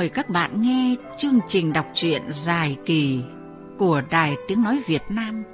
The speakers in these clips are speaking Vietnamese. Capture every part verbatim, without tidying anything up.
mời các bạn nghe chương trình đọc truyện dài kỳ của Đài Tiếng Nói Việt Nam.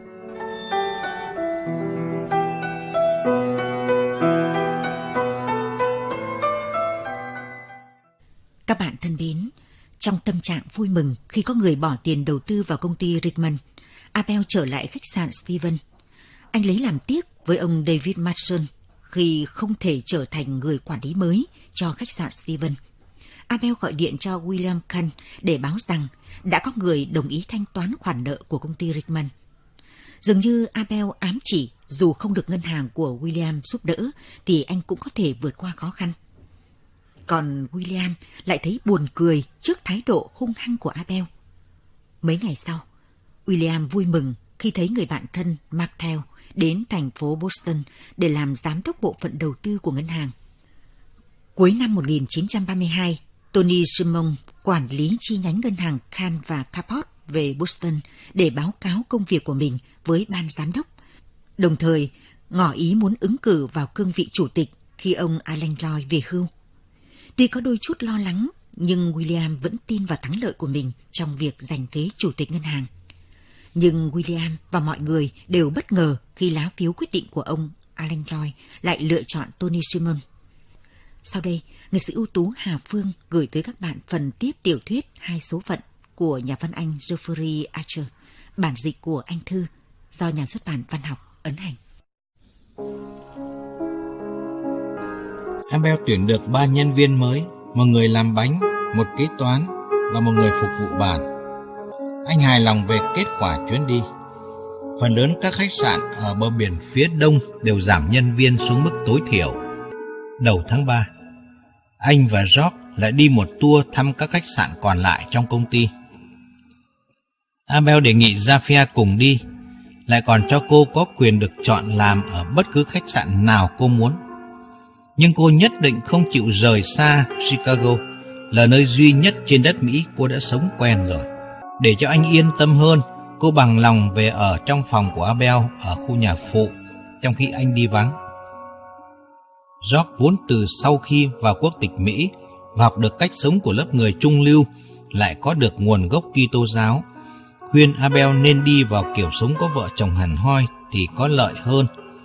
Các bạn thân mến, trong tâm trạng vui mừng khi có người bỏ tiền đầu tư vào công ty Rickman, Abel trở lại khách sạn Steven. Anh lấy làm tiếc với ông David Mason khi không thể trở thành người quản lý mới cho khách sạn Steven. Abel gọi điện cho William Kahn để báo rằng đã có người đồng ý thanh toán khoản nợ của công ty Rickman. Dường như Abel ám chỉ dù không được ngân hàng của William giúp đỡ thì anh cũng có thể vượt qua khó khăn. Còn William lại thấy buồn cười trước thái độ hung hăng của Abel. Mấy ngày sau, William vui mừng khi thấy người bạn thân Martel đến thành phố Boston để làm giám đốc bộ phận đầu tư của ngân hàng. Cuối năm một nghìn chín trăm ba mươi hai, Tony Simon, quản lý chi nhánh ngân hàng Kahn và Cabot về Boston để báo cáo công việc của mình với ban giám đốc, đồng thời ngỏ ý muốn ứng cử vào cương vị chủ tịch khi ông Alan Lloyd về hưu. Tuy có đôi chút lo lắng, nhưng William vẫn tin vào thắng lợi của mình trong việc giành ghế chủ tịch ngân hàng. Nhưng William và mọi người đều bất ngờ khi lá phiếu quyết định của ông Alan Lloyd lại lựa chọn Tony Simon. Sau đây, người sĩ ưu tú Hà Phương gửi tới các bạn phần tiếp tiểu thuyết Hai số phận của nhà văn Anh Geoffrey Archer, bản dịch của Anh Thư, do nhà xuất bản Văn học ấn hành. Abel tuyển được ba nhân viên mới, một người làm bánh, một kế toán và một người phục vụ bàn. Anh hài lòng về kết quả chuyến đi. Phần lớn các khách sạn ở bờ biển phía đông đều giảm nhân viên xuống mức tối thiểu. Đầu tháng ba, anh và George lại đi một tour thăm các khách sạn còn lại trong công ty. Abel đề nghị Zafia cùng đi, lại còn cho cô có quyền được chọn làm ở bất cứ khách sạn nào cô muốn. Nhưng cô nhất định không chịu rời xa Chicago, là nơi duy nhất trên đất Mỹ cô đã sống quen rồi. Để cho anh yên tâm hơn, cô bằng lòng về ở trong phòng của Abel ở khu nhà phụ, trong khi anh đi vắng. George vốn từ sau khi vào quốc tịch Mỹ và học được cách sống của lớp người trung lưu, lại có được nguồn gốc Kitô giáo, khuyên Abel nên đi vào kiểu sống có vợ chồng hẳn hoi thì có lợi hơn.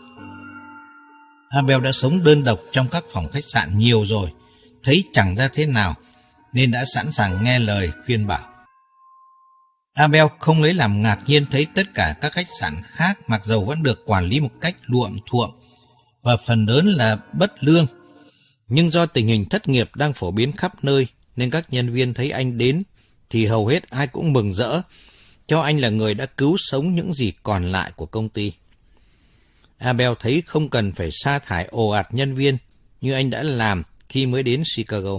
Abel đã sống đơn độc trong các phòng khách sạn nhiều rồi, thấy chẳng ra thế nào, nên đã sẵn sàng nghe lời khuyên bảo. Abel không lấy làm ngạc nhiên thấy tất cả các khách sạn khác mặc dầu vẫn được quản lý một cách luộm thuộm và phần lớn là bất lương. Nhưng do tình hình thất nghiệp đang phổ biến khắp nơi nên các nhân viên thấy anh đến thì hầu hết ai cũng mừng rỡ, cho anh là người đã cứu sống những gì còn lại của công ty. Abel thấy không cần phải sa thải ồ ạt nhân viên như anh đã làm khi mới đến Chicago.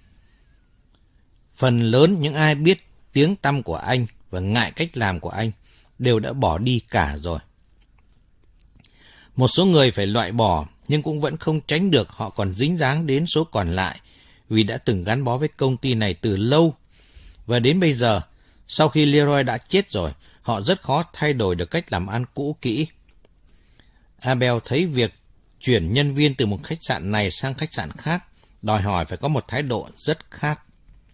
Phần lớn những ai biết tiếng tăm của anh và ngại cách làm của anh đều đã bỏ đi cả rồi. Một số người phải loại bỏ nhưng cũng vẫn không tránh được họ còn dính dáng đến số còn lại vì đã từng gắn bó với công ty này từ lâu. Và đến bây giờ, sau khi Leroy đã chết rồi, họ rất khó thay đổi được cách làm ăn cũ kỹ. Abel thấy việc chuyển nhân viên từ một khách sạn này sang khách sạn khác đòi hỏi phải có một thái độ rất khác.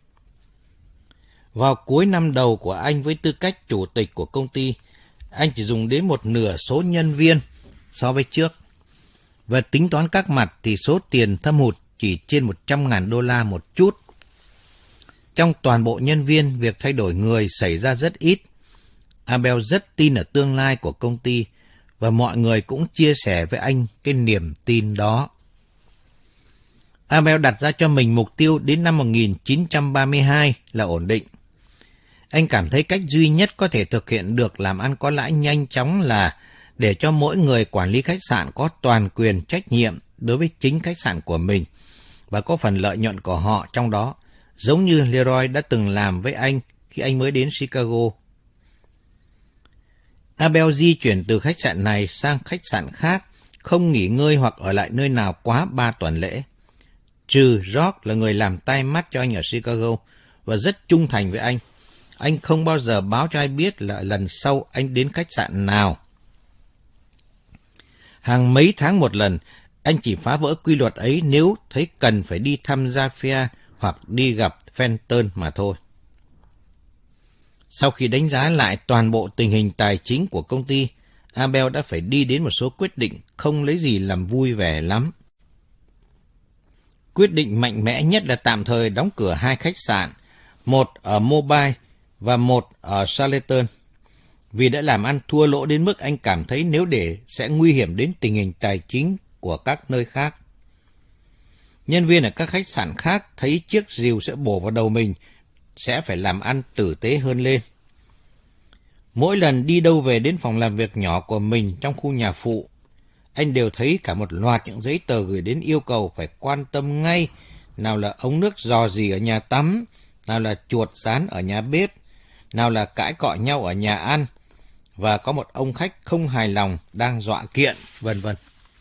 Vào cuối năm đầu của anh với tư cách chủ tịch của công ty, anh chỉ dùng đến một nửa số nhân viên so với trước. Và tính toán các mặt thì số tiền thâm hụt chỉ trên một trăm ngàn đô la một chút. Trong toàn bộ nhân viên, việc thay đổi người xảy ra rất ít. Abel rất tin ở tương lai của công ty và mọi người cũng chia sẻ với anh cái niềm tin đó. Abel đặt ra cho mình mục tiêu đến năm một nghìn chín trăm ba mươi hai là ổn định. Anh cảm thấy cách duy nhất có thể thực hiện được làm ăn có lãi nhanh chóng là để cho mỗi người quản lý khách sạn có toàn quyền trách nhiệm đối với chính khách sạn của mình và có phần lợi nhuận của họ trong đó, giống như Leroy đã từng làm với anh khi anh mới đến Chicago. Abel di chuyển từ khách sạn này sang khách sạn khác, không nghỉ ngơi hoặc ở lại nơi nào quá ba tuần lễ. Trừ George là người làm tay mắt cho anh ở Chicago và rất trung thành với anh. Anh không bao giờ báo cho ai biết là lần sau anh đến khách sạn nào. Hàng mấy tháng một lần, anh chỉ phá vỡ quy luật ấy nếu thấy cần phải đi thăm Zafia hoặc đi gặp Fenton mà thôi. Sau khi đánh giá lại toàn bộ tình hình tài chính của công ty, Abel đã phải đi đến một số quyết định không lấy gì làm vui vẻ lắm. Quyết định mạnh mẽ nhất là tạm thời đóng cửa hai khách sạn, một ở Mobile và một ở Charlotte, vì đã làm ăn thua lỗ đến mức anh cảm thấy nếu để sẽ nguy hiểm đến tình hình tài chính của các nơi khác. Nhân viên ở các khách sạn khác thấy chiếc rìu sẽ bổ vào đầu mình, sẽ phải làm ăn tử tế hơn lên. Mỗi lần đi đâu về đến phòng làm việc nhỏ của mình trong khu nhà phụ, anh đều thấy cả một loạt những giấy tờ gửi đến yêu cầu phải quan tâm ngay, nào là ống nước rò rỉ ở nhà tắm, nào là chuột rán ở nhà bếp, nào là cãi cọ nhau ở nhà ăn, và có một ông khách không hài lòng đang dọa kiện, vân vân.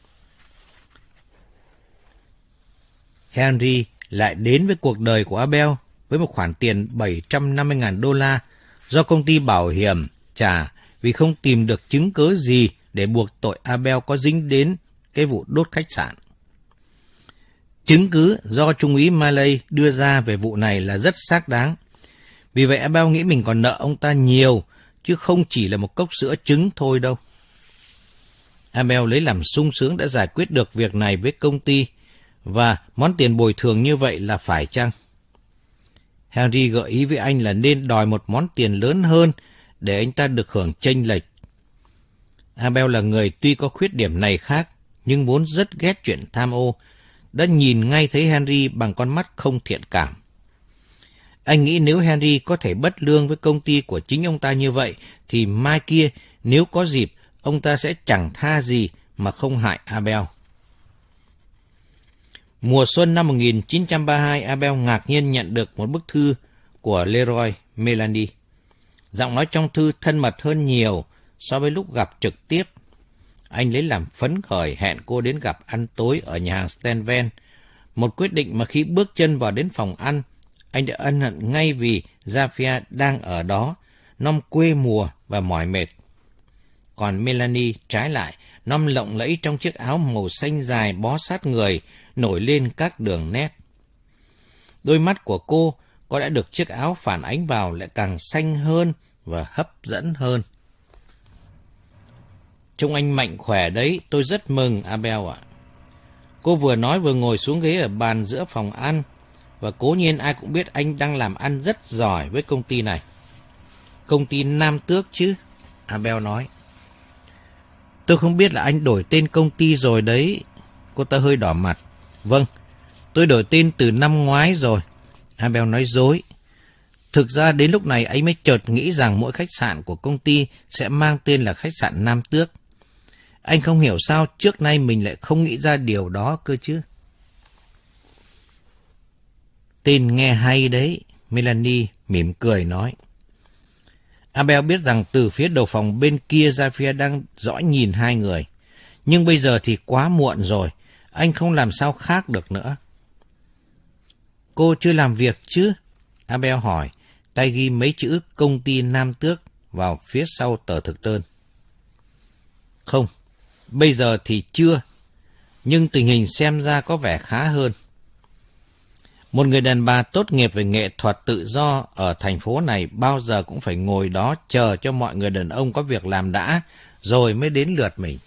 Henry lại đến với cuộc đời của Abel với một khoản tiền bảy trăm năm mươi nghìn đô la do công ty bảo hiểm trả vì không tìm được chứng cớ gì để buộc tội Abel có dính đến cái vụ đốt khách sạn. Chứng cứ do Trung úy Maley đưa ra về vụ này là rất xác đáng. Vì vậy Abel nghĩ mình còn nợ ông ta nhiều, chứ không chỉ là một cốc sữa trứng thôi đâu. Abel lấy làm sung sướng đã giải quyết được việc này với công ty, và món tiền bồi thường như vậy là phải chăng? Henry gợi ý với anh là nên đòi một món tiền lớn hơn để anh ta được hưởng chênh lệch. Abel là người tuy có khuyết điểm này khác, nhưng vốn rất ghét chuyện tham ô, đã nhìn ngay thấy Henry bằng con mắt không thiện cảm. Anh nghĩ nếu Henry có thể bất lương với công ty của chính ông ta như vậy, thì mai kia nếu có dịp, ông ta sẽ chẳng tha gì mà không hại Abel. Mùa xuân năm một nghìn chín trăm ba mươi hai, Abel ngạc nhiên nhận được một bức thư của Leroy Melanie. Giọng nói trong thư thân mật hơn nhiều so với lúc gặp trực tiếp. Anh lấy làm phấn khởi hẹn cô đến gặp ăn tối ở nhà hàng Stenven, một quyết định mà khi bước chân vào đến phòng ăn, anh đã ân hận ngay vì Zafia đang ở đó, nom quê mùa và mỏi mệt. Còn Melanie trái lại, nom lộng lẫy trong chiếc áo màu xanh dài bó sát người, nổi lên các đường nét. Đôi mắt của cô có đã được chiếc áo phản ánh vào lại càng xanh hơn và hấp dẫn hơn. Trông anh mạnh khỏe đấy, tôi rất mừng, Abel ạ. Cô vừa nói vừa ngồi xuống ghế ở bàn giữa phòng ăn, và cố nhiên ai cũng biết anh đang làm ăn rất giỏi với công ty này. Công ty Nam Tước chứ, Abel nói. Tôi không biết là anh đổi tên công ty rồi đấy. Cô ta hơi đỏ mặt. Vâng, tôi đổi tên từ năm ngoái rồi. Abel nói dối. Thực ra đến lúc này anh mới chợt nghĩ rằng mỗi khách sạn của công ty sẽ mang tên là khách sạn Nam Tước. Anh không hiểu sao trước nay mình lại không nghĩ ra điều đó cơ chứ. Tên nghe hay đấy, Melanie mỉm cười nói. Abel biết rằng từ phía đầu phòng bên kia Zafia đang dõi nhìn hai người. Nhưng bây giờ thì quá muộn rồi, anh không làm sao khác được nữa. Cô chưa làm việc chứ? Abel hỏi, tay ghi mấy chữ công ty Nam Tước vào phía sau tờ thực đơn. Không, bây giờ thì chưa, nhưng tình hình xem ra có vẻ khá hơn. Một người đàn bà tốt nghiệp về nghệ thuật tự do ở thành phố này bao giờ cũng phải ngồi đó chờ cho mọi người đàn ông có việc làm đã, rồi mới đến lượt mình.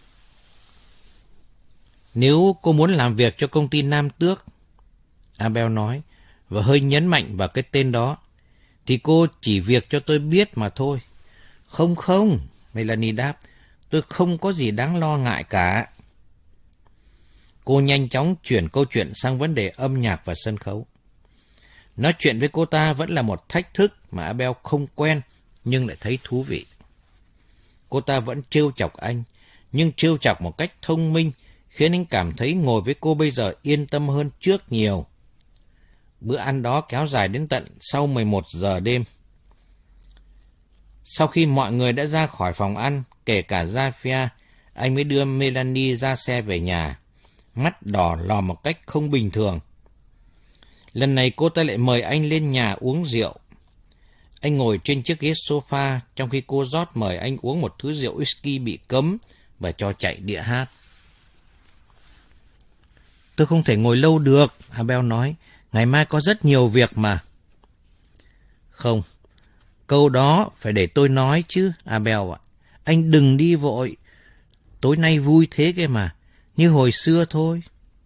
Nếu cô muốn làm việc cho công ty Nam Tước, Abel nói, và hơi nhấn mạnh vào cái tên đó, thì cô chỉ việc cho tôi biết mà thôi. Không không, Melanie đáp, tôi không có gì đáng lo ngại cả. Cô nhanh chóng chuyển câu chuyện sang vấn đề âm nhạc và sân khấu. Nói chuyện với cô ta vẫn là một thách thức mà Abel không quen, nhưng lại thấy thú vị. Cô ta vẫn trêu chọc anh, nhưng trêu chọc một cách thông minh, khiến anh cảm thấy ngồi với cô bây giờ yên tâm hơn trước nhiều. Bữa ăn đó kéo dài đến tận sau mười một giờ đêm. Sau khi mọi người đã ra khỏi phòng ăn, kể cả Zafia, anh mới đưa Melanie ra xe về nhà, mắt đỏ lò một cách không bình thường. Lần này cô ta lại mời anh lên nhà uống rượu. Anh ngồi trên chiếc ghế sofa trong khi cô rót mời anh uống một thứ rượu whisky bị cấm và cho chạy đĩa hát. Tôi không thể ngồi lâu được, Abel nói. Ngày mai có rất nhiều việc mà. Không, câu đó phải để tôi nói chứ, Abel ạ. Anh đừng đi vội. Tối nay vui thế kia mà, như hồi xưa thôi.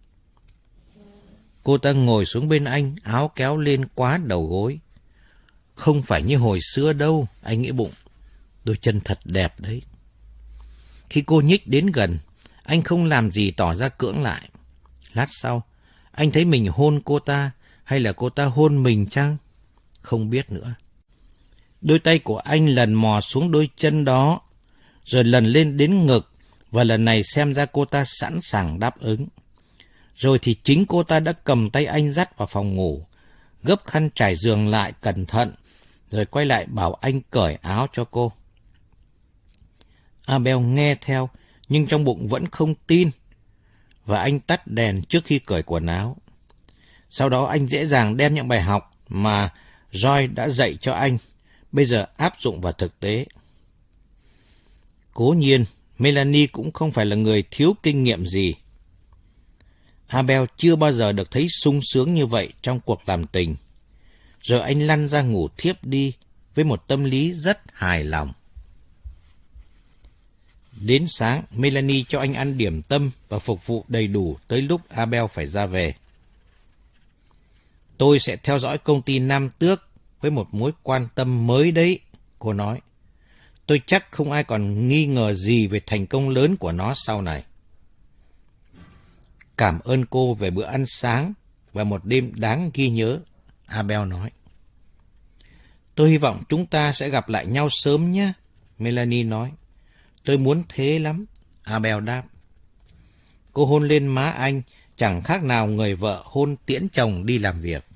Cô ta ngồi xuống bên anh, áo kéo lên quá đầu gối. Không phải như hồi xưa đâu, anh nghĩ bụng. Đôi chân thật đẹp đấy. Khi cô nhích đến gần, anh không làm gì tỏ ra cưỡng lại. Lát sau, anh thấy mình hôn cô ta, hay là cô ta hôn mình chăng? Không biết nữa. Đôi tay của anh lần mò xuống đôi chân đó, rồi lần lên đến ngực, và lần này xem ra cô ta sẵn sàng đáp ứng. Rồi thì chính cô ta đã cầm tay anh dắt vào phòng ngủ, gấp khăn trải giường lại cẩn thận, rồi quay lại bảo anh cởi áo cho cô. Abel nghe theo, nhưng trong bụng vẫn không tin, và anh tắt đèn trước khi cởi quần áo. Sau đó anh dễ dàng đem những bài học mà Joy đã dạy cho anh, bây giờ áp dụng vào thực tế. Cố nhiên, Melanie cũng không phải là người thiếu kinh nghiệm gì. Abel chưa bao giờ được thấy sung sướng như vậy trong cuộc làm tình. Rồi anh lăn ra ngủ thiếp đi với một tâm lý rất hài lòng. Đến sáng, Melanie cho anh ăn điểm tâm và phục vụ đầy đủ tới lúc Abel phải ra về. Tôi sẽ theo dõi công ty Nam Tước với một mối quan tâm mới đấy, cô nói. Tôi chắc không ai còn nghi ngờ gì về thành công lớn của nó sau này. Cảm ơn cô về bữa ăn sáng và một đêm đáng ghi nhớ, Abel nói. Tôi hy vọng chúng ta sẽ gặp lại nhau sớm nhé, Melanie nói. Tôi muốn thế lắm, Abel đáp. Cô hôn lên má anh, chẳng khác nào người vợ hôn tiễn chồng đi làm việc.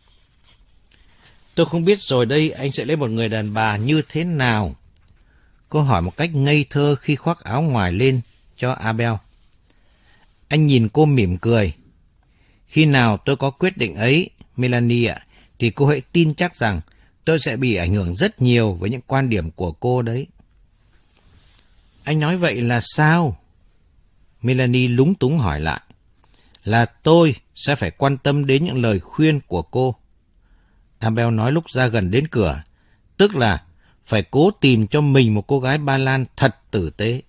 Tôi không biết rồi đây anh sẽ lấy một người đàn bà như thế nào. Cô hỏi một cách ngây thơ khi khoác áo ngoài lên cho Abel. Anh nhìn cô mỉm cười. Khi nào tôi có quyết định ấy, Melanie ạ, thì cô hãy tin chắc rằng tôi sẽ bị ảnh hưởng rất nhiều với những quan điểm của cô đấy. Anh nói vậy là sao? Melanie lúng túng hỏi lại. Là tôi sẽ phải quan tâm đến những lời khuyên của cô. Abel nói lúc ra gần đến cửa, tức là phải cố tìm cho mình một cô gái Ba Lan thật tử tế.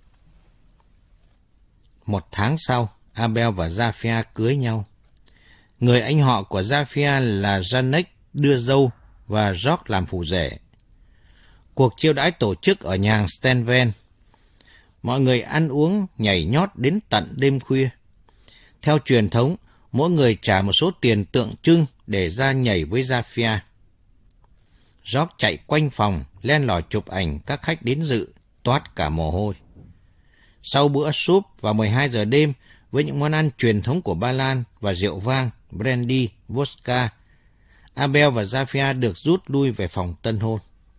Một tháng sau, Abel và Zafia cưới nhau. Người anh họ của Zafia là Janek đưa dâu và George làm phù rể. Cuộc chiêu đãi tổ chức ở nhà hàng Stenven. Mọi người ăn uống, nhảy nhót đến tận đêm khuya. Theo truyền thống, mỗi người trả một số tiền tượng trưng để ra nhảy với Zafia. George chạy quanh phòng, len lỏi chụp ảnh các khách đến dự, toát cả mồ hôi. Sau bữa súp vào mười hai giờ đêm với những món ăn truyền thống của Ba Lan và rượu vang, brandy, vodka, Abel và Zafia được rút lui về phòng tân hôn.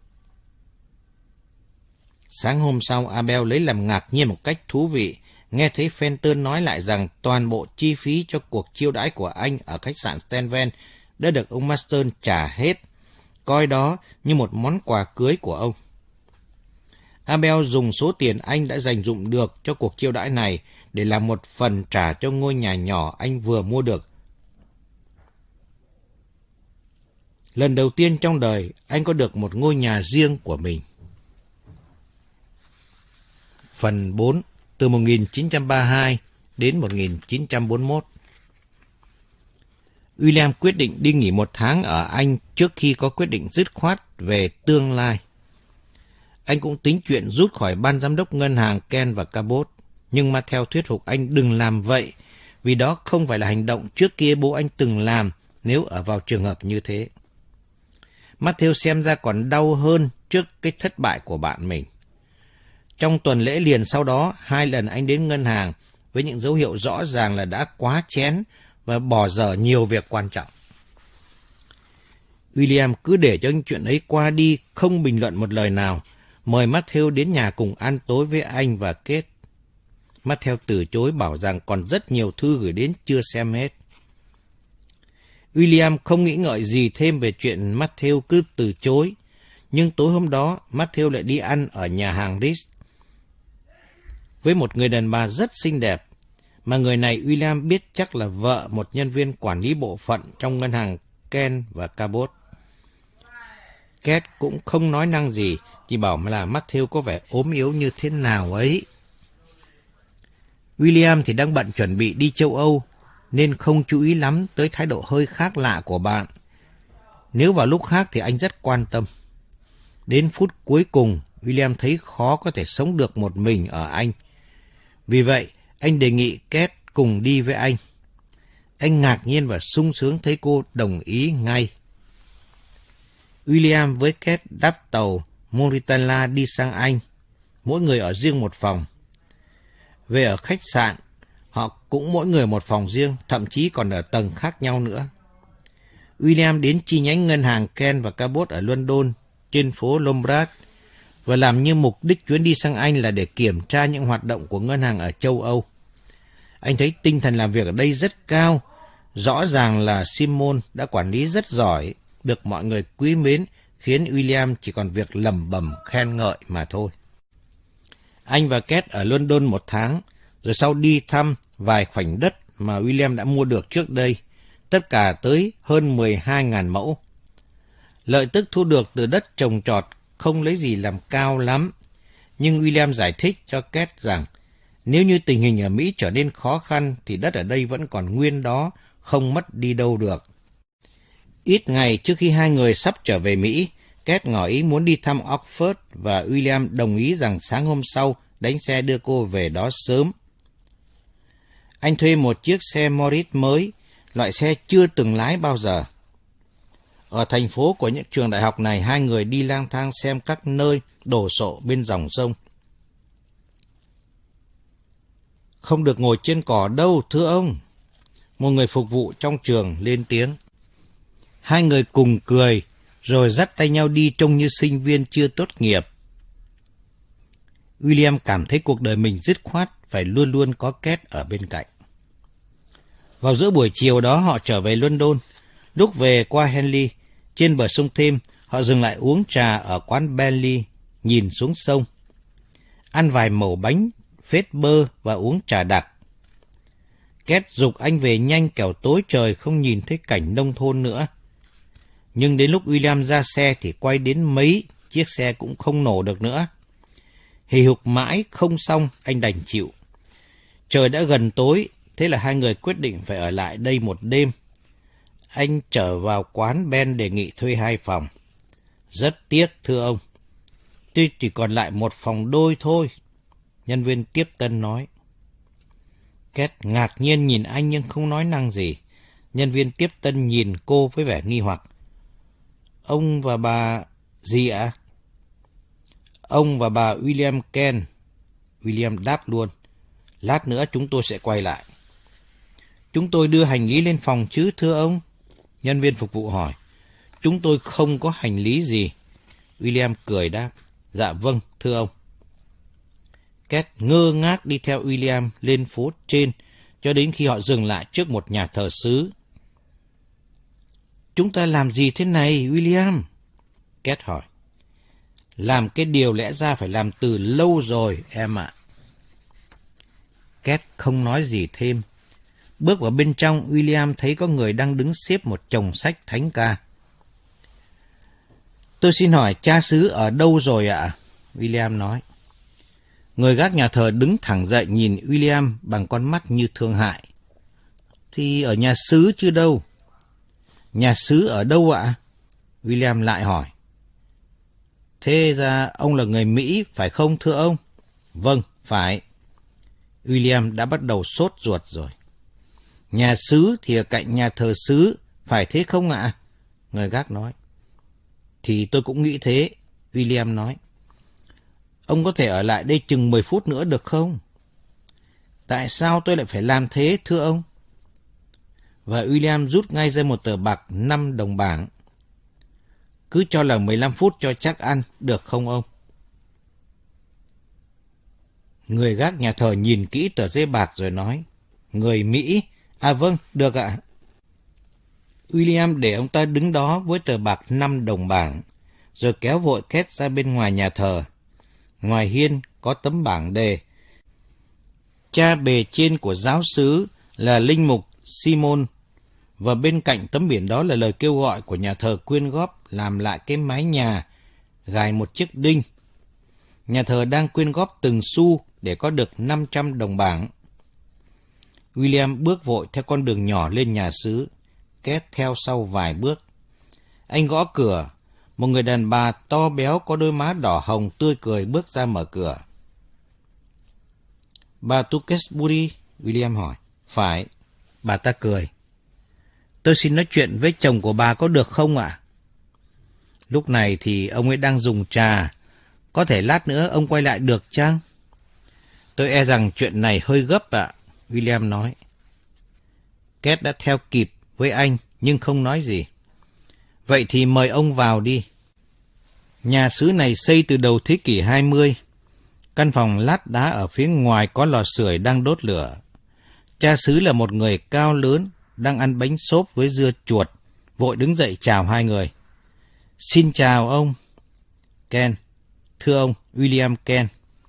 Sáng hôm sau, Abel lấy làm ngạc nhiên một cách thú vị, nghe thấy Fenton nói lại rằng toàn bộ chi phí cho cuộc chiêu đãi của anh ở khách sạn Stenven đã được ông Marston trả hết, coi đó như một món quà cưới của ông. Abel dùng số tiền anh đã dành dụm được cho cuộc chiêu đãi này để làm một phần trả cho ngôi nhà nhỏ anh vừa mua được. Lần đầu tiên trong đời, anh có được một ngôi nhà riêng của mình. Phần bốn, từ một nghìn chín trăm ba mươi hai đến một nghìn chín trăm bốn mươi mốt. William quyết định đi nghỉ một tháng ở Anh trước khi có quyết định dứt khoát về tương lai. Anh cũng tính chuyện rút khỏi ban giám đốc ngân hàng Ken và Cabot, nhưng Matthew thuyết phục anh đừng làm vậy, vì đó không phải là hành động trước kia bố anh từng làm nếu ở vào trường hợp như thế. Matthew xem ra còn đau hơn trước cái thất bại của bạn mình. Trong tuần lễ liền sau đó, hai lần anh đến ngân hàng với những dấu hiệu rõ ràng là đã quá chén và bỏ dở nhiều việc quan trọng. William cứ để cho những chuyện ấy qua đi, không bình luận một lời nào, mời Matthew đến nhà cùng ăn tối với anh và Kate. Matthew từ chối bảo rằng còn rất nhiều thư gửi đến chưa xem hết. William không nghĩ ngợi gì thêm về chuyện Matthew cứ từ chối, nhưng tối hôm đó Matthew lại đi ăn ở nhà hàng Ritz với một người đàn bà rất xinh đẹp. mà người này William biết chắc là vợ một nhân viên quản lý bộ phận trong ngân hàng Kent và Cabot. Kate cũng không nói năng gì, chỉ bảo là Matthew có vẻ ốm yếu như thế nào ấy. William thì đang bận chuẩn bị đi châu Âu, nên không chú ý lắm tới thái độ hơi khác lạ của bạn. Nếu vào lúc khác thì anh rất quan tâm. Đến phút cuối cùng, William thấy khó có thể sống được một mình ở Anh. Vì vậy, anh đề nghị Kate cùng đi với anh. Anh ngạc nhiên và sung sướng thấy cô đồng ý ngay. William với Kate đáp tàu Mauritania đi sang Anh, mỗi người ở riêng một phòng. Về ở khách sạn, họ cũng mỗi người một phòng riêng, thậm chí còn ở tầng khác nhau nữa. William đến chi nhánh ngân hàng Kent và Cabot ở London, trên phố Lombard, và làm như mục đích chuyến đi sang Anh là để kiểm tra những hoạt động của ngân hàng ở châu Âu. Anh thấy tinh thần làm việc ở đây rất cao, rõ ràng là Simon đã quản lý rất giỏi, được mọi người quý mến, khiến William chỉ còn việc lẩm bẩm khen ngợi mà thôi. Anh và Kate ở London một tháng, rồi sau đi thăm vài khoảnh đất mà William đã mua được trước đây, tất cả tới hơn mười hai nghìn mẫu. Lợi tức thu được từ đất trồng trọt không lấy gì làm cao lắm, nhưng William giải thích cho Kate rằng nếu như tình hình ở Mỹ trở nên khó khăn thì đất ở đây vẫn còn nguyên đó, không mất đi đâu được. Ít ngày trước khi hai người sắp trở về Mỹ, Kate ngỏ ý muốn đi thăm Oxford và William đồng ý rằng sáng hôm sau đánh xe đưa cô về đó sớm. Anh thuê một chiếc xe Morris mới, loại xe chưa từng lái bao giờ. Ở thành phố của những trường đại học này, hai người đi lang thang xem các nơi đổ sộ bên dòng sông. Không được ngồi trên cỏ đâu, thưa ông. Một người phục vụ trong trường lên tiếng. Hai người cùng cười, rồi dắt tay nhau đi trông như sinh viên chưa tốt nghiệp. William cảm thấy cuộc đời mình dứt khoát phải luôn luôn có Kate ở bên cạnh. Vào giữa buổi chiều đó họ trở về London. Lúc về qua Henley, trên bờ sông Thêm, họ dừng lại uống trà ở quán Bentley, nhìn xuống sông. Ăn vài mẩu bánh, phết bơ và uống trà đặc. Kate giục anh về nhanh kẻo tối trời không nhìn thấy cảnh nông thôn nữa. Nhưng đến lúc William ra xe thì quay đến mấy chiếc xe cũng không nổ được nữa. Hì hục mãi không xong, anh đành chịu. Trời đã gần tối, thế là hai người quyết định phải ở lại đây một đêm. Anh trở vào quán Ben đề nghị thuê hai phòng. Rất tiếc, thưa ông. Tôi chỉ còn lại một phòng đôi thôi, nhân viên tiếp tân nói. Kate ngạc nhiên nhìn anh nhưng không nói năng gì. Nhân viên tiếp tân nhìn cô với vẻ nghi hoặc. Ông và bà... gì ạ? Ông và bà William Kent. William đáp luôn. Lát nữa chúng tôi sẽ quay lại. Chúng tôi đưa hành lý lên phòng chứ, thưa ông? Nhân viên phục vụ hỏi. Chúng tôi không có hành lý gì. William cười đáp. Dạ vâng, thưa ông. Kate ngơ ngác đi theo William lên phố trên, cho đến khi họ dừng lại trước một nhà thờ xứ. Chúng ta làm gì thế này, William? Kate hỏi. Làm cái điều lẽ ra phải làm từ lâu rồi, em ạ. Kate không nói gì thêm. Bước vào bên trong, William thấy có người đang đứng xếp một chồng sách thánh ca. Tôi xin hỏi cha xứ ở đâu rồi ạ? William nói. Người gác nhà thờ đứng thẳng dậy nhìn William bằng con mắt như thương hại. Thì ở nhà xứ chứ đâu. Nhà xứ ở đâu ạ? William lại hỏi. Thế ra ông là người Mỹ, phải không thưa ông? Vâng, phải. William đã bắt đầu sốt ruột rồi. Nhà xứ thì ở cạnh nhà thờ xứ, phải thế không ạ? Người gác nói. Thì tôi cũng nghĩ thế, William nói. Ông có thể ở lại đây chừng mười phút nữa được không? Tại sao tôi lại phải làm thế, thưa ông? Và William rút ngay ra một tờ bạc năm đồng bảng. Cứ cho là mười lăm phút cho chắc ăn, được không ông? Người gác nhà thờ nhìn kỹ tờ giấy bạc rồi nói. Người Mỹ? À vâng, được ạ. William để ông ta đứng đó với tờ bạc năm đồng bảng, rồi kéo vội Kate ra bên ngoài nhà thờ. Ngoài hiên có tấm bảng đề. Cha bề trên của giáo xứ là linh mục Simon, và bên cạnh tấm biển đó là lời kêu gọi của nhà thờ quyên góp làm lại cái mái nhà, gài một chiếc đinh. Nhà thờ đang quyên góp từng xu để có được năm trăm đồng bảng. William bước vội theo con đường nhỏ lên nhà xứ, Két theo sau vài bước. Anh gõ cửa, một người đàn bà to béo có đôi má đỏ hồng tươi cười bước ra mở cửa. Bà Tewkesbury, William hỏi. Phải, bà ta cười. Tôi xin nói chuyện với chồng của bà có được không ạ? Lúc này thì ông ấy đang dùng trà. Có thể lát nữa ông quay lại được chăng? Tôi e rằng chuyện này hơi gấp ạ, William nói. Két đã theo kịp với anh nhưng không nói gì. Vậy thì mời ông vào đi. Nhà xứ này xây từ đầu thế kỷ hai mươi. Căn phòng lát đá ở phía ngoài có lò sưởi đang đốt lửa. Cha xứ là một người cao lớn, đang ăn bánh xốp với dưa chuột, vội đứng dậy chào hai người. Xin chào ông. Ken. Thưa ông, William Ken.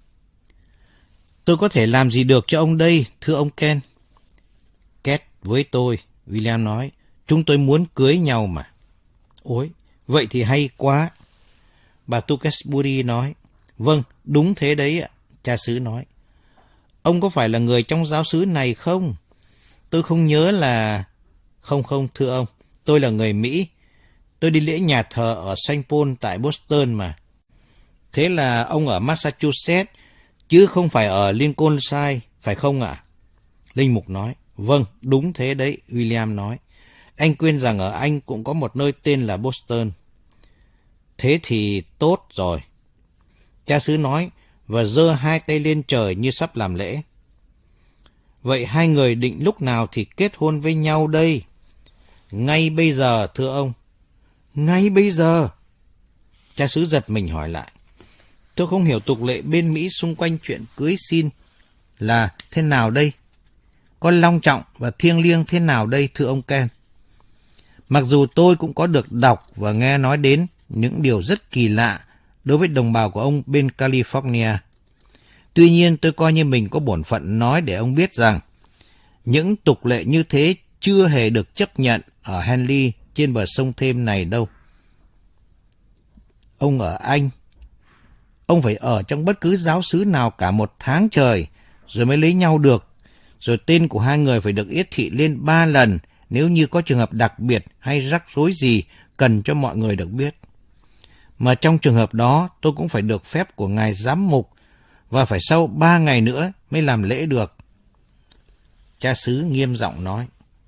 Tôi có thể làm gì được cho ông đây, thưa ông Ken? Két với tôi, William nói. Chúng tôi muốn cưới nhau mà. Ôi, vậy thì hay quá. Bà Tewkesbury nói. Vâng, đúng thế đấy ạ, cha xứ nói. Ông có phải là người trong giáo xứ này không? Tôi không nhớ là... Không không, thưa ông, tôi là người Mỹ. Tôi đi lễ nhà thờ ở Saint Paul tại Boston mà. Thế là ông ở Massachusetts, chứ không phải ở Lincolnshire, phải không ạ? Linh mục nói. Vâng, đúng thế đấy, William nói. Anh quên rằng ở Anh cũng có một nơi tên là Boston. Thế thì tốt rồi. Cha xứ nói và giơ hai tay lên trời như sắp làm lễ. Vậy hai người định lúc nào thì kết hôn với nhau đây? Ngay bây giờ, thưa ông. Ngay bây giờ? Cha xứ giật mình hỏi lại. Tôi không hiểu tục lệ bên Mỹ xung quanh chuyện cưới xin là thế nào đây? Có long trọng và thiêng liêng thế nào đây, thưa ông Ken? Mặc dù tôi cũng có được đọc và nghe nói đến những điều rất kỳ lạ đối với đồng bào của ông bên California. Tuy nhiên tôi coi như mình có bổn phận nói để ông biết rằng những tục lệ như thế chưa hề được chấp nhận ở Henley trên bờ sông Thêm này đâu. Ông ở Anh, ông phải ở trong bất cứ giáo xứ nào cả một tháng trời rồi mới lấy nhau được, rồi tên của hai người phải được yết thị lên ba lần nếu như có trường hợp đặc biệt hay rắc rối gì cần cho mọi người được biết. Mà trong trường hợp đó tôi cũng phải được phép của ngài giám mục và phải sau ba ngày nữa mới làm lễ được. Cha xứ nghiêm giọng nói.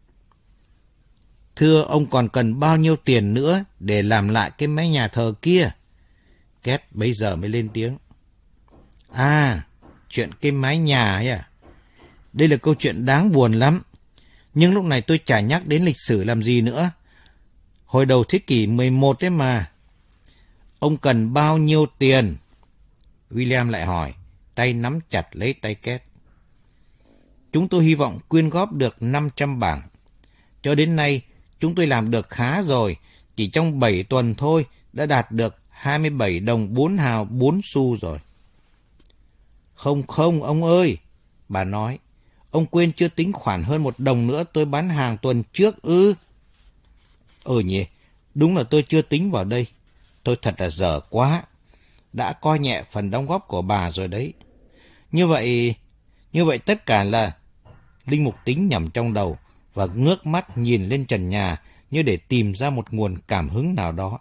Thưa ông còn cần bao nhiêu tiền nữa để làm lại cái mái nhà thờ kia? Két bấy giờ mới lên tiếng. À, chuyện cái mái nhà ấy à? Đây là câu chuyện đáng buồn lắm. Nhưng lúc này tôi chả nhắc đến lịch sử làm gì nữa. Hồi đầu thế kỷ mười một ấy mà. Ông cần bao nhiêu tiền? William lại hỏi, tay nắm chặt lấy tay Két. Chúng tôi hy vọng quyên góp được năm trăm bảng. Cho đến nay, chúng tôi làm được khá rồi. Chỉ trong bảy tuần thôi đã đạt được hai mươi bảy đồng bốn hào bốn xu rồi. Không không, ông ơi, bà nói. Ông quên chưa tính khoản hơn một đồng nữa tôi bán hàng tuần trước ư? Ừ nhỉ, đúng là tôi chưa tính vào đây. Tôi thật là dở quá. Đã coi nhẹ phần đóng góp của bà rồi đấy. Như vậy, như vậy tất cả là... Linh mục tính nhầm trong đầu và ngước mắt nhìn lên trần nhà như để tìm ra một nguồn cảm hứng nào đó.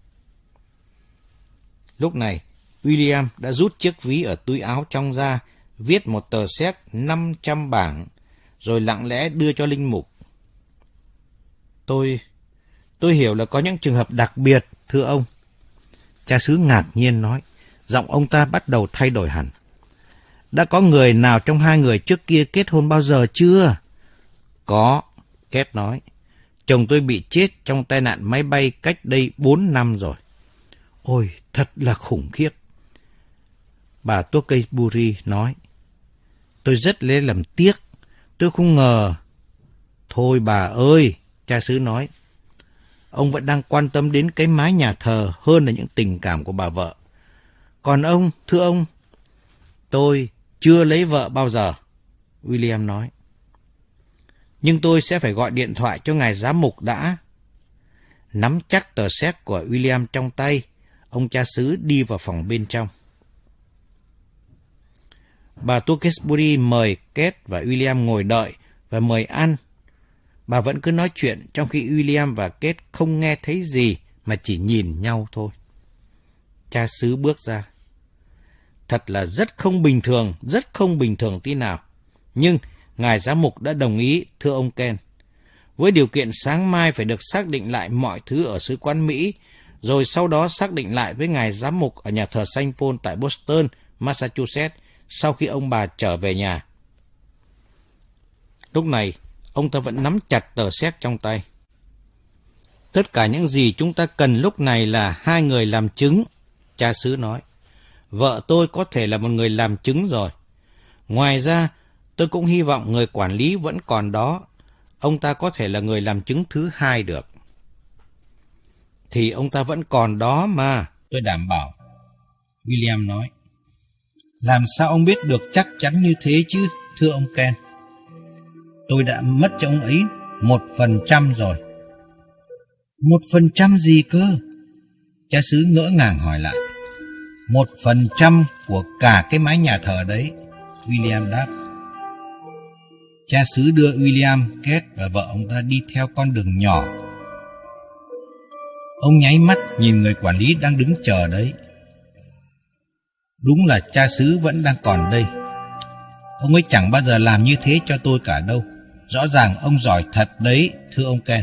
Lúc này, William đã rút chiếc ví ở túi áo trong ra, viết một tờ séc năm trăm bảng, rồi lặng lẽ đưa cho linh mục. Tôi, tôi hiểu là có những trường hợp đặc biệt, thưa ông. Cha xứ ngạc nhiên nói, giọng ông ta bắt đầu thay đổi hẳn. Đã có người nào trong hai người trước kia kết hôn bao giờ chưa? Có, Két nói. Chồng tôi bị chết trong tai nạn máy bay cách đây bốn năm rồi. Ôi, thật là khủng khiếp. Bà Tewkesbury nói. Tôi rất lấy làm tiếc. Tôi không ngờ. Thôi bà ơi, cha xứ nói. Ông vẫn đang quan tâm đến cái mái nhà thờ hơn là những tình cảm của bà vợ. Còn ông, thưa ông, tôi chưa lấy vợ bao giờ. William nói. Nhưng tôi sẽ phải gọi điện thoại cho ngài giám mục đã. Nắm chắc tờ séc của William trong tay, ông cha xứ đi vào phòng bên trong. Bà Tewkesbury mời Kate và William ngồi đợi và mời ăn. Bà vẫn cứ nói chuyện trong khi William và Kate không nghe thấy gì mà chỉ nhìn nhau thôi. Cha xứ bước ra. Thật là rất không bình thường, rất không bình thường tí nào. Nhưng ngài giám mục đã đồng ý, thưa ông Ken, với điều kiện sáng mai phải được xác định lại mọi thứ ở sứ quán Mỹ, rồi sau đó xác định lại với ngài giám mục ở nhà thờ Saint Paul tại Boston, Massachusetts, sau khi ông bà trở về nhà. Lúc này, ông ta vẫn nắm chặt tờ séc trong tay. Tất cả những gì chúng ta cần lúc này là hai người làm chứng, cha xứ nói. Vợ tôi có thể là một người làm chứng rồi. Ngoài ra, tôi cũng hy vọng người quản lý vẫn còn đó. Ông ta có thể là người làm chứng thứ hai được. Thì ông ta vẫn còn đó mà, tôi đảm bảo. William nói. Làm sao ông biết được chắc chắn như thế chứ, thưa ông Ken? Tôi đã mất cho ông ấy một phần trăm rồi. Một phần trăm gì cơ? Cha xứ ngỡ ngàng hỏi lại. Một phần trăm của cả cái mái nhà thờ đấy, William đáp. Cha xứ đưa William, Kate và vợ ông ta đi theo con đường nhỏ. Ông nháy mắt nhìn người quản lý đang đứng chờ đấy. Đúng là cha xứ vẫn đang còn đây. Ông ấy chẳng bao giờ làm như thế cho tôi cả đâu. Rõ ràng ông giỏi thật đấy, thưa ông Ken.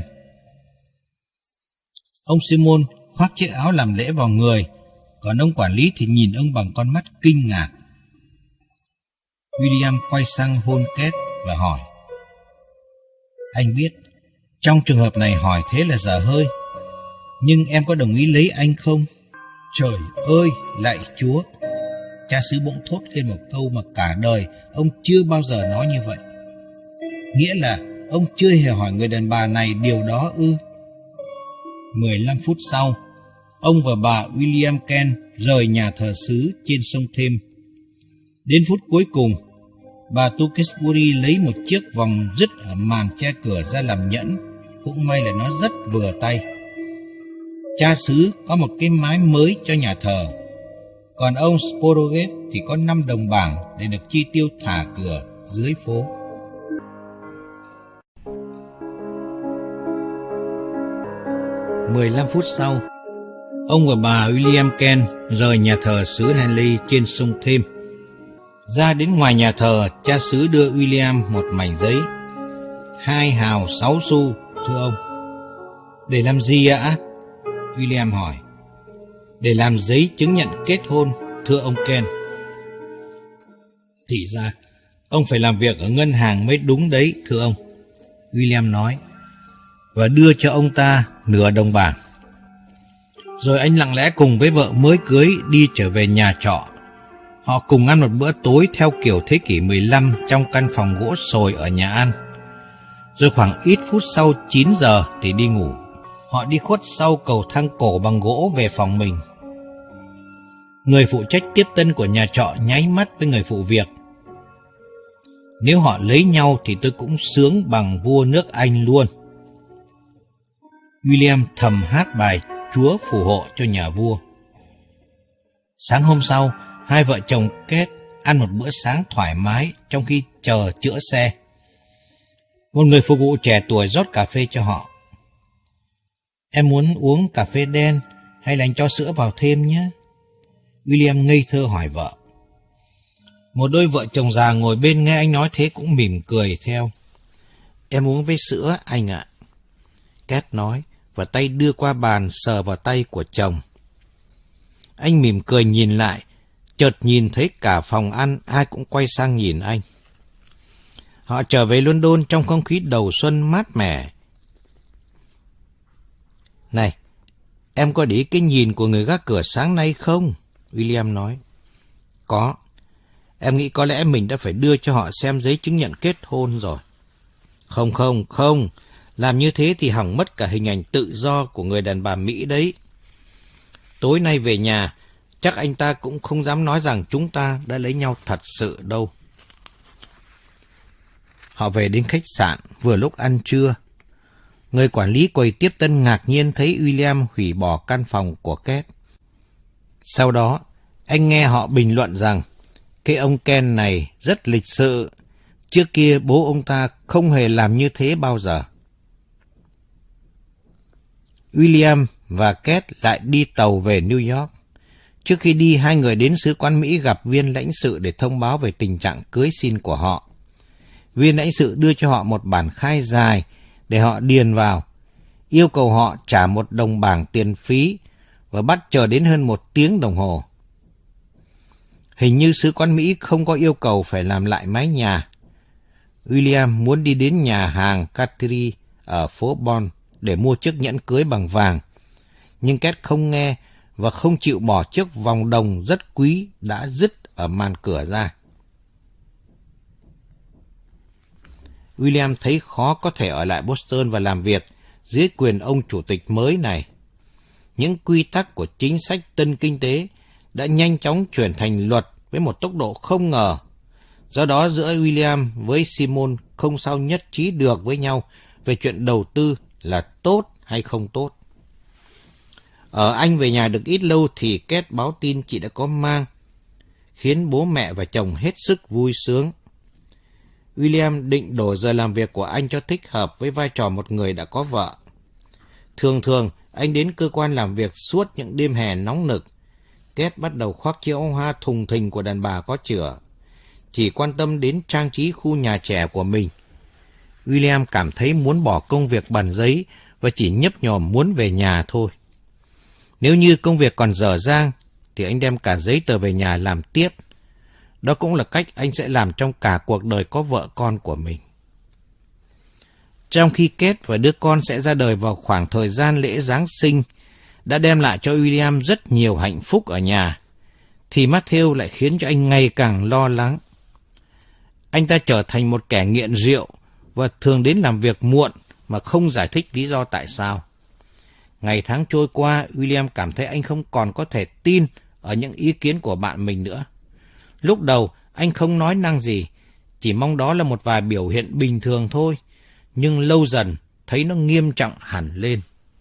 Ông Simon khoác chiếc áo làm lễ vào người, còn ông quản lý thì nhìn ông bằng con mắt kinh ngạc. William quay sang hôn Kate và hỏi. Anh biết, trong trường hợp này hỏi thế là dở hơi. Nhưng em có đồng ý lấy anh không? Trời ơi, lạy Chúa! Cha xứ bỗng thốt lên một câu mà cả đời ông chưa bao giờ nói như vậy. Nghĩa là ông chưa hề hỏi người đàn bà này điều đó ư? mười lăm phút sau, ông và bà William Ken rời nhà thờ xứ trên sông Thêm. Đến phút cuối cùng, bà Tewkesbury lấy một chiếc vòng rứt ở màn che cửa ra làm nhẫn. Cũng may là nó rất vừa tay. Cha xứ có một cái mái mới cho nhà thờ, còn ông Sporogate thì có năm đồng bảng để được chi tiêu thả cửa dưới phố. mười lăm phút sau, ông và bà William Ken rời nhà thờ xứ Henley trên sông Thêm. Ra đến ngoài nhà thờ, cha xứ đưa William một mảnh giấy. Hai hào sáu xu, thưa ông. Để làm gì ạ? William hỏi. Để làm giấy chứng nhận kết hôn, thưa ông Ken. Thì ra, ông phải làm việc ở ngân hàng mới đúng đấy, thưa ông. William nói. Và đưa cho ông ta nửa đồng bảng. Rồi anh lặng lẽ cùng với vợ mới cưới đi trở về nhà trọ. Họ cùng ăn một bữa tối theo kiểu thế kỷ mười lăm trong căn phòng gỗ sồi ở nhà ăn. Rồi khoảng ít phút sau chín giờ thì đi ngủ. Họ đi khuất sau cầu thang cổ bằng gỗ về phòng mình. Người phụ trách tiếp tân của nhà trọ nháy mắt với người phụ việc. Nếu họ lấy nhau thì tôi cũng sướng bằng vua nước Anh luôn. William thầm hát bài Chúa phù hộ cho nhà vua. Sáng hôm sau, hai vợ chồng Kate ăn một bữa sáng thoải mái trong khi chờ chữa xe. Một người phục vụ trẻ tuổi rót cà phê cho họ. Em muốn uống cà phê đen hay là anh cho sữa vào thêm nhé? William ngây thơ hỏi vợ. Một đôi vợ chồng già ngồi bên nghe anh nói thế cũng mỉm cười theo. Em uống với sữa anh ạ. Kate nói và tay đưa qua bàn sờ vào tay của chồng. Anh mỉm cười nhìn lại, chợt nhìn thấy cả phòng ăn ai cũng quay sang nhìn anh. Họ trở về London trong không khí đầu xuân mát mẻ. Này, em có để ý cái nhìn của người gác cửa sáng nay không? William nói. Có. Em nghĩ có lẽ mình đã phải đưa cho họ xem giấy chứng nhận kết hôn rồi. Không không không, làm như thế thì hỏng mất cả hình ảnh tự do của người đàn bà Mỹ đấy. Tối nay về nhà, chắc anh ta cũng không dám nói rằng chúng ta đã lấy nhau thật sự đâu. Họ về đến khách sạn vừa lúc ăn trưa. Người quản lý quầy tiếp tân ngạc nhiên thấy William hủy bỏ căn phòng của Kate. Sau đó, anh nghe họ bình luận rằng cái ông Ken này rất lịch sự. Trước kia bố ông ta không hề làm như thế bao giờ. William và Kate lại đi tàu về New York. Trước khi đi, hai người đến sứ quán Mỹ gặp viên lãnh sự để thông báo về tình trạng cưới xin của họ. Viên lãnh sự đưa cho họ một bản khai dài để họ điền vào, yêu cầu họ trả một đồng bảng tiền phí và bắt chờ đến hơn một tiếng đồng hồ. Hình như sứ quán Mỹ không có yêu cầu phải làm lại mái nhà. William muốn đi đến nhà hàng Catherine ở phố Bon để mua chiếc nhẫn cưới bằng vàng, nhưng Kate không nghe và không chịu bỏ chiếc vòng đồng rất quý đã dứt ở màn cửa ra. William thấy khó có thể ở lại Boston và làm việc dưới quyền ông chủ tịch mới này. Những quy tắc của chính sách tân kinh tế đã nhanh chóng chuyển thành luật với một tốc độ không ngờ. Do đó giữa William với Simon không sao nhất trí được với nhau về chuyện đầu tư là tốt hay không tốt. Ở Anh về nhà được ít lâu thì Kate báo tin chị đã có mang, khiến bố mẹ và chồng hết sức vui sướng. William định đổi giờ làm việc của anh cho thích hợp với vai trò một người đã có vợ. Thường thường, anh đến cơ quan làm việc suốt những đêm hè nóng nực. Kate bắt đầu khoác chiếc áo hoa thùng thình của đàn bà có chửa, chỉ quan tâm đến trang trí khu nhà trẻ của mình. William cảm thấy muốn bỏ công việc bàn giấy và chỉ nhấp nhổm muốn về nhà thôi. Nếu như công việc còn dở dang, thì anh đem cả giấy tờ về nhà làm tiếp. Đó cũng là cách anh sẽ làm trong cả cuộc đời có vợ con của mình. Trong khi Kate và đứa con sẽ ra đời vào khoảng thời gian lễ Giáng sinh, đã đem lại cho William rất nhiều hạnh phúc ở nhà, thì Matthew lại khiến cho anh ngày càng lo lắng. Anh ta trở thành một kẻ nghiện rượu và thường đến làm việc muộn mà không giải thích lý do tại sao. Ngày tháng trôi qua, William cảm thấy anh không còn có thể tin ở những ý kiến của bạn mình nữa. Lúc đầu, anh không nói năng gì, chỉ mong đó là một vài biểu hiện bình thường thôi, nhưng lâu dần thấy nó nghiêm trọng hẳn lên.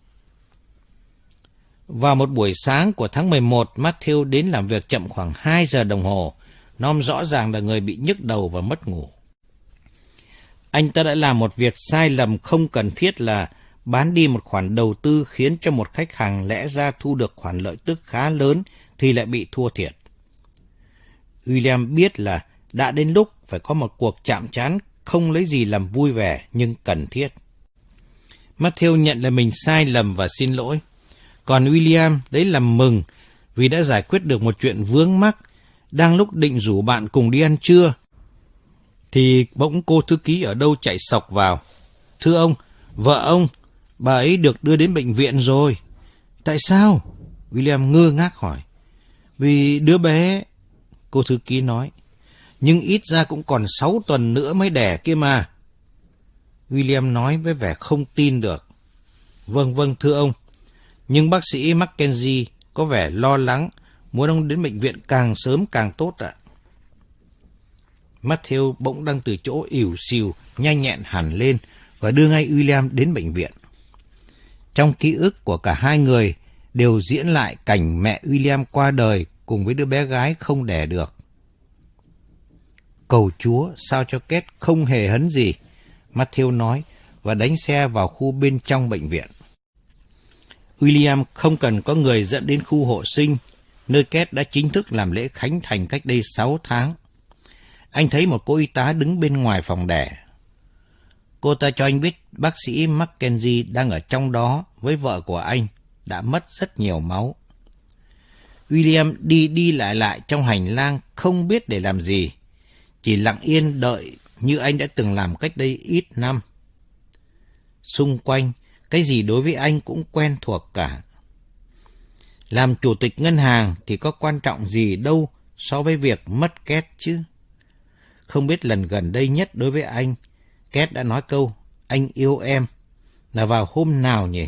Vào một buổi sáng của tháng mười một, Matthew đến làm việc chậm khoảng hai giờ đồng hồ. Nom rõ ràng là người bị nhức đầu và mất ngủ. Anh ta đã làm một việc sai lầm không cần thiết là bán đi một khoản đầu tư khiến cho một khách hàng lẽ ra thu được khoản lợi tức khá lớn thì lại bị thua thiệt. William biết là đã đến lúc phải có một cuộc chạm trán không lấy gì làm vui vẻ nhưng cần thiết. Matthew nhận là mình sai lầm và xin lỗi. Còn William đấy làm mừng vì đã giải quyết được một chuyện vướng mắc. Đang lúc định rủ bạn cùng đi ăn trưa, thì bỗng cô thư ký ở đâu chạy xộc vào. Thưa ông, vợ ông, bà ấy được đưa đến bệnh viện rồi. Tại sao? William ngơ ngác hỏi. Vì đứa bé, cô thư ký nói. Nhưng ít ra cũng còn sáu tuần nữa mới đẻ kia mà. William nói với vẻ không tin được. Vâng, vâng, thưa ông. Nhưng bác sĩ Mackenzie có vẻ lo lắng, muốn ông đến bệnh viện càng sớm càng tốt ạ. Matthew bỗng đang từ chỗ ỉu xìu, nhanh nhẹn hẳn lên và đưa ngay William đến bệnh viện. Trong ký ức của cả hai người đều diễn lại cảnh mẹ William qua đời cùng với đứa bé gái không đẻ được. Cầu Chúa sao cho Kate không hề hấn gì, Matthew nói và đánh xe vào khu bên trong bệnh viện. William không cần có người dẫn đến khu hộ sinh, nơi Kate đã chính thức làm lễ khánh thành cách đây sáu tháng. Anh thấy một cô y tá đứng bên ngoài phòng đẻ. Cô ta cho anh biết bác sĩ Mackenzie đang ở trong đó với vợ của anh, đã mất rất nhiều máu. William đi đi lại lại trong hành lang không biết để làm gì, chỉ lặng yên đợi như anh đã từng làm cách đây ít năm. Xung quanh, cái gì đối với anh cũng quen thuộc cả. Làm chủ tịch ngân hàng thì có quan trọng gì đâu so với việc mất Kate chứ. Không biết lần gần đây nhất đối với anh, Kate đã nói câu anh yêu em là vào hôm nào nhỉ?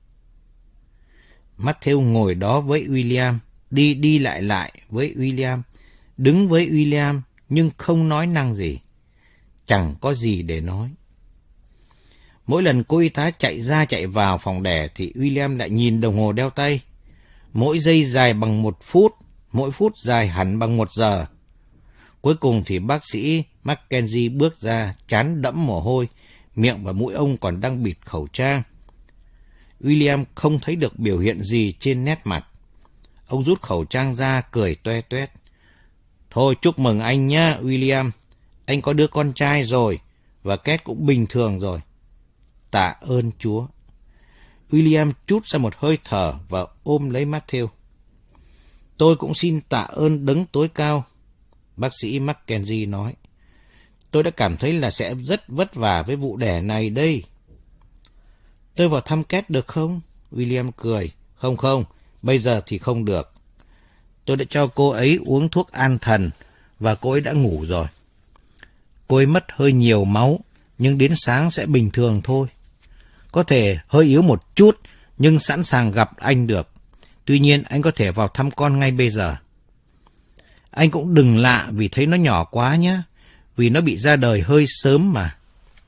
Matthew ngồi đó với William, đi đi lại lại với William, đứng với William nhưng không nói năng gì. chẳng có gì để nói. Mỗi lần cô y tá chạy ra chạy vào phòng đẻ thì William lại nhìn đồng hồ đeo tay. Mỗi giây dài bằng một phút, mỗi phút dài hẳn bằng một giờ. Cuối cùng thì bác sĩ Mackenzie bước ra, trán đẫm mồ hôi, miệng và mũi ông còn đang bịt khẩu trang. William không thấy được biểu hiện gì trên nét mặt. Ông rút khẩu trang ra, cười toe toét. Thôi chúc mừng anh nhá, William. Anh có đứa con trai rồi, và Két cũng bình thường rồi. Tạ ơn Chúa. William trút ra một hơi thở và ôm lấy Matthew. Tôi cũng xin tạ ơn Đấng tối cao, bác sĩ Mackenzie nói. Tôi đã cảm thấy là sẽ rất vất vả với vụ đẻ này đây. Tôi vào thăm Két được không? William cười. Không không, bây giờ thì không được. Tôi đã cho cô ấy uống thuốc an thần và cô ấy đã ngủ rồi. Cô ấy mất hơi nhiều máu, nhưng đến sáng sẽ bình thường thôi. Có thể hơi yếu một chút, nhưng sẵn sàng gặp anh được. Tuy nhiên, anh có thể vào thăm con ngay bây giờ. Anh cũng đừng lạ vì thấy nó nhỏ quá nhé, vì nó bị ra đời hơi sớm mà.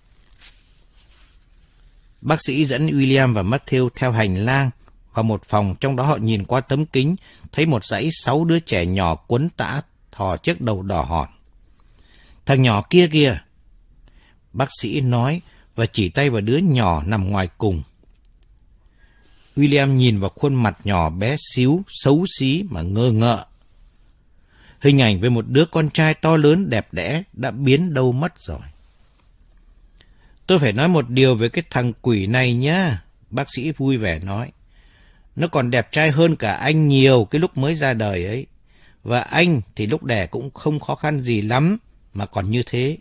Bác sĩ dẫn William và Matthew theo hành lang vào một phòng, trong đó họ nhìn qua tấm kính, thấy một dãy sáu đứa trẻ nhỏ quấn tã thò chiếc đầu đỏ hòn. Thằng nhỏ kia kìa, bác sĩ nói và chỉ tay vào đứa nhỏ nằm ngoài cùng. William nhìn vào khuôn mặt nhỏ bé xíu, xấu xí mà ngơ ngợ. Hình ảnh về một đứa con trai to lớn đẹp đẽ đã biến đâu mất rồi. Tôi phải nói một điều về cái thằng quỷ này nhá, bác sĩ vui vẻ nói. Nó còn đẹp trai hơn cả anh nhiều cái lúc mới ra đời ấy. Và anh thì lúc đẻ cũng không khó khăn gì lắm mà còn như thế.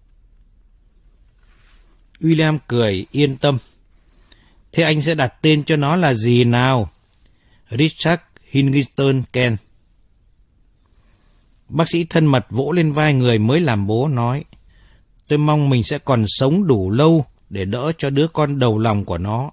William cười yên tâm. Thế anh sẽ đặt tên cho nó là gì nào? Richard Hingiston Ken. Bác sĩ thân mật vỗ lên vai người mới làm bố nói. Tôi mong mình sẽ còn sống đủ lâu để đỡ cho đứa con đầu lòng của nó.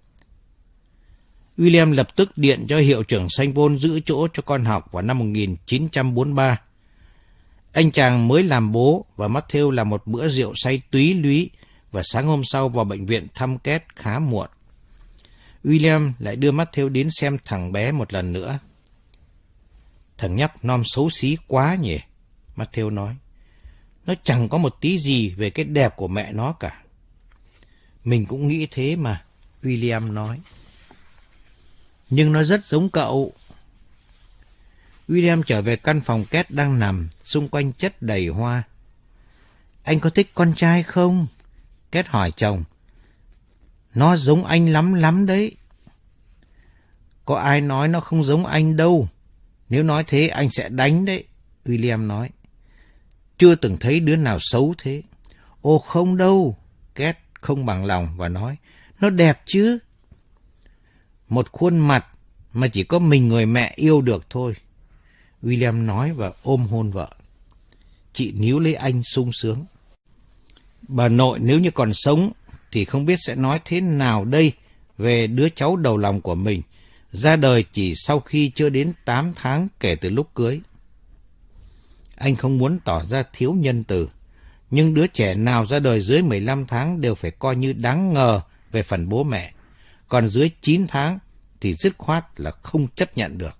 William lập tức điện cho hiệu trưởng Saint Paul giữ chỗ cho con học vào năm một nghìn chín trăm bốn mươi ba. Anh chàng mới làm bố và Matthew làm một bữa rượu say túy lúy và sáng hôm sau vào bệnh viện thăm Két khá muộn. William lại đưa Matthew đến xem thằng bé một lần nữa. Thằng nhóc non xấu xí quá nhỉ, Matthew nói. Nó chẳng có một tí gì về cái đẹp của mẹ nó cả. Mình cũng nghĩ thế mà, William nói. Nhưng nó rất giống cậu. William trở về căn phòng Két đang nằm, xung quanh chất đầy hoa. Anh có thích con trai không? Két hỏi chồng. Nó giống anh lắm lắm đấy. Có ai nói nó không giống anh đâu. Nếu nói thế anh sẽ đánh đấy, William nói. Chưa từng thấy đứa nào xấu thế. Ồ không đâu, Két không bằng lòng và nói. Nó đẹp chứ. Một khuôn mặt mà chỉ có mình người mẹ yêu được thôi, William nói và ôm hôn vợ. Chị níu lấy anh sung sướng. Bà nội nếu như còn sống thì không biết sẽ nói thế nào đây về đứa cháu đầu lòng của mình, ra đời chỉ sau khi chưa đến tám tháng kể từ lúc cưới. Anh không muốn tỏ ra thiếu nhân từ, nhưng đứa trẻ nào ra đời dưới mười lăm tháng đều phải coi như đáng ngờ về phần bố mẹ, còn dưới chín tháng thì dứt khoát là không chấp nhận được.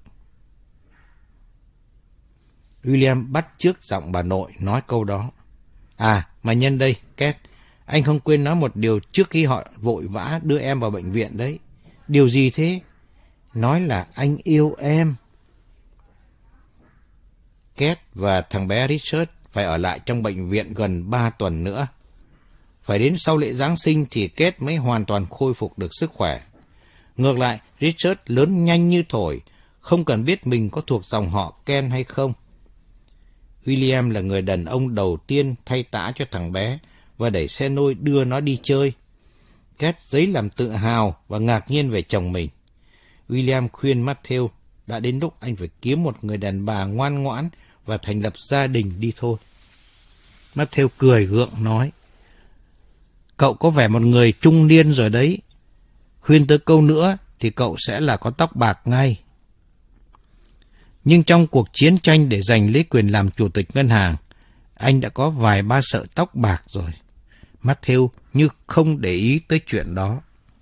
William bắt chước giọng bà nội nói câu đó. À, mà nhân đây, Két, anh không quên nói một điều trước khi họ vội vã đưa em vào bệnh viện đấy. Điều gì thế? Nói là anh yêu em. Két và thằng bé Richard phải ở lại trong bệnh viện gần ba tuần nữa. Phải đến sau lễ Giáng sinh thì Két mới hoàn toàn khôi phục được sức khỏe. Ngược lại, Richard lớn nhanh như thổi, không cần biết mình có thuộc dòng họ Ken hay không. William là người đàn ông đầu tiên thay tã cho thằng bé và đẩy xe nôi đưa nó đi chơi. Két dấy làm tự hào và ngạc nhiên về chồng mình. William khuyên Matthew đã đến lúc anh phải kiếm một người đàn bà ngoan ngoãn và thành lập gia đình đi thôi. Matthew cười gượng nói. Cậu có vẻ một người trung niên rồi đấy. Khuyên tới câu nữa thì cậu sẽ là có tóc bạc ngay. Nhưng trong cuộc chiến tranh để giành lấy quyền làm chủ tịch ngân hàng, Anh đã có vài ba sợi tóc bạc rồi. Matthew như không để ý tới chuyện đó.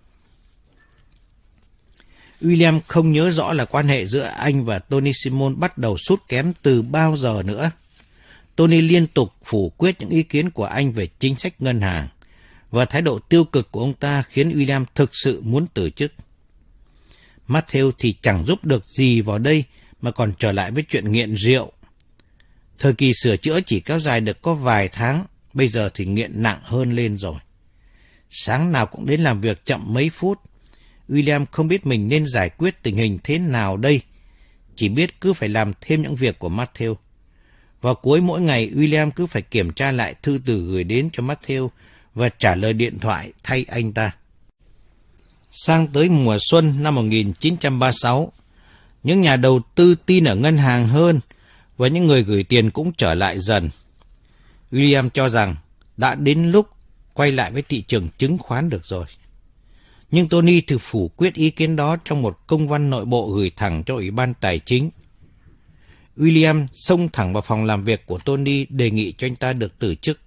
William không nhớ rõ là quan hệ giữa anh và Tony Simon bắt đầu sút kém từ bao giờ nữa. Tony liên tục phủ quyết những ý kiến của anh về chính sách ngân hàng, và thái độ tiêu cực của ông ta khiến William thực sự muốn từ chức. Matthew thì chẳng giúp được gì vào đây mà còn trở lại với chuyện nghiện rượu. Thời kỳ sửa chữa chỉ kéo dài được có vài tháng, bây giờ thì nghiện nặng hơn lên rồi. Sáng nào cũng đến làm việc chậm mấy phút. William không biết mình nên giải quyết tình hình thế nào đây, chỉ biết cứ phải làm thêm những việc của Matthew. Vào cuối mỗi ngày, William cứ phải kiểm tra lại thư từ gửi đến cho Matthew và trả lời điện thoại thay anh ta. Sang tới mùa xuân năm một nghìn chín trăm ba mươi sáu, những nhà đầu tư tin ở ngân hàng hơn và những người gửi tiền cũng trở lại dần. William cho rằng đã đến lúc quay lại với thị trường chứng khoán được rồi. Nhưng Tony thì phủ quyết ý kiến đó trong một công văn nội bộ gửi thẳng cho Ủy ban Tài chính. William xông thẳng vào phòng làm việc của Tony đề nghị cho anh ta được từ chức.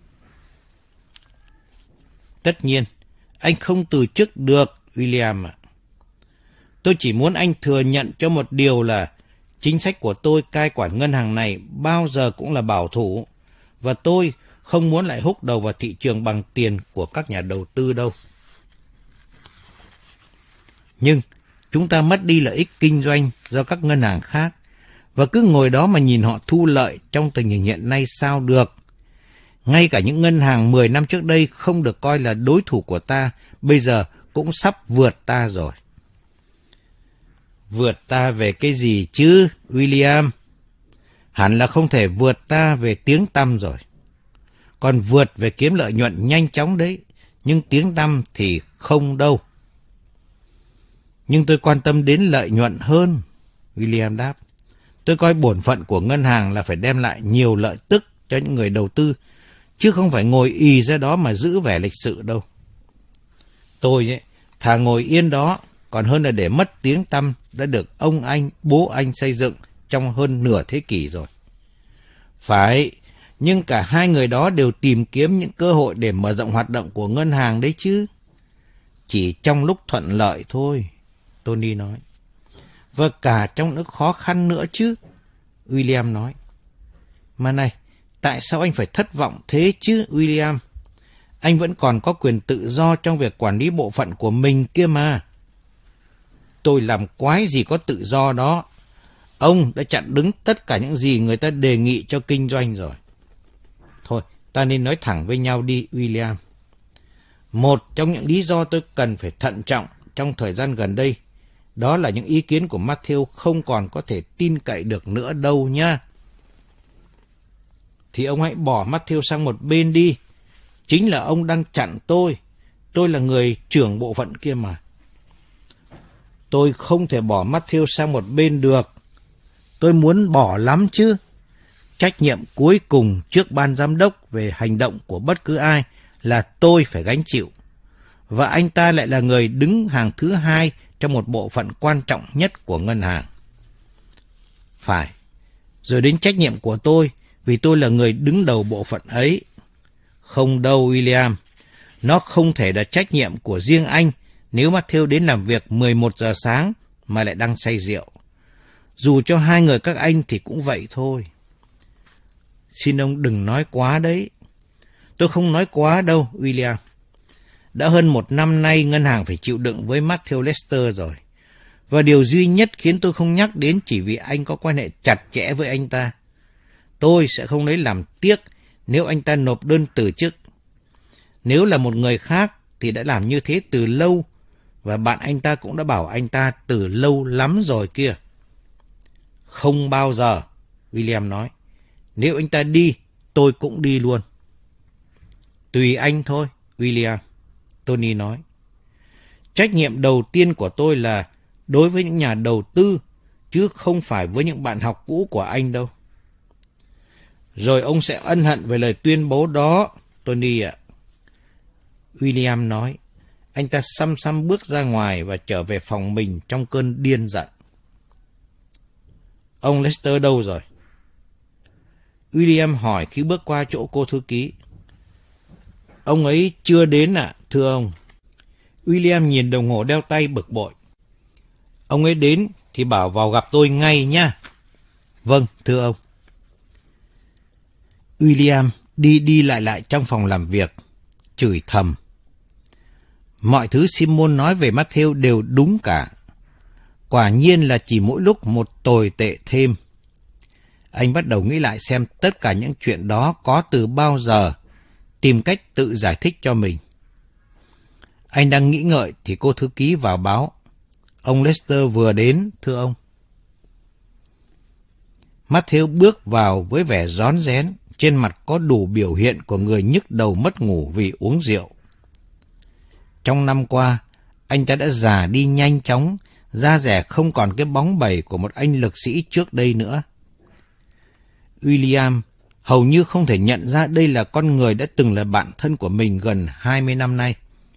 Tất nhiên, anh không từ chức được, William ạ. Tôi chỉ muốn anh thừa nhận cho một điều là chính sách của tôi cai quản ngân hàng này bao giờ cũng là bảo thủ, và tôi không muốn lại húc đầu vào thị trường bằng tiền của các nhà đầu tư đâu. Nhưng chúng ta mất đi lợi ích kinh doanh do các ngân hàng khác, và cứ ngồi đó mà nhìn họ thu lợi trong tình hình hiện nay sao được. Ngay cả những ngân hàng mười năm trước đây không được coi là đối thủ của ta, bây giờ cũng sắp vượt ta rồi. Vượt ta về cái gì chứ, William? Hẳn là không thể vượt ta về tiếng tăm rồi. Còn vượt về kiếm lợi nhuận nhanh chóng đấy, nhưng tiếng tăm thì không đâu. Nhưng tôi quan tâm đến lợi nhuận hơn, William đáp. Tôi coi bổn phận của ngân hàng là phải đem lại nhiều lợi tức cho những người đầu tư, chứ không phải ngồi ì ra đó mà giữ vẻ lịch sự đâu. Tôi ấy, thà ngồi yên đó, còn hơn là để mất tiếng tăm đã được ông anh, bố anh xây dựng trong hơn nửa thế kỷ rồi. Phải, nhưng cả hai người đó đều tìm kiếm những cơ hội để mở rộng hoạt động của ngân hàng đấy chứ. Chỉ trong lúc thuận lợi thôi, Tony nói. Và cả trong lúc khó khăn nữa chứ, William nói. Mà này, tại sao anh phải thất vọng thế chứ, William? Anh vẫn còn có quyền tự do trong việc quản lý bộ phận của mình kia mà. Tôi làm quái gì có tự do đó. Ông đã chặn đứng tất cả những gì người ta đề nghị cho kinh doanh rồi. Thôi, ta nên nói thẳng với nhau đi, William. Một trong những lý do tôi cần phải thận trọng trong thời gian gần đây, đó là những ý kiến của Matthew không còn có thể tin cậy được nữa đâu nha. Thì ông hãy bỏ Matthew sang một bên đi. Chính là ông đang chặn tôi. Tôi là người trưởng bộ phận kia mà. Tôi không thể bỏ Matthew sang một bên được. Tôi muốn bỏ lắm chứ. Trách nhiệm cuối cùng trước ban giám đốc về hành động của bất cứ ai là tôi phải gánh chịu. Và anh ta lại là người đứng hàng thứ hai trong một bộ phận quan trọng nhất của ngân hàng. Phải. Rồi đến trách nhiệm của tôi vì tôi là người đứng đầu bộ phận ấy. Không đâu, William. Nó không thể là trách nhiệm của riêng anh nếu Matthew đến làm việc mười một giờ sáng mà lại đang say rượu. Dù cho hai người các anh thì cũng vậy thôi. Xin ông đừng nói quá đấy. Tôi không nói quá đâu, William. Đã hơn một năm nay ngân hàng phải chịu đựng với Matthew Lester rồi. Và điều duy nhất khiến tôi không nhắc đến chỉ vì anh có quan hệ chặt chẽ với anh ta. Tôi sẽ không lấy làm tiếc nếu anh ta nộp đơn từ chức. Nếu là một người khác thì đã làm như thế từ lâu, và bạn anh ta cũng đã bảo anh ta từ lâu lắm rồi kia. Không bao giờ, William nói. Nếu anh ta đi, tôi cũng đi luôn. Tùy anh thôi, William, Tony nói. Trách nhiệm đầu tiên của tôi là đối với những nhà đầu tư, chứ không phải với những bạn học cũ của anh đâu. Rồi ông sẽ ân hận về lời tuyên bố đó, Tony ạ. William nói. Anh ta xăm xăm bước ra ngoài và trở về phòng mình trong cơn điên giận. Ông Lester đâu rồi? William hỏi khi bước qua chỗ cô thư ký. Ông ấy chưa đến ạ, à, thưa ông. William nhìn đồng hồ đeo tay bực bội. Ông ấy đến thì bảo vào gặp tôi ngay nha. Vâng, thưa ông. William đi đi lại lại trong phòng làm việc, chửi thầm. Mọi thứ Simon nói về Matthew đều đúng cả. Quả nhiên là chỉ mỗi lúc một tồi tệ thêm. Anh bắt đầu nghĩ lại xem tất cả những chuyện đó có từ bao giờ, tìm cách tự giải thích cho mình. Anh đang nghĩ ngợi thì cô thư ký vào báo. Ông Lester vừa đến, thưa ông. Matthew bước vào với vẻ rón rén, trên mặt có đủ biểu hiện của người nhức đầu mất ngủ vì uống rượu. Trong năm qua, anh ta đã già đi nhanh chóng, da dẻ không còn cái bóng bẩy của một anh lực sĩ trước đây nữa. William hầu như không thể nhận ra đây là con người đã từng là bạn thân của mình gần hai mươi năm nay.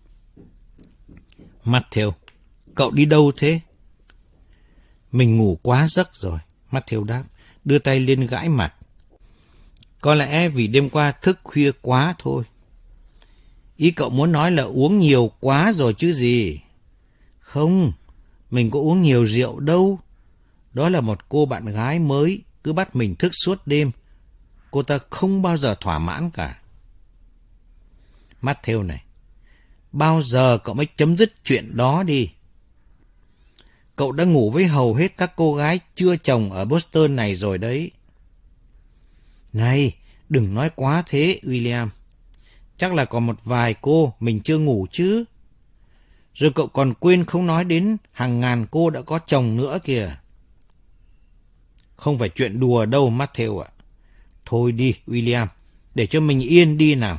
Matthew, cậu đi đâu thế? Mình ngủ quá giấc rồi, Matthew đáp, đưa tay lên gãi mặt. Có lẽ vì đêm qua thức khuya quá thôi. Ý cậu muốn nói là uống nhiều quá rồi chứ gì? Không, mình có uống nhiều rượu đâu. Đó là một cô bạn gái mới, cứ bắt mình thức suốt đêm. Cô ta không bao giờ thỏa mãn cả. Matthew này, bao giờ cậu mới chấm dứt chuyện đó đi? Cậu đã ngủ với hầu hết các cô gái chưa chồng ở Boston này rồi đấy. Này, đừng nói quá thế, William. Chắc là còn một vài cô mình chưa ngủ chứ. Rồi cậu còn quên không nói đến hàng ngàn cô đã có chồng nữa kìa. Không phải chuyện đùa đâu, Matthew ạ. Thôi đi, William, để cho mình yên đi nào.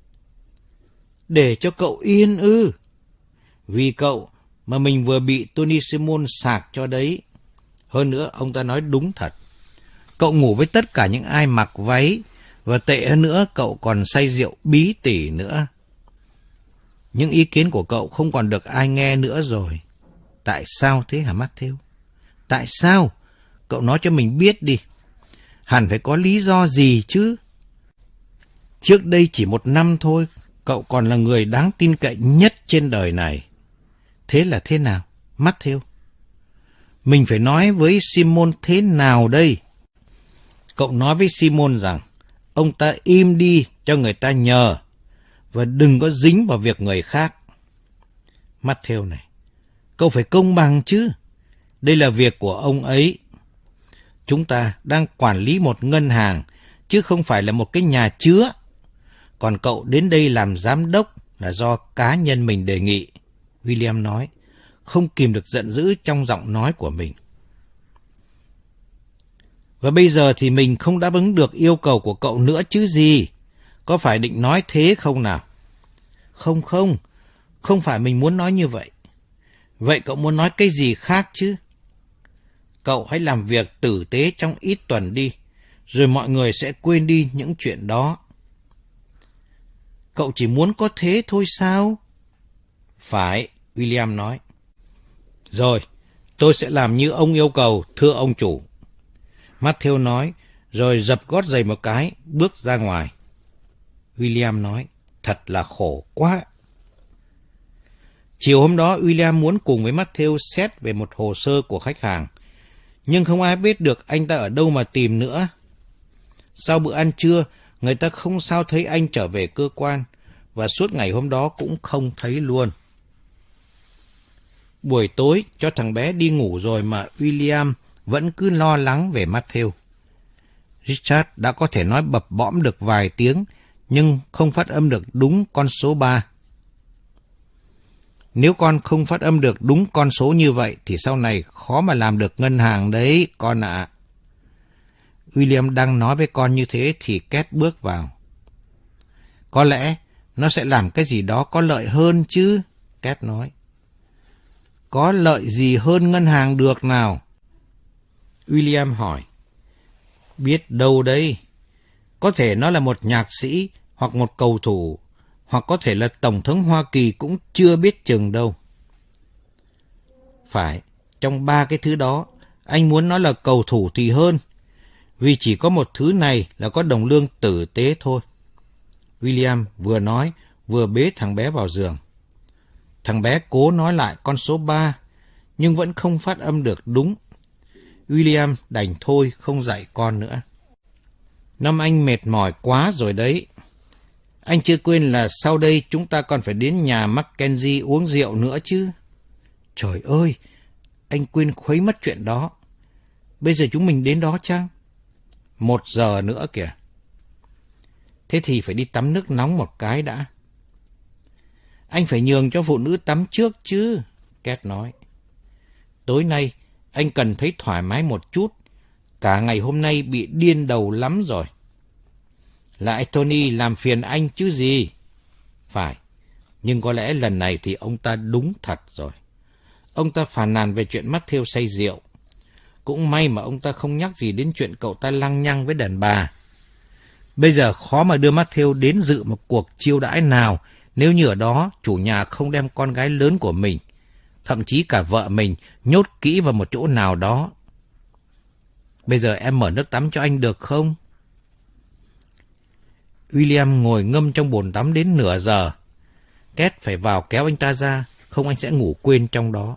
Để cho cậu yên ư? Vì cậu mà mình vừa bị Tony Simon sạc cho đấy. Hơn nữa, ông ta nói đúng thật. Cậu ngủ với tất cả những ai mặc váy, và tệ hơn nữa, cậu còn say rượu bí tỉ nữa. Những ý kiến của cậu không còn được ai nghe nữa rồi. Tại sao thế hả Matthew? Tại sao? Cậu nói cho mình biết đi. Hẳn phải có lý do gì chứ. Trước đây chỉ một năm thôi, cậu còn là người đáng tin cậy nhất trên đời này. Thế là thế nào, Matthew? Mình phải nói với Simon thế nào đây? Cậu nói với Simon rằng ông ta im đi cho người ta nhờ và đừng có dính vào việc người khác. Matthew này, cậu phải công bằng chứ. Đây là việc của ông ấy. Chúng ta đang quản lý một ngân hàng chứ không phải là một cái nhà chứa. Còn cậu đến đây làm giám đốc là do cá nhân mình đề nghị, William nói, không kìm được giận dữ trong giọng nói của mình. Và bây giờ thì mình không đáp ứng được yêu cầu của cậu nữa chứ gì. Có phải định nói thế không nào? Không không, không phải mình muốn nói như vậy. Vậy cậu muốn nói cái gì khác chứ? Cậu hãy làm việc tử tế trong ít tuần đi, rồi mọi người sẽ quên đi những chuyện đó. Cậu chỉ muốn có thế thôi sao? Phải, William nói. Rồi, tôi sẽ làm như ông yêu cầu, thưa ông chủ. Matthew nói, rồi dập gót giày một cái, bước ra ngoài. William nói, thật là khổ quá. Chiều hôm đó, William muốn cùng với Matthew xét về một hồ sơ của khách hàng, nhưng không ai biết được anh ta ở đâu mà tìm nữa. Sau bữa ăn trưa, người ta không sao thấy anh trở về cơ quan, và suốt ngày hôm đó cũng không thấy luôn. Buổi tối, cho thằng bé đi ngủ rồi mà William vẫn cứ lo lắng về Matthew. Richard đã có thể nói bập bõm được vài tiếng, nhưng không phát âm được đúng con số ba. Nếu con không phát âm được đúng con số như vậy, thì sau này khó mà làm được ngân hàng đấy, con ạ. À. William đang nói với con như thế thì Kate bước vào. Có lẽ nó sẽ làm cái gì đó có lợi hơn chứ, Kate nói. Có lợi gì hơn ngân hàng được nào? William hỏi. Biết đâu đấy. Có thể nó là một nhạc sĩ, hoặc một cầu thủ, hoặc có thể là Tổng thống Hoa Kỳ cũng chưa biết chừng đâu. Phải, trong ba cái thứ đó, anh muốn nó là cầu thủ thì hơn. vì chỉ có một thứ này là có đồng lương tử tế thôi. William vừa nói, vừa bế thằng bé vào giường. Thằng bé cố nói lại con số ba, nhưng vẫn không phát âm được đúng. William đành thôi không dạy con nữa. Năm anh mệt mỏi quá rồi đấy. Anh chưa quên là sau đây chúng ta còn phải đến nhà Mackenzie uống rượu nữa chứ. Trời ơi, anh quên khuấy mất chuyện đó. Bây giờ chúng mình đến đó chăng? Một giờ nữa kìa. Thế thì phải đi tắm nước nóng một cái đã. Anh phải nhường cho phụ nữ tắm trước chứ, Két nói. Tối nay, anh cần thấy thoải mái một chút. Cả ngày hôm nay bị điên đầu lắm rồi. Lại Tony làm phiền anh chứ gì. Phải, nhưng có lẽ lần này thì ông ta đúng thật rồi. Ông ta phàn nàn về chuyện Matthew say rượu. Cũng may mà ông ta không nhắc gì đến chuyện cậu ta lăng nhăng với đàn bà. Bây giờ khó mà đưa Matthew đến dự một cuộc chiêu đãi nào nếu như ở đó chủ nhà không đem con gái lớn của mình, thậm chí cả vợ mình, nhốt kỹ vào một chỗ nào đó. Bây giờ em mở nước tắm cho anh được không? William ngồi ngâm trong bồn tắm đến nửa giờ. Két phải vào kéo anh ta ra, không anh sẽ ngủ quên trong đó.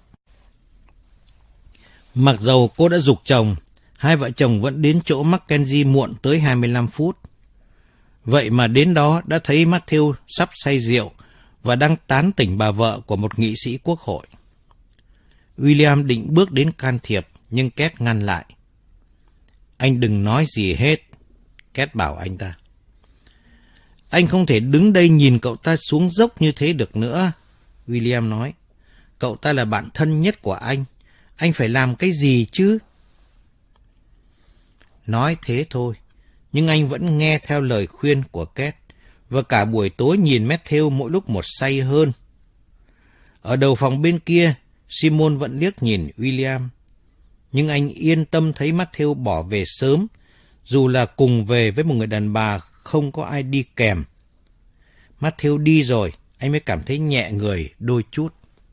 Mặc dầu cô đã giục chồng, hai vợ chồng vẫn đến chỗ Mackenzie muộn tới hai mươi lăm phút. Vậy mà đến đó đã thấy Matthew sắp say rượu và đang tán tỉnh bà vợ của một nghị sĩ quốc hội. William định bước đến can thiệp, nhưng Két ngăn lại. Anh đừng nói gì hết, Két bảo anh ta. Anh không thể đứng đây nhìn cậu ta xuống dốc như thế được nữa, William nói. Cậu ta là bạn thân nhất của anh. Anh phải làm cái gì chứ? Nói thế thôi, nhưng anh vẫn nghe theo lời khuyên của Két, và cả buổi tối nhìn Matthew mỗi lúc một say hơn. Ở đầu phòng bên kia, Simon vẫn liếc nhìn William. Nhưng anh yên tâm thấy Matthew bỏ về sớm, dù là cùng về với một người đàn bà không có ai đi kèm. Matthew đi rồi, anh mới cảm thấy nhẹ người đôi chút.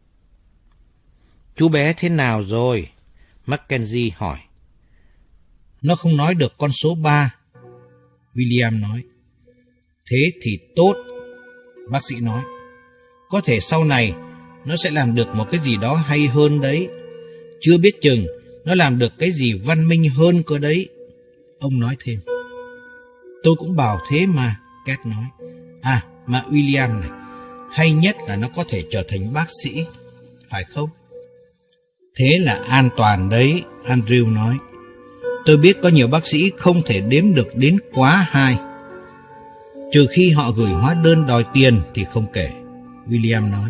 Chú bé thế nào rồi? Mackenzie hỏi. Nó không nói được con số ba, William nói. Thế thì tốt, bác sĩ nói. Có thể sau này nó sẽ làm được một cái gì đó hay hơn đấy. Chưa biết chừng nó làm được cái gì văn minh hơn cơ đấy, ông nói thêm. Tôi cũng bảo thế mà, Két nói. À, mà William này, hay nhất là nó có thể trở thành bác sĩ, phải không? Thế là an toàn đấy, Andrew nói. Tôi biết có nhiều bác sĩ không thể đếm được đến quá hai. Trừ khi họ gửi hóa đơn đòi tiền thì không kể, William nói.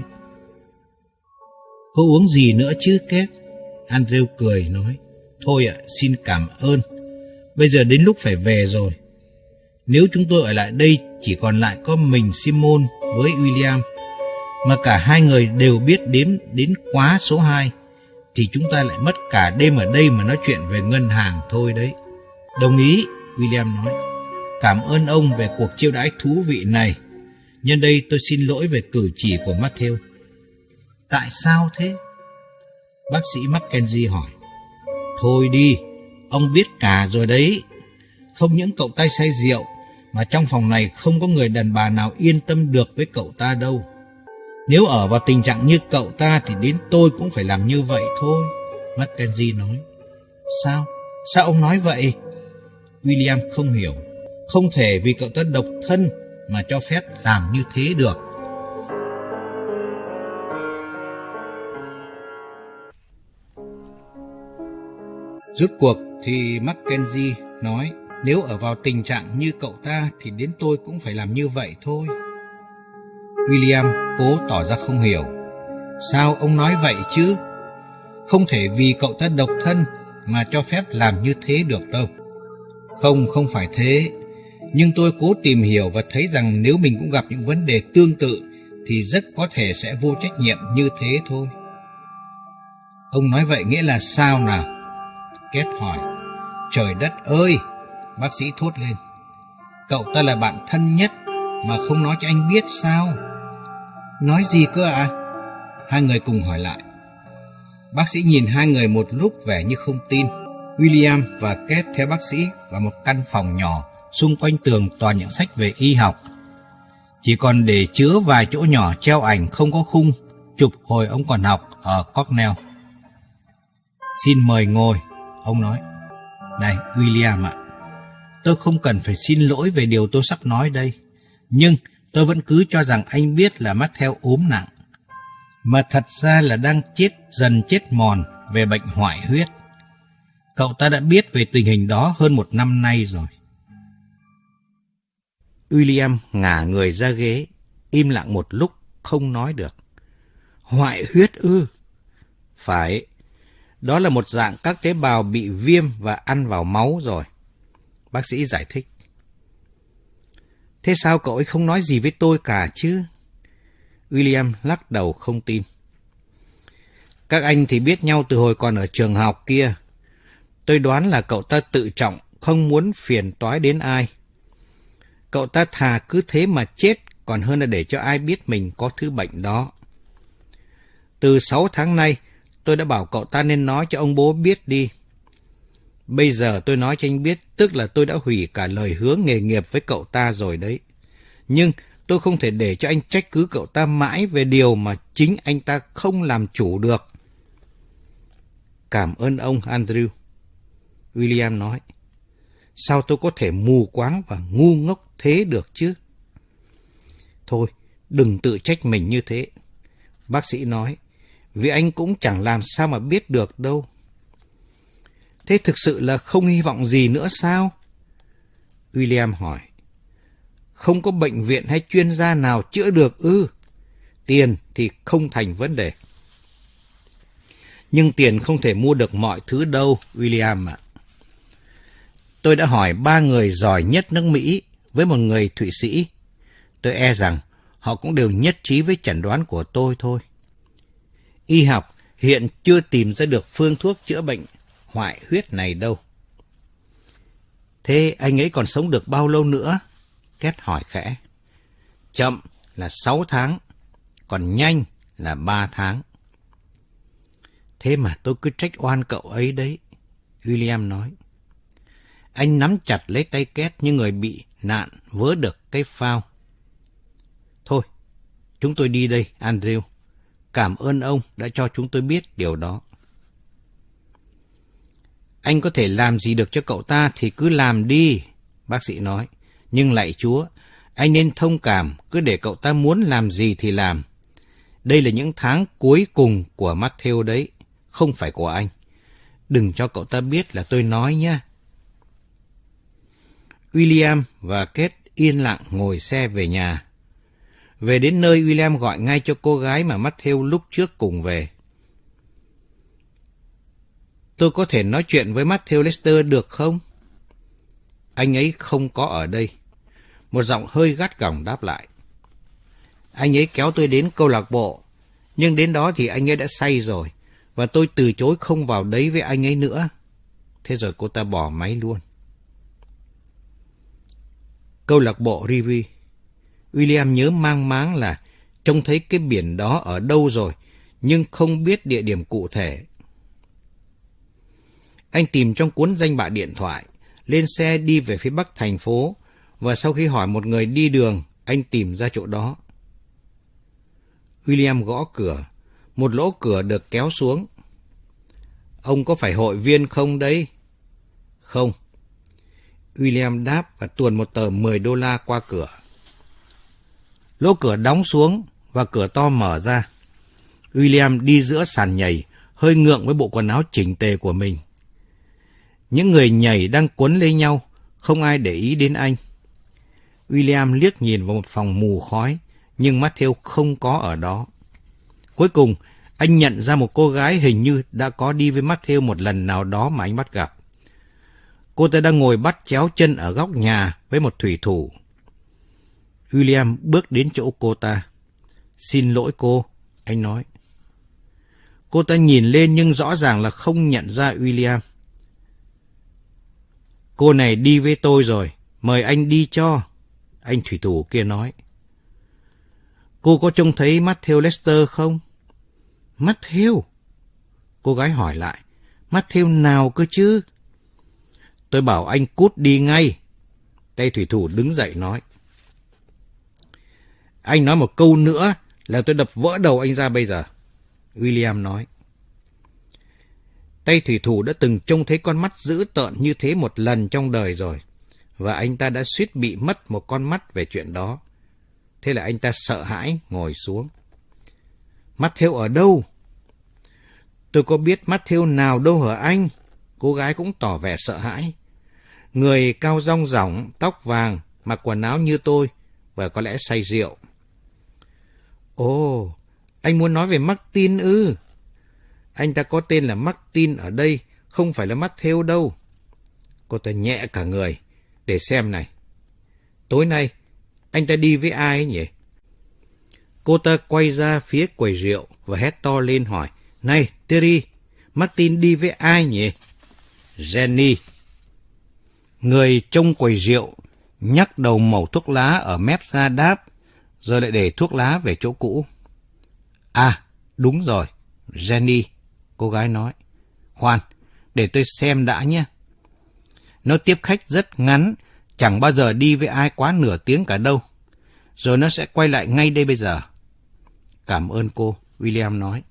Có uống gì nữa chứ, Két? Andrew cười nói. Thôi ạ, xin cảm ơn. Bây giờ đến lúc phải về rồi. Nếu chúng tôi ở lại đây chỉ còn lại có mình Simon với William, mà cả hai người đều biết đếm đến quá số hai, thì chúng ta lại mất cả đêm ở đây mà nói chuyện về ngân hàng thôi đấy. Đồng ý, William nói. Cảm ơn ông về cuộc chiêu đãi thú vị này. Nhân đây tôi xin lỗi về cử chỉ của Matthew. Tại sao thế? Bác sĩ Mackenzie hỏi. Thôi đi, ông biết cả rồi đấy. Không những cậu ta say rượu, mà trong phòng này không có người đàn bà nào yên tâm được với cậu ta đâu. Nếu ở vào tình trạng như cậu ta thì đến tôi cũng phải làm như vậy thôi, Mackenzie nói. Sao? Sao ông nói vậy? William không hiểu. Không thể vì cậu ta độc thân mà cho phép làm như thế được. Rốt cuộc thì Mackenzie nói, nếu ở vào tình trạng như cậu ta thì đến tôi cũng phải làm như vậy thôi. William cố tỏ ra không hiểu. Sao ông nói vậy chứ? Không thể vì cậu ta độc thân mà cho phép làm như thế được đâu. Không, không phải thế. Nhưng tôi cố tìm hiểu và thấy rằng nếu mình cũng gặp những vấn đề tương tự thì rất có thể sẽ vô trách nhiệm như thế thôi. Ông nói vậy nghĩa là sao nào? Két hỏi. Trời đất ơi! Bác sĩ thốt lên. Cậu ta là bạn thân nhất mà không nói cho anh biết sao? Nói gì cơ ạ? À? Hai người cùng hỏi lại. Bác sĩ nhìn hai người một lúc vẻ như không tin. William và Kate theo bác sĩ vào một căn phòng nhỏ, xung quanh tường toàn những sách về y học. Chỉ còn để chứa vài chỗ nhỏ treo ảnh không có khung, chụp hồi ông còn học ở Cornell. Xin mời ngồi, ông nói. Này, William ạ, tôi không cần phải xin lỗi về điều tôi sắp nói đây, nhưng tôi vẫn cứ cho rằng anh biết là Matthew ốm nặng, mà thật ra là đang chết dần chết mòn về bệnh hoại huyết. Cậu ta đã biết về tình hình đó hơn một năm nay rồi. William ngả người ra ghế, im lặng một lúc, không nói được. Hoại huyết ư? Phải, đó là một dạng các tế bào bị viêm và ăn vào máu rồi. Bác sĩ giải thích. Thế sao cậu ấy không nói gì với tôi cả chứ? William lắc đầu không tin. Các anh thì biết nhau từ hồi còn ở trường học kia. Tôi đoán là cậu ta tự trọng, không muốn phiền toái đến ai. Cậu ta thà cứ thế mà chết, còn hơn là để cho ai biết mình có thứ bệnh đó. Từ sáu tháng nay, tôi đã bảo cậu ta nên nói cho ông bố biết đi. Bây giờ tôi nói cho anh biết, tức là tôi đã hủy cả lời hứa nghề nghiệp với cậu ta rồi đấy. Nhưng tôi không thể để cho anh trách cứ cậu ta mãi về điều mà chính anh ta không làm chủ được. Cảm ơn ông, Andrew. William nói. Sao tôi có thể mù quáng và ngu ngốc thế được chứ? Thôi, đừng tự trách mình như thế. Bác sĩ nói, vì anh cũng chẳng làm sao mà biết được đâu. Thế thực sự là không hy vọng gì nữa sao? William hỏi. Không có bệnh viện hay chuyên gia nào chữa được ư? Tiền thì không thành vấn đề. Nhưng tiền không thể mua được mọi thứ đâu, William ạ. Tôi đã hỏi ba người giỏi nhất nước Mỹ với một người Thụy Sĩ. Tôi e rằng họ cũng đều nhất trí với chẩn đoán của tôi thôi. Y học hiện chưa tìm ra được phương thuốc chữa bệnh hoại huyết này đâu. Thế anh ấy còn sống được bao lâu nữa? Két hỏi khẽ. Chậm là sáu tháng, còn nhanh là ba tháng. Thế mà tôi cứ trách oan cậu ấy đấy, William nói. Anh nắm chặt lấy tay Két như người bị nạn vớ được cái phao. Thôi, chúng tôi đi đây, Andrew. Cảm ơn ông đã cho chúng tôi biết điều đó. Anh có thể làm gì được cho cậu ta thì cứ làm đi, bác sĩ nói. Nhưng lạy Chúa, anh nên thông cảm, cứ để cậu ta muốn làm gì thì làm. Đây là những tháng cuối cùng của Matthew đấy, không phải của anh. Đừng cho cậu ta biết là tôi nói nhé. William và Kate yên lặng ngồi xe về nhà. Về đến nơi, William gọi ngay cho cô gái mà Matthew lúc trước cùng về. Tôi có thể nói chuyện với Matthew Lester được không? Anh ấy không có ở đây. Một giọng hơi gắt gỏng đáp lại. Anh ấy kéo tôi đến câu lạc bộ, nhưng đến đó thì anh ấy đã say rồi, và tôi từ chối không vào đấy với anh ấy nữa. Thế rồi cô ta bỏ máy luôn. Câu lạc bộ Rivi. William nhớ mang máng là trông thấy cái biển đó ở đâu rồi, nhưng không biết địa điểm cụ thể. Anh tìm trong cuốn danh bạ điện thoại, lên xe đi về phía bắc thành phố, và sau khi hỏi một người đi đường, anh tìm ra chỗ đó. William gõ cửa, một lỗ cửa được kéo xuống. Ông có phải hội viên không đấy? Không. William đáp và tuồn một tờ mười đô la qua cửa. Lỗ cửa đóng xuống và cửa to mở ra. William đi giữa sàn nhảy, hơi ngượng với bộ quần áo chỉnh tề của mình. Những người nhảy đang quấn lấy nhau, không ai để ý đến anh. William liếc nhìn vào một phòng mù khói, nhưng Matthew không có ở đó. Cuối cùng, anh nhận ra một cô gái hình như đã có đi với Matthew một lần nào đó mà anh bắt gặp. Cô ta đang ngồi bắt chéo chân ở góc nhà với một thủy thủ. William bước đến chỗ cô ta. Xin lỗi cô, anh nói. Cô ta nhìn lên nhưng rõ ràng là không nhận ra William. Cô này đi với tôi rồi, mời anh đi cho, anh thủy thủ kia nói. Cô có trông thấy Matthew Lester không? Matthew? Cô gái hỏi lại. Matthew nào cơ chứ? Tôi bảo anh cút đi ngay. Tay thủy thủ đứng dậy nói. Anh nói một câu nữa là tôi đập vỡ đầu anh ra bây giờ, William nói. Tay thủy thủ đã từng trông thấy con mắt dữ tợn như thế một lần trong đời rồi, và anh ta đã suýt bị mất một con mắt về chuyện đó. Thế là anh ta sợ hãi ngồi xuống. Matthew ở đâu? Tôi có biết Matthew nào đâu hả anh? Cô gái cũng tỏ vẻ sợ hãi. Người cao rong ròng, tóc vàng, mặc quần áo như tôi, và có lẽ say rượu. Ồ, anh muốn nói về Martin ư? Anh ta có tên là Martin ở đây, không phải là Matthew đâu. Cô ta nhẹ cả người, để xem này. Tối nay, anh ta đi với ai ấy nhỉ? Cô ta quay ra phía quầy rượu và hét to lên hỏi. Này, Terry, Martin đi với ai nhỉ? Jenny. Người trông quầy rượu nhắc đầu mẩu thuốc lá ở mép ra đáp, rồi lại để thuốc lá về chỗ cũ. À, đúng rồi, Jenny, cô gái nói. Khoan, để tôi xem đã nhé. Nó tiếp khách rất ngắn, chẳng bao giờ đi với ai quá nửa tiếng cả đâu. Rồi nó sẽ quay lại ngay đây bây giờ. Cảm ơn cô, William nói.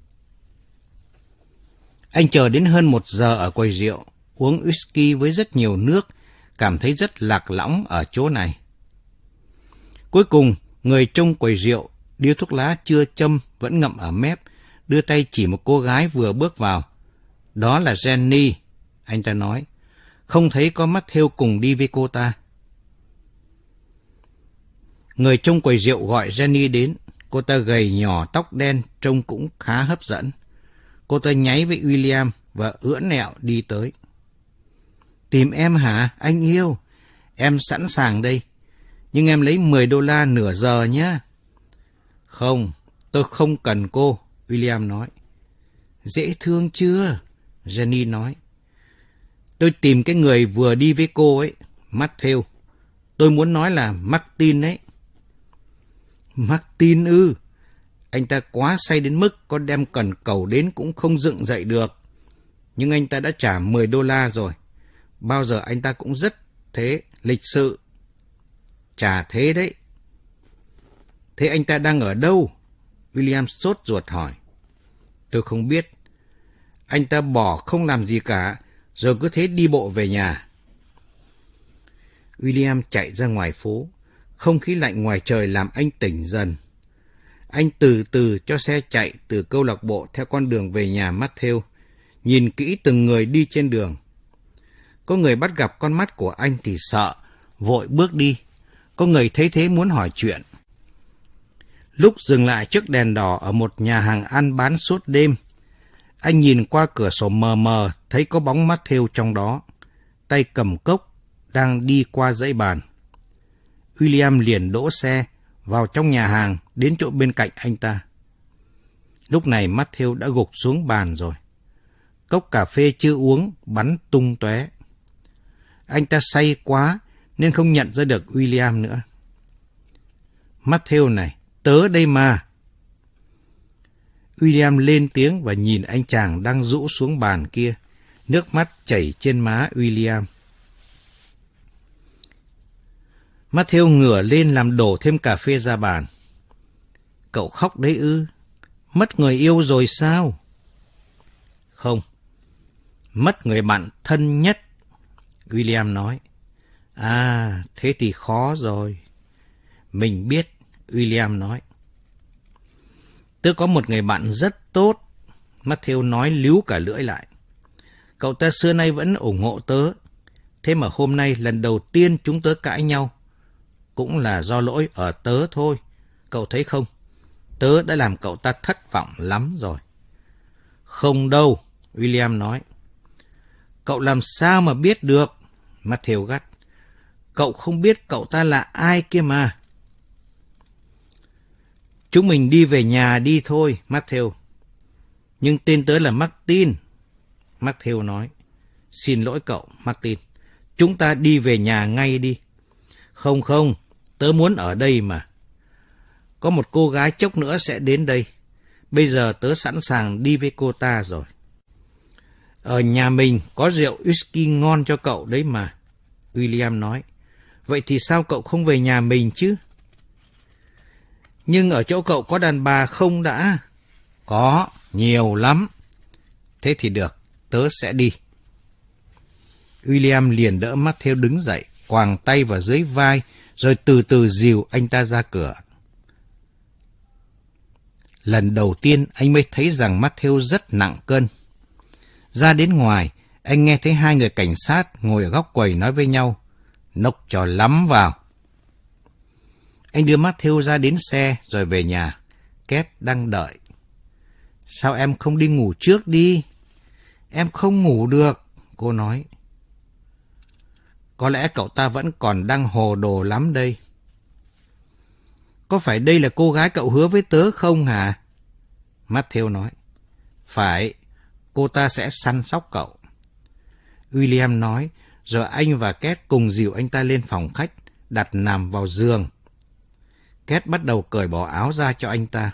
Anh chờ đến hơn một giờ ở quầy rượu, uống whisky với rất nhiều nước, cảm thấy rất lạc lõng ở chỗ này. Cuối cùng, người trông quầy rượu, điếu thuốc lá chưa châm vẫn ngậm ở mép, đưa tay chỉ một cô gái vừa bước vào. Đó là Jenny, anh ta nói. Không thấy có Matthew cùng đi với cô ta. Người trông quầy rượu gọi Jenny đến. Cô ta gầy nhỏ, tóc đen, trông cũng khá hấp dẫn. Cô ta nháy với William và ưỡn nẹo đi tới. Tìm em hả, anh yêu? Em sẵn sàng đây. Nhưng em lấy mười đô la nửa giờ nhé. Không, tôi không cần cô, William nói. Dễ thương chưa? Jenny nói. Tôi tìm cái người vừa đi với cô ấy, Matthew. Tôi muốn nói là Martin ấy. Martin ư? Anh ta quá say đến mức có đem cần cầu đến cũng không dựng dậy được. Nhưng anh ta đã trả mười đô la rồi. Bao giờ anh ta cũng rất thế, lịch sự. Trả thế đấy. Thế anh ta đang ở đâu? William sốt ruột hỏi. Tôi không biết. Anh ta bỏ không làm gì cả, rồi cứ thế đi bộ về nhà. William chạy ra ngoài phố. Không khí lạnh ngoài trời làm anh tỉnh dần. Anh từ từ cho xe chạy từ câu lạc bộ theo con đường về nhà Matthew, nhìn kỹ từng người đi trên đường. Có người bắt gặp con mắt của anh thì sợ, vội bước đi. Có người thấy thế muốn hỏi chuyện. Lúc dừng lại trước đèn đỏ ở một nhà hàng ăn bán suốt đêm, anh nhìn qua cửa sổ mờ mờ thấy có bóng Matthew trong đó, tay cầm cốc, đang đi qua dãy bàn. William liền đỗ xe, vào trong nhà hàng, đến chỗ bên cạnh anh ta. Lúc này Matthew đã gục xuống bàn rồi. Cốc cà phê chưa uống, bắn tung tóe. Anh ta say quá, nên không nhận ra được William nữa. Matthew này, tớ đây mà. William lên tiếng và nhìn anh chàng đang rũ xuống bàn kia. Nước mắt chảy trên má William. Matthew ngửa lên làm đổ thêm cà phê ra bàn. Cậu khóc đấy ư? Mất người yêu rồi sao? Không. Mất người bạn thân nhất, William nói. À, thế thì khó rồi. Mình biết, William nói. Tớ có một người bạn rất tốt, Matthew nói líu cả lưỡi lại. Cậu ta xưa nay vẫn ủng hộ tớ. Thế mà hôm nay lần đầu tiên chúng tớ cãi nhau. Cũng là do lỗi ở tớ thôi. Cậu thấy không? Tớ đã làm cậu ta thất vọng lắm rồi. Không đâu, William nói. Cậu làm sao mà biết được? Matthew gắt. Cậu không biết cậu ta là ai kia mà. Chúng mình đi về nhà đi thôi, Matthew. Nhưng tên tớ là Martin, Matthew nói. Xin lỗi cậu, Martin. Chúng ta đi về nhà ngay đi. Không không, tớ muốn ở đây mà. Có một cô gái chốc nữa sẽ đến đây. Bây giờ tớ sẵn sàng đi với cô ta rồi. Ở nhà mình có rượu whisky ngon cho cậu đấy mà, William nói. Vậy thì sao cậu không về nhà mình chứ? Nhưng ở chỗ cậu có đàn bà không đã? Có, nhiều lắm. Thế thì được, tớ sẽ đi. William liền đỡ Matthew đứng dậy, quàng tay vào dưới vai, rồi từ từ dìu anh ta ra cửa. Lần đầu tiên anh mới thấy rằng Matthew rất nặng cân. Ra đến ngoài, anh nghe thấy hai người cảnh sát ngồi ở góc quầy nói với nhau. Nốc cho lắm vào. Anh đưa Matthew ra đến xe rồi về nhà. Kate đang đợi. Sao em không đi ngủ trước đi? Em không ngủ được, cô nói. Có lẽ cậu ta vẫn còn đang hồ đồ lắm đây. Có phải đây là cô gái cậu hứa với tớ không hả? Matthew nói. Phải, cô ta sẽ săn sóc cậu. William nói, rồi anh và Kate cùng dìu anh ta lên phòng khách, đặt nằm vào giường. Kate bắt đầu cởi bỏ áo ra cho anh ta.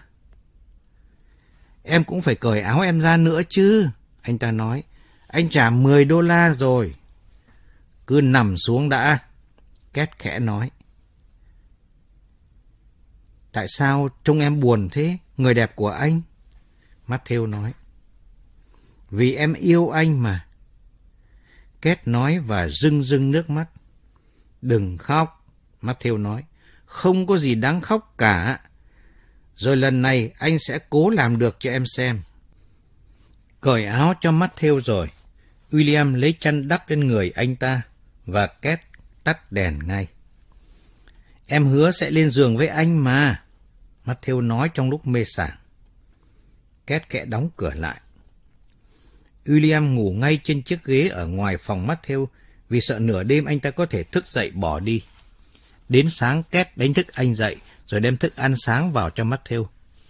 Em cũng phải cởi áo em ra nữa chứ, anh ta nói. Anh trả mười đô la rồi. Cứ nằm xuống đã, Kate khẽ nói. Tại sao trông em buồn thế, người đẹp của anh? Matthew nói. Vì em yêu anh mà. Kate nói và rưng rưng nước mắt. Đừng khóc, Matthew nói. Không có gì đáng khóc cả. Rồi lần này anh sẽ cố làm được cho em xem. Cởi áo cho Matthew rồi, William lấy chăn đắp lên người anh ta và Kate tắt đèn ngay. Em hứa sẽ lên giường với anh mà, Matthew nói trong lúc mê sảng. Kate khẽ đóng cửa lại. William ngủ ngay trên chiếc ghế ở ngoài phòng Matthew vì sợ nửa đêm anh ta có thể thức dậy bỏ đi. Đến sáng Kate đánh thức anh dậy rồi đem thức ăn sáng vào cho Matthew.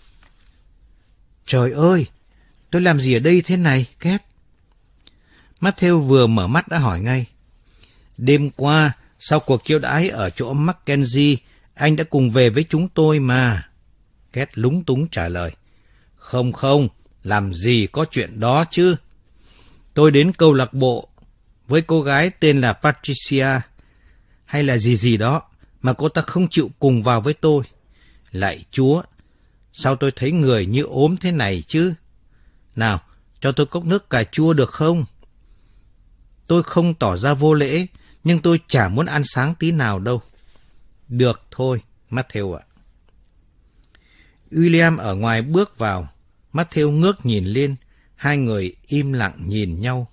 Trời ơi, tôi làm gì ở đây thế này, Kate? Matthew vừa mở mắt đã hỏi ngay. Đêm qua, sau cuộc chiêu đãi ở chỗ Mackenzie, anh đã cùng về với chúng tôi mà. Kate lúng túng trả lời. Không không, làm gì có chuyện đó chứ. Tôi đến câu lạc bộ với cô gái tên là Patricia, hay là gì gì đó, mà cô ta không chịu cùng vào với tôi. Lạy Chúa, sao tôi thấy người như ốm thế này chứ? Nào, cho tôi cốc nước cà chua được không? Tôi không tỏ ra vô lễ, nhưng tôi chả muốn ăn sáng tí nào đâu. Được thôi, Matthew ạ. William ở ngoài bước vào. Matthew ngước nhìn lên, hai người im lặng nhìn nhau.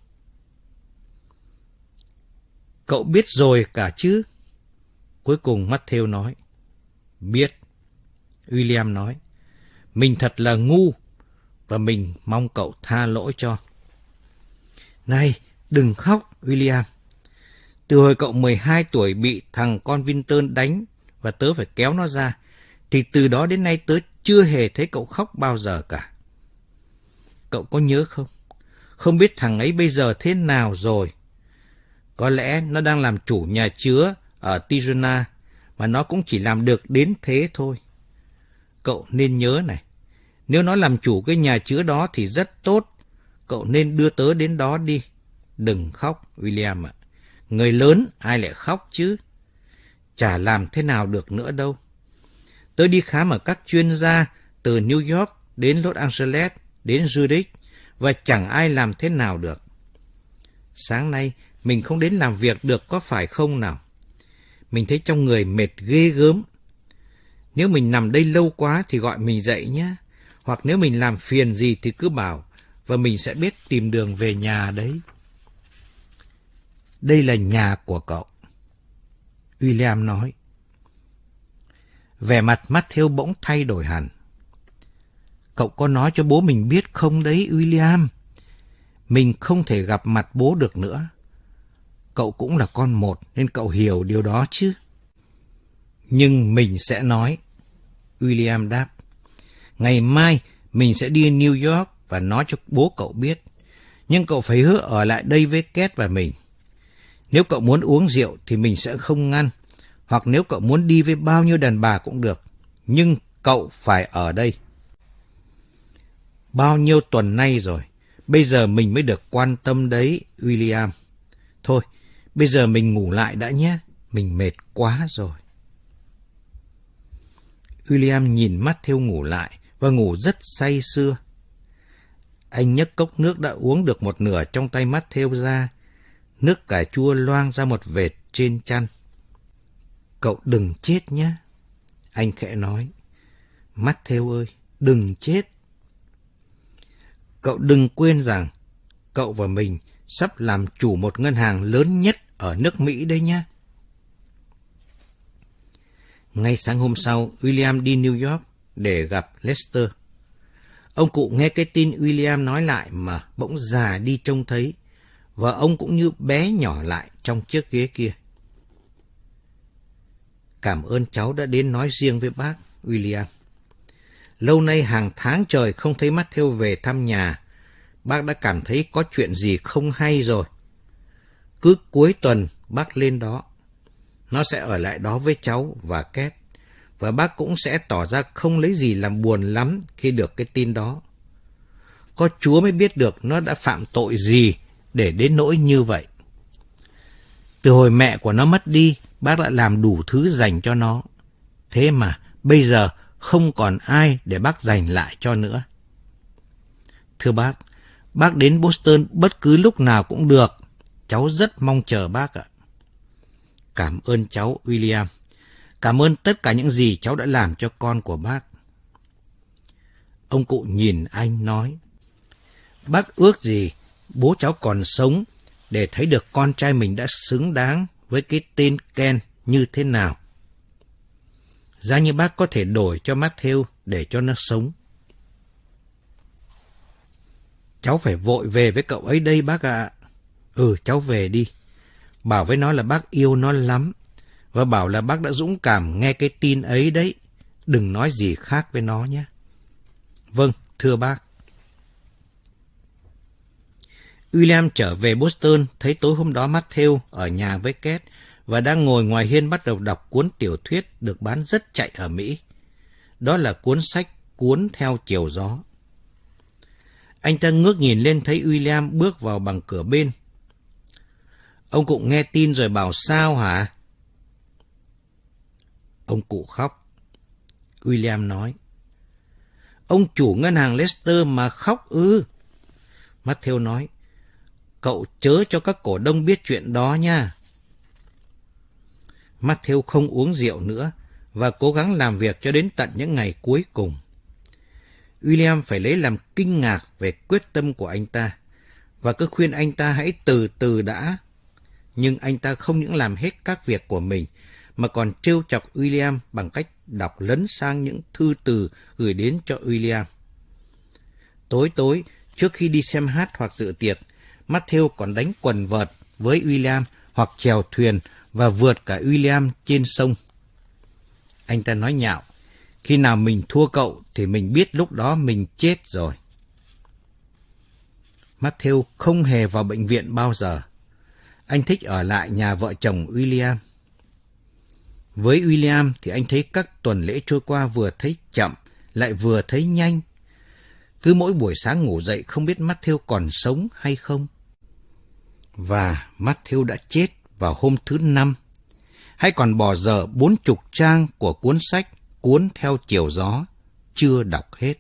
Cậu biết rồi cả chứ? Cuối cùng Matthew nói. Biết. William nói. Mình thật là ngu, và mình mong cậu tha lỗi cho. Này, đừng khóc, William. Từ hồi cậu mười hai tuổi bị thằng con Vinton đánh và tớ phải kéo nó ra, thì từ đó đến nay tớ chưa hề thấy cậu khóc bao giờ cả. Cậu có nhớ không? Không biết thằng ấy bây giờ thế nào rồi. Có lẽ nó đang làm chủ nhà chứa ở Tijuana, mà nó cũng chỉ làm được đến thế thôi. Cậu nên nhớ này, nếu nó làm chủ cái nhà chứa đó thì rất tốt. Cậu nên đưa tớ đến đó đi. Đừng khóc, William ạ. Người lớn ai lại khóc chứ? Chả làm thế nào được nữa đâu. Tớ đi khám ở các chuyên gia từ New York đến Los Angeles đến Zurich và chẳng ai làm thế nào được. Sáng nay mình không đến làm việc được có phải không nào? Mình thấy trong người mệt ghê gớm. Nếu mình nằm đây lâu quá thì gọi mình dậy nhé. Hoặc nếu mình làm phiền gì thì cứ bảo, và mình sẽ biết tìm đường về nhà đấy. Đây là nhà của cậu, William nói. Vẻ mặt Matthew bỗng thay đổi hẳn. Cậu có nói cho bố mình biết không đấy, William? Mình không thể gặp mặt bố được nữa. Cậu cũng là con một nên cậu hiểu điều đó chứ. Nhưng mình sẽ nói, William đáp. Ngày mai mình sẽ đi New York và nói cho bố cậu biết. Nhưng cậu phải hứa ở lại đây với Kate và mình. Nếu cậu muốn uống rượu thì mình sẽ không ngăn. Hoặc nếu cậu muốn đi với bao nhiêu đàn bà cũng được. Nhưng cậu phải ở đây. Bao nhiêu tuần nay rồi, Bây giờ mình mới được quan tâm đấy, William. Thôi, bây giờ mình ngủ lại đã nhé. Mình mệt quá rồi. William nhìn Matthew ngủ lại và ngủ rất say sưa. Anh nhấc cốc nước đã uống được một nửa trong tay Matthew ra. Nước cà chua loang ra một vệt trên chăn. Cậu đừng chết nhé. Anh khẽ nói. Matthew ơi, đừng chết. Cậu đừng quên rằng cậu và mình sắp làm chủ một ngân hàng lớn nhất ở nước Mỹ đấy nhé. Ngay sáng hôm sau, William đi New York để gặp Lester. Ông cụ nghe cái tin William nói lại mà bỗng già đi trông thấy, và ông cũng như bé nhỏ lại trong chiếc ghế kia. Cảm ơn cháu đã đến nói riêng với bác, William. Lâu nay hàng tháng trời không thấy Matthew về thăm nhà, bác đã cảm thấy có chuyện gì không hay rồi. Cứ cuối tuần bác lên đó. Nó sẽ ở lại đó với cháu và Két, và bác cũng sẽ tỏ ra không lấy gì làm buồn lắm khi được cái tin đó. Có Chúa mới biết được nó đã phạm tội gì để đến nỗi như vậy. Từ hồi mẹ của nó mất đi, bác đã làm đủ thứ dành cho nó. Thế mà bây giờ không còn ai để bác dành lại cho nữa. Thưa bác, bác đến Boston bất cứ lúc nào cũng được. Cháu rất mong chờ bác ạ. Cảm ơn cháu, William. Cảm ơn tất cả những gì cháu đã làm cho con của bác. Ông cụ nhìn anh nói. Bác ước gì bố cháu còn sống để thấy được con trai mình đã xứng đáng với cái tên Ken như thế nào. Giá như bác có thể đổi cho Matthew để cho nó sống. Cháu phải vội về với cậu ấy đây bác ạ. Ừ, cháu về đi. Bảo với nó là bác yêu nó lắm. Và bảo là bác đã dũng cảm nghe cái tin ấy đấy. Đừng nói gì khác với nó nhé. Vâng, thưa bác. William trở về Boston, thấy tối hôm đó Matthew ở nhà với Két và đang ngồi ngoài hiên bắt đầu đọc cuốn tiểu thuyết được bán rất chạy ở Mỹ. Đó là cuốn sách Cuốn theo chiều gió. Anh ta ngước nhìn lên thấy William bước vào bằng cửa bên. Ông cụ nghe tin rồi bảo sao hả? Ông cụ khóc. William nói. Ông chủ ngân hàng Lester mà khóc ư? Matthew nói. Cậu chớ cho các cổ đông biết chuyện đó nha. Matthew không uống rượu nữa và cố gắng làm việc cho đến tận những ngày cuối cùng. William phải lấy làm kinh ngạc về quyết tâm của anh ta và cứ khuyên anh ta hãy từ từ đã. Nhưng anh ta không những làm hết các việc của mình mà còn trêu chọc William bằng cách đọc lấn sang những thư từ gửi đến cho William. Tối tối, trước khi đi xem hát hoặc dự tiệc, Matthew còn đánh quần vợt với William hoặc chèo thuyền và vượt cả William trên sông. Anh ta nói nhạo, khi nào mình thua cậu thì mình biết lúc đó mình chết rồi. Matthew không hề vào bệnh viện bao giờ. Anh thích ở lại nhà vợ chồng William. Với William thì anh thấy các tuần lễ trôi qua vừa thấy chậm, lại vừa thấy nhanh. Cứ mỗi buổi sáng ngủ dậy không biết Matthew còn sống hay không. Và Matthew đã chết vào hôm thứ năm. Hay còn bỏ dở bốn chục trang của cuốn sách Cuốn theo chiều gió, chưa đọc hết.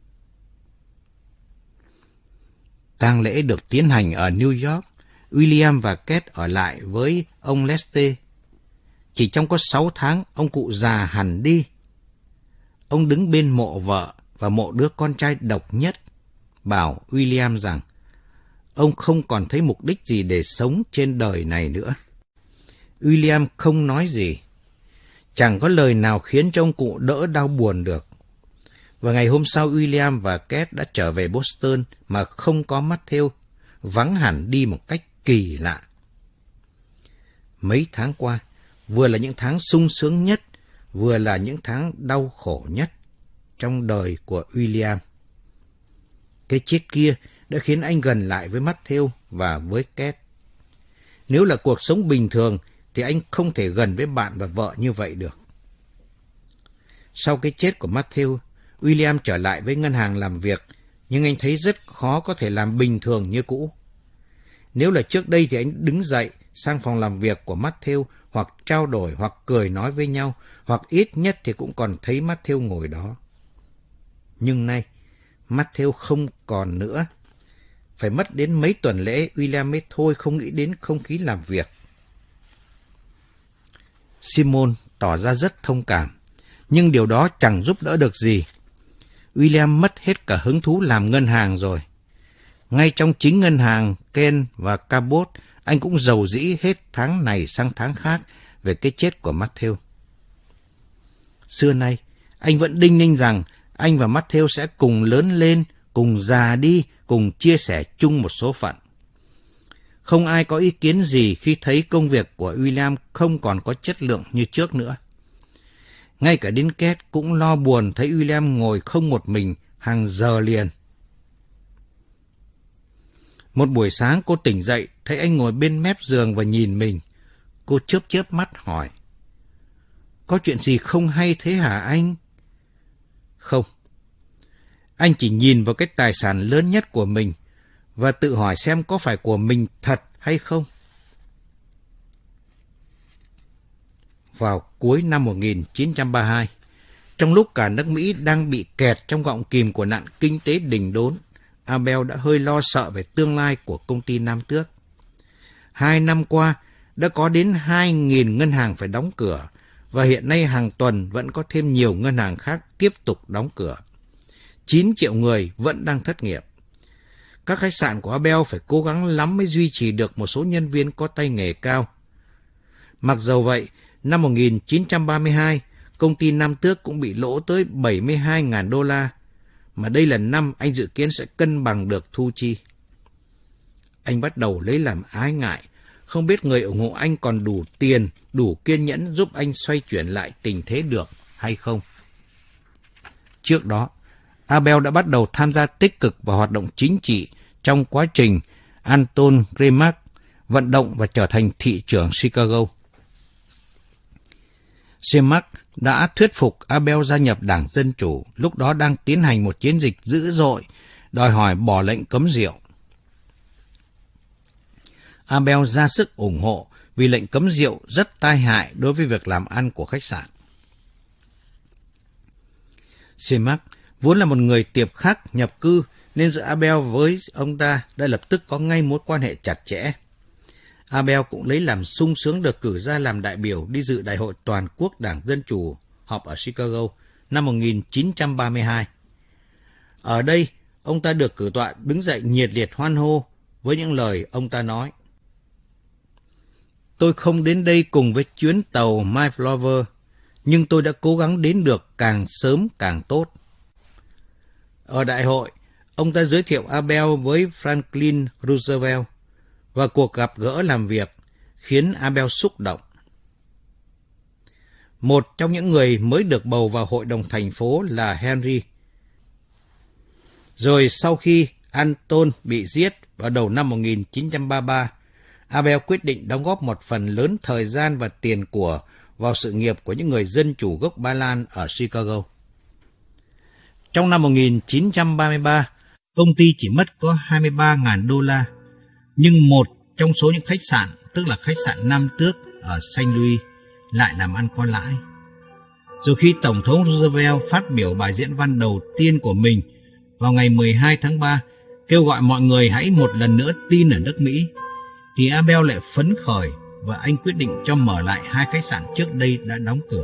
Tang lễ được tiến hành ở New York. William và Két ở lại với ông Lester. Chỉ trong có sáu tháng, ông cụ già hẳn đi. Ông đứng bên mộ vợ và mộ đứa con trai độc nhất, bảo William rằng ông không còn thấy mục đích gì để sống trên đời này nữa. William không nói gì. Chẳng có lời nào khiến cho ông cụ đỡ đau buồn được. Và ngày hôm sau William và Két đã trở về Boston mà không có Matthew, vắng hẳn đi một cách kỳ lạ. Mấy tháng qua, vừa là những tháng sung sướng nhất, vừa là những tháng đau khổ nhất trong đời của William. Cái chết kia đã khiến anh gần lại với Matthew và với Két. Nếu là cuộc sống bình thường thì anh không thể gần với bạn và vợ như vậy được. Sau cái chết của Matthew, William trở lại với ngân hàng làm việc, nhưng anh thấy rất khó có thể làm bình thường như cũ. Nếu là trước đây thì anh đứng dậy sang phòng làm việc của Matthew hoặc trao đổi hoặc cười nói với nhau, hoặc ít nhất thì cũng còn thấy Matthew ngồi đó. Nhưng nay, Matthew không còn nữa. Phải mất đến mấy tuần lễ, William mới thôi không nghĩ đến không khí làm việc. Simon tỏ ra rất thông cảm, nhưng điều đó chẳng giúp đỡ được gì. William mất hết cả hứng thú làm ngân hàng rồi. Ngay trong chính ngân hàng, Ken và Cabot, anh cũng rầu rĩ hết tháng này sang tháng khác về cái chết của Matthew. Xưa nay, anh vẫn đinh ninh rằng anh và Matthew sẽ cùng lớn lên, cùng già đi, cùng chia sẻ chung một số phận. Không ai có ý kiến gì khi thấy công việc của William không còn có chất lượng như trước nữa. Ngay cả đến Két cũng lo buồn thấy William ngồi không một mình hàng giờ liền. Một buổi sáng cô tỉnh dậy, thấy anh ngồi bên mép giường và nhìn mình. Cô chớp chớp mắt hỏi: "Có chuyện gì không hay thế hả anh?" "Không." Anh chỉ nhìn vào cái tài sản lớn nhất của mình và tự hỏi xem có phải của mình thật hay không. Vào cuối năm một nghìn chín trăm ba mươi hai, trong lúc cả nước Mỹ đang bị kẹt trong gọng kìm của nạn kinh tế đình đốn, Abel đã hơi lo sợ về tương lai của công ty Nam Tước. Hai năm qua, đã có đến hai nghìn ngân hàng phải đóng cửa, và hiện nay hàng tuần vẫn có thêm nhiều ngân hàng khác tiếp tục đóng cửa. chín triệu người vẫn đang thất nghiệp. Các khách sạn của Abel phải cố gắng lắm mới duy trì được một số nhân viên có tay nghề cao. Mặc dầu vậy, năm một nghìn chín trăm ba mươi hai, công ty Nam Tước cũng bị lỗ tới bảy mươi hai nghìn đô la, mà đây là năm anh dự kiến sẽ cân bằng được thu chi. Anh bắt đầu lấy làm ái ngại, không biết người ủng hộ anh còn đủ tiền, đủ kiên nhẫn giúp anh xoay chuyển lại tình thế được hay không. Trước đó, Abel đã bắt đầu tham gia tích cực vào hoạt động chính trị trong quá trình Anton Remark vận động và trở thành thị trưởng Chicago. Remark đã thuyết phục Abel gia nhập Đảng Dân Chủ, lúc đó đang tiến hành một chiến dịch dữ dội, đòi hỏi bỏ lệnh cấm rượu. Abel ra sức ủng hộ vì lệnh cấm rượu rất tai hại đối với việc làm ăn của khách sạn. Remark vốn là một người tiệp khắc nhập cư, nên giữa Abel với ông ta đã lập tức có ngay mối quan hệ chặt chẽ. Abel cũng lấy làm sung sướng được cử ra làm đại biểu đi dự Đại hội Toàn quốc Đảng Dân Chủ họp ở Chicago năm một nghìn chín trăm ba mươi hai. Ở đây, ông ta được cử tọa đứng dậy nhiệt liệt hoan hô với những lời ông ta nói: "Tôi không đến đây cùng với chuyến tàu Mayflower, nhưng tôi đã cố gắng đến được càng sớm càng tốt." Ở đại hội, ông ta giới thiệu Abel với Franklin Roosevelt, và cuộc gặp gỡ làm việc khiến Abel xúc động. Một trong những người mới được bầu vào hội đồng thành phố là Henry. Rồi sau khi Anton bị giết vào đầu năm một nghìn chín trăm ba mươi ba, Abel quyết định đóng góp một phần lớn thời gian và tiền của vào sự nghiệp của những người dân chủ gốc Ba Lan ở Chicago. Trong năm một nghìn chín trăm ba mươi ba, công ty chỉ mất có hai mươi ba nghìn đô la, nhưng một trong số những khách sạn, tức là khách sạn Nam Tước ở Saint Louis, lại làm ăn có lãi. Rồi khi Tổng thống Roosevelt phát biểu bài diễn văn đầu tiên của mình vào ngày mười hai tháng ba, kêu gọi mọi người hãy một lần nữa tin ở nước Mỹ, thì Abel lại phấn khởi và anh quyết định cho mở lại hai khách sạn trước đây đã đóng cửa.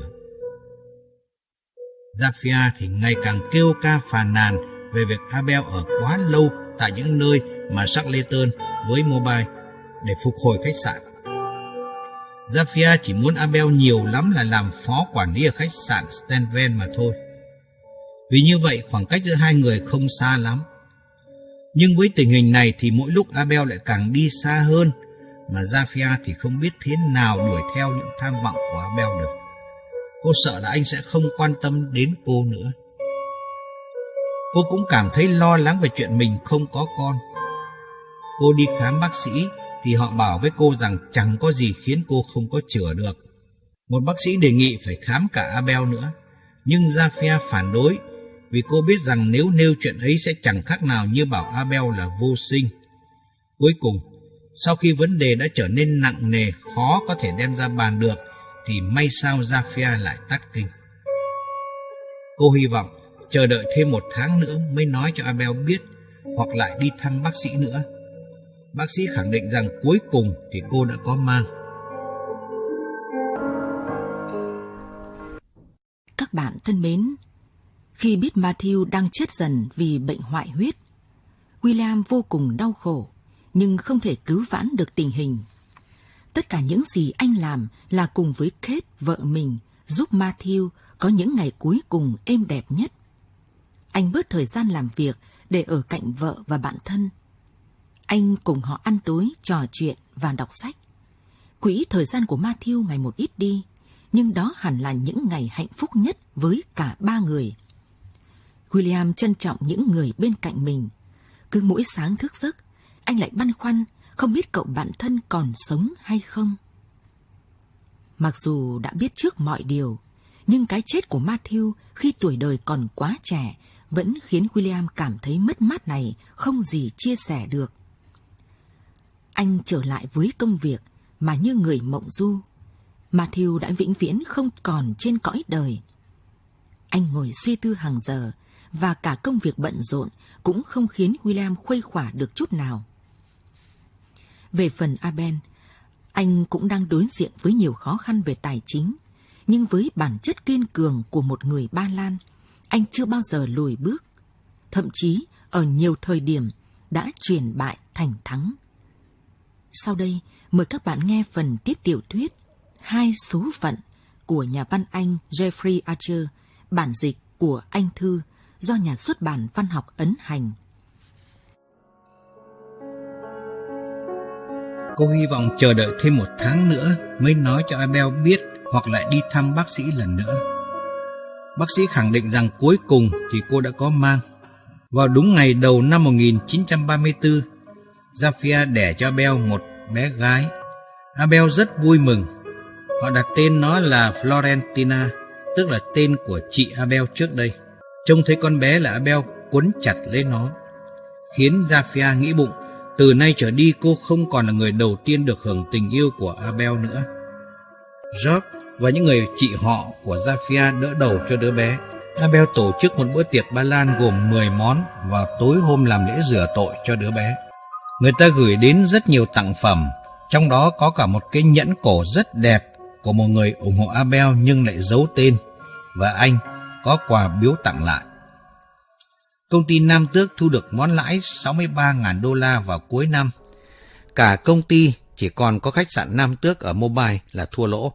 Zafia thì ngày càng kêu ca phàn nàn về việc Abel ở quá lâu tại những nơi mà Shackleton với Mobile để phục hồi khách sạn. Zafia chỉ muốn Abel nhiều lắm là làm phó quản lý ở khách sạn Stanven mà thôi. Vì như vậy khoảng cách giữa hai người không xa lắm. Nhưng với tình hình này thì mỗi lúc Abel lại càng đi xa hơn, mà Zafia thì không biết thế nào đuổi theo những tham vọng của Abel được. Cô sợ là anh sẽ không quan tâm đến cô nữa. Cô cũng cảm thấy lo lắng về chuyện mình không có con. Cô đi khám bác sĩ thì họ bảo với cô rằng chẳng có gì khiến cô không có chữa được. Một bác sĩ đề nghị phải khám cả Abel nữa, nhưng Zafia phản đối vì cô biết rằng nếu nêu chuyện ấy sẽ chẳng khác nào như bảo Abel là vô sinh. Cuối cùng, sau khi vấn đề đã trở nên nặng nề, khó có thể đem ra bàn được, thì may sao Zafia lại tắt kinh. Cô hy vọng chờ đợi thêm một tháng nữa mới nói cho Abel biết, hoặc lại đi thăm bác sĩ nữa. Bác sĩ khẳng định rằng cuối cùng thì cô đã có mang. Các bạn thân mến, khi biết Matthew đang chết dần vì bệnh hoại huyết, William vô cùng đau khổ, nhưng không thể cứu vãn được tình hình. Tất cả những gì anh làm là cùng với Kate, vợ mình, giúp Matthew có những ngày cuối cùng êm đẹp nhất. Anh bớt thời gian làm việc để ở cạnh vợ và bạn thân. Anh cùng họ ăn tối, trò chuyện và đọc sách. Quỹ thời gian của Matthew ngày một ít đi, nhưng đó hẳn là những ngày hạnh phúc nhất với cả ba người. William trân trọng những người bên cạnh mình. Cứ mỗi sáng thức giấc, anh lại băn khoăn không biết cậu bạn thân còn sống hay không. Mặc dù đã biết trước mọi điều, nhưng cái chết của Matthew khi tuổi đời còn quá trẻ vẫn khiến William cảm thấy mất mát này không gì chia sẻ được. Anh trở lại với công việc mà như người mộng du. Matthew đã vĩnh viễn không còn trên cõi đời. Anh ngồi suy tư hàng giờ, và cả công việc bận rộn cũng không khiến William khuây khỏa được chút nào. Về phần Abel, anh cũng đang đối diện với nhiều khó khăn về tài chính, nhưng với bản chất kiên cường của một người Ba Lan, anh chưa bao giờ lùi bước. Thậm chí, ở nhiều thời điểm, đã chuyển bại thành thắng. Sau đây, mời các bạn nghe phần tiếp tiểu thuyết Hai số phận của nhà văn Anh Jeffrey Archer, bản dịch của Anh Thư, do nhà xuất bản Văn học ấn hành. Cô hy vọng chờ đợi thêm một tháng nữa mới nói cho Abel biết, hoặc lại đi thăm bác sĩ lần nữa. Bác sĩ khẳng định rằng cuối cùng thì cô đã có mang. Vào đúng ngày đầu năm một nghìn chín trăm ba mươi tư, Zafia đẻ cho Abel một bé gái. Abel rất vui mừng. Họ đặt tên nó là Florentina, tức là tên của chị Abel trước đây. Trông thấy con bé là Abel quấn chặt lấy nó, khiến Zafia nghĩ bụng, từ nay trở đi cô không còn là người đầu tiên được hưởng tình yêu của Abel nữa. George và những người chị họ của Zafia đỡ đầu cho đứa bé. Abel tổ chức một bữa tiệc Ba Lan gồm mười món vào tối hôm làm lễ rửa tội cho đứa bé. Người ta gửi đến rất nhiều tặng phẩm, trong đó có cả một cái nhẫn cổ rất đẹp của một người ủng hộ Abel nhưng lại giấu tên, và anh có quà biếu tặng lại. Công ty Nam Tước thu được món lãi sáu mươi ba nghìn đô la vào cuối năm. Cả công ty chỉ còn có khách sạn Nam Tước ở Mobile là thua lỗ.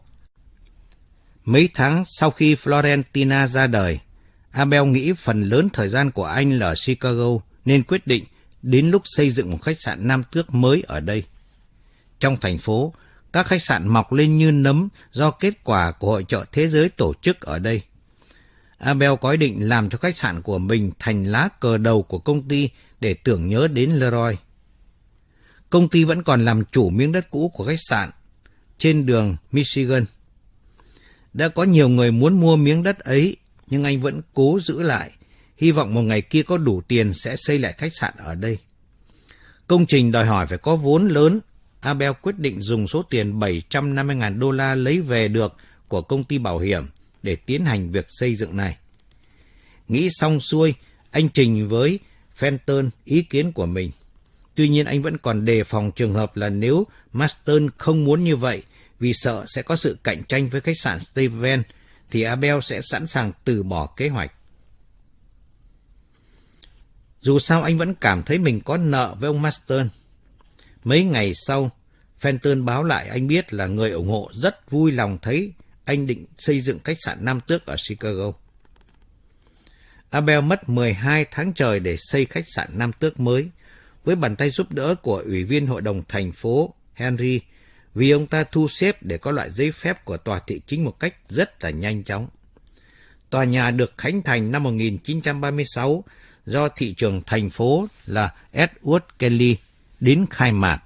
Mấy tháng sau khi Florentina ra đời, Abel nghĩ phần lớn thời gian của anh là ở Chicago nên quyết định đến lúc xây dựng một khách sạn Nam Tước mới ở đây. Trong thành phố, các khách sạn mọc lên như nấm do kết quả của hội chợ thế giới tổ chức ở đây. Abel có ý định làm cho khách sạn của mình thành lá cờ đầu của công ty để tưởng nhớ đến Leroy. Công ty vẫn còn làm chủ miếng đất cũ của khách sạn trên đường Michigan. Đã có nhiều người muốn mua miếng đất ấy, nhưng anh vẫn cố giữ lại, hy vọng một ngày kia có đủ tiền sẽ xây lại khách sạn ở đây. Công trình đòi hỏi phải có vốn lớn. Abel quyết định dùng số tiền bảy trăm năm mươi nghìn đô la lấy về được của công ty bảo hiểm để tiến hành việc xây dựng này. Nghĩ xong xuôi, anh trình với Fenton ý kiến của mình. Tuy nhiên anh vẫn còn đề phòng trường hợp là nếu Marston không muốn như vậy, vì sợ sẽ có sự cạnh tranh với khách sạn Steven, thì Abel sẽ sẵn sàng từ bỏ kế hoạch. Dù sao anh vẫn cảm thấy mình có nợ với ông Marston. Mấy ngày sau, Fenton báo lại anh biết là người ủng hộ rất vui lòng thấy anh định xây dựng khách sạn Nam Tước ở Chicago. Abel mất mười hai tháng trời để xây khách sạn Nam Tước mới, với bàn tay giúp đỡ của Ủy viên Hội đồng thành phố Henry, vì ông ta thu xếp để có loại giấy phép của tòa thị chính một cách rất là nhanh chóng. Tòa nhà được khánh thành năm một nghìn chín trăm ba mươi sáu do thị trưởng thành phố là Edward Kelly đến khai mạc.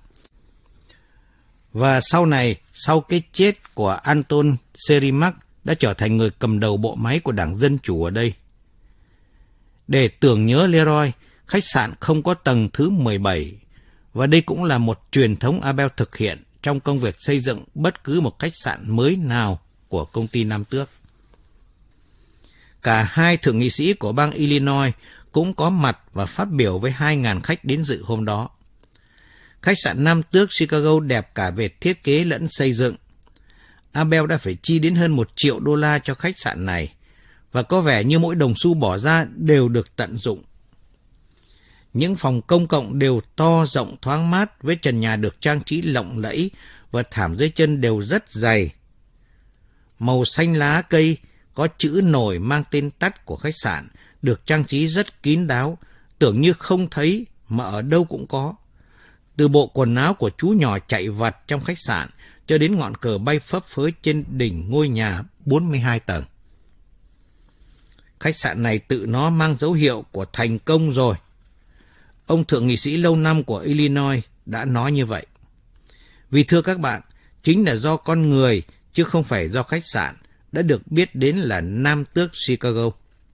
Và sau này, sau cái chết của Anton Serimak đã trở thành người cầm đầu bộ máy của Đảng Dân Chủ ở đây. Để tưởng nhớ Leroy, khách sạn không có tầng thứ mười bảy, và đây cũng là một truyền thống Abel thực hiện trong công việc xây dựng bất cứ một khách sạn mới nào của công ty Nam Tước. Cả hai thượng nghị sĩ của bang Illinois cũng có mặt và phát biểu với hai nghìn khách đến dự hôm đó. Khách sạn Nam Tước Chicago đẹp cả về thiết kế lẫn xây dựng. Abel đã phải chi đến hơn một triệu đô la cho khách sạn này, và có vẻ như mỗi đồng xu bỏ ra đều được tận dụng. Những phòng công cộng đều to rộng thoáng mát với trần nhà được trang trí lộng lẫy và thảm dưới chân đều rất dày. Màu xanh lá cây có chữ nổi mang tên tắt của khách sạn được trang trí rất kín đáo, tưởng như không thấy mà ở đâu cũng có. Từ bộ quần áo của chú nhỏ chạy vặt trong khách sạn cho đến ngọn cờ bay phấp phới trên đỉnh ngôi nhà bốn mươi hai tầng. Khách sạn này tự nó mang dấu hiệu của thành công rồi. Ông thượng nghị sĩ lâu năm của Illinois đã nói như vậy. Vì thưa các bạn, chính là do con người chứ không phải do khách sạn đã được biết đến là Nam Tước Chicago.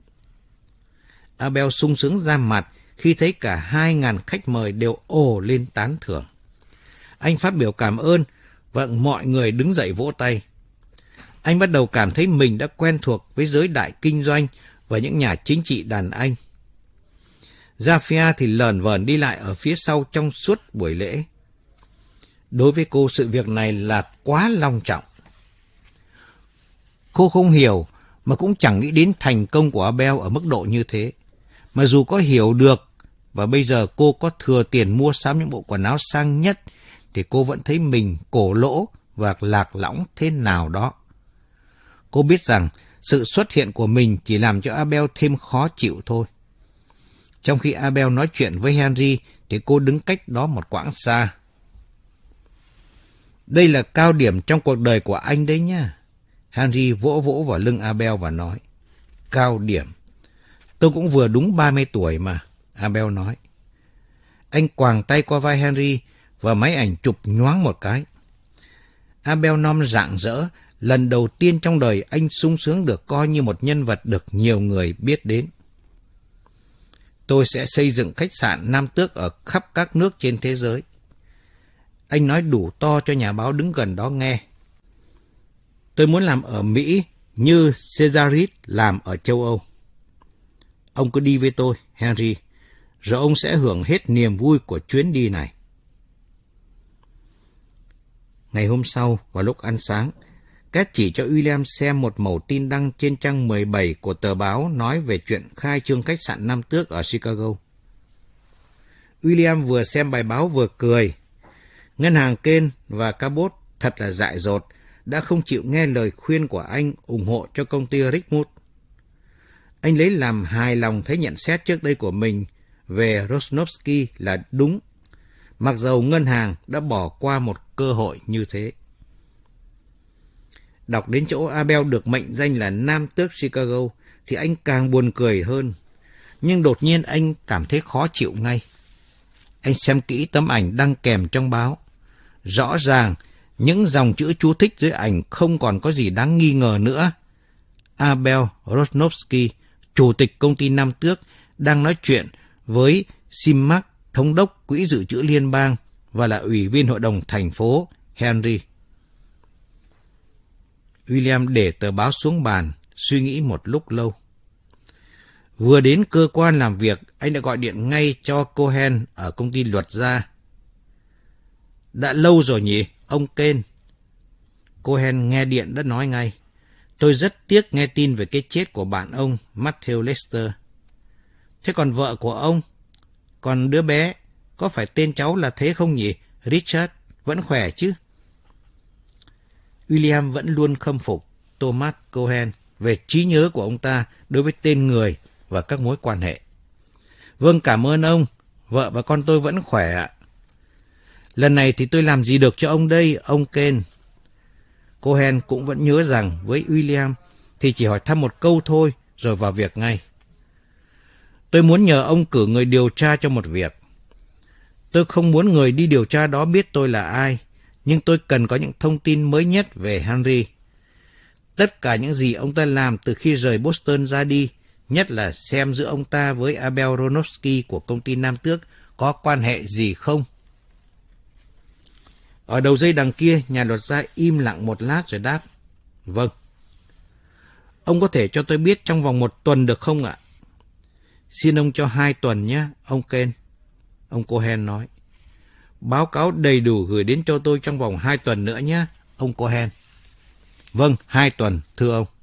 Abel sung sướng ra mặt khi thấy cả hai nghìn khách mời đều ồ lên tán thưởng. Anh phát biểu cảm ơn và mọi người đứng dậy vỗ tay. Anh bắt đầu cảm thấy mình đã quen thuộc với giới đại kinh doanh và những nhà chính trị đàn anh. Zafia thì lờn vờn đi lại ở phía sau trong suốt buổi lễ. Đối với cô, sự việc này là quá long trọng. Cô không hiểu mà cũng chẳng nghĩ đến thành công của Abel ở mức độ như thế. Mà dù có hiểu được và bây giờ cô có thừa tiền mua sắm những bộ quần áo sang nhất thì cô vẫn thấy mình cổ lỗ và lạc lõng thế nào đó. Cô biết rằng sự xuất hiện của mình chỉ làm cho Abel thêm khó chịu thôi. Trong khi Abel nói chuyện với Henry thì cô đứng cách đó một quãng xa. Đây là cao điểm trong cuộc đời của anh đấy nhá. Henry vỗ vỗ vào lưng Abel và nói. Cao điểm? Tôi cũng vừa đúng ba mươi tuổi mà, Abel nói. Anh quàng tay qua vai Henry và máy ảnh chụp nhoáng một cái. Abel nom rạng rỡ, lần đầu tiên trong đời anh sung sướng được coi như một nhân vật được nhiều người biết đến. Tôi sẽ xây dựng khách sạn Nam Tước ở khắp các nước trên thế giới. Anh nói đủ to cho nhà báo đứng gần đó nghe. Tôi muốn làm ở Mỹ như Caesaris làm ở châu Âu. Ông cứ đi với tôi, Henry, rồi ông sẽ hưởng hết niềm vui của chuyến đi này. Ngày hôm sau, vào lúc ăn sáng, Kat chỉ cho William xem một mẩu tin đăng trên trang mười bảy của tờ báo nói về chuyện khai trương khách sạn Nam Tước ở Chicago. William vừa xem bài báo vừa cười. Ngân hàng Kane và Cabot thật là dại dột, đã không chịu nghe lời khuyên của anh ủng hộ cho công ty Richmond. Anh lấy làm hài lòng thấy nhận xét trước đây của mình về Rosnovsky là đúng, mặc dầu ngân hàng đã bỏ qua một cơ hội như thế. Đọc đến chỗ Abel được mệnh danh là Nam Tước Chicago thì anh càng buồn cười hơn, nhưng đột nhiên anh cảm thấy khó chịu ngay. Anh xem kỹ tấm ảnh đăng kèm trong báo. Rõ ràng, những dòng chữ chú thích dưới ảnh không còn có gì đáng nghi ngờ nữa. Abel Rosnovsky, chủ tịch công ty Nam Tước, đang nói chuyện với Simak, thống đốc Quỹ Dự trữ Liên bang và là ủy viên hội đồng thành phố Henry. William để tờ báo xuống bàn, suy nghĩ một lúc lâu. Vừa đến cơ quan làm việc, anh đã gọi điện ngay cho Cohen ở công ty luật gia. Đã lâu rồi nhỉ, ông Kane? Cohen nghe điện đã nói ngay. Tôi rất tiếc nghe tin về cái chết của bạn ông, Matthew Lester. Thế còn vợ của ông? Còn đứa bé, có phải tên cháu là thế không nhỉ? Richard, vẫn khỏe chứ? William vẫn luôn khâm phục Thomas Cohen về trí nhớ của ông ta đối với tên người và các mối quan hệ. Vâng, cảm ơn ông. Vợ và con tôi vẫn khỏe ạ. Lần này thì tôi làm gì được cho ông đây, ông Kane? Cohen cũng vẫn nhớ rằng với William thì chỉ hỏi thăm một câu thôi rồi vào việc ngay. Tôi muốn nhờ ông cử người điều tra cho một việc. Tôi không muốn người đi điều tra đó biết tôi là ai, nhưng tôi cần có những thông tin mới nhất về Henry. Tất cả những gì ông ta làm từ khi rời Boston ra đi, nhất là xem giữa ông ta với Abel Ronovsky của công ty Nam Tước có quan hệ gì không. Ở đầu dây đằng kia, nhà luật gia im lặng một lát rồi đáp. Vâng. Ông có thể cho tôi biết trong vòng một tuần được không ạ? Xin ông cho hai tuần nhé, ông Ken. Ông Cohen nói. Báo cáo đầy đủ gửi đến cho tôi trong vòng hai tuần nữa nhé, ông Cohen. Vâng, hai tuần, thưa ông.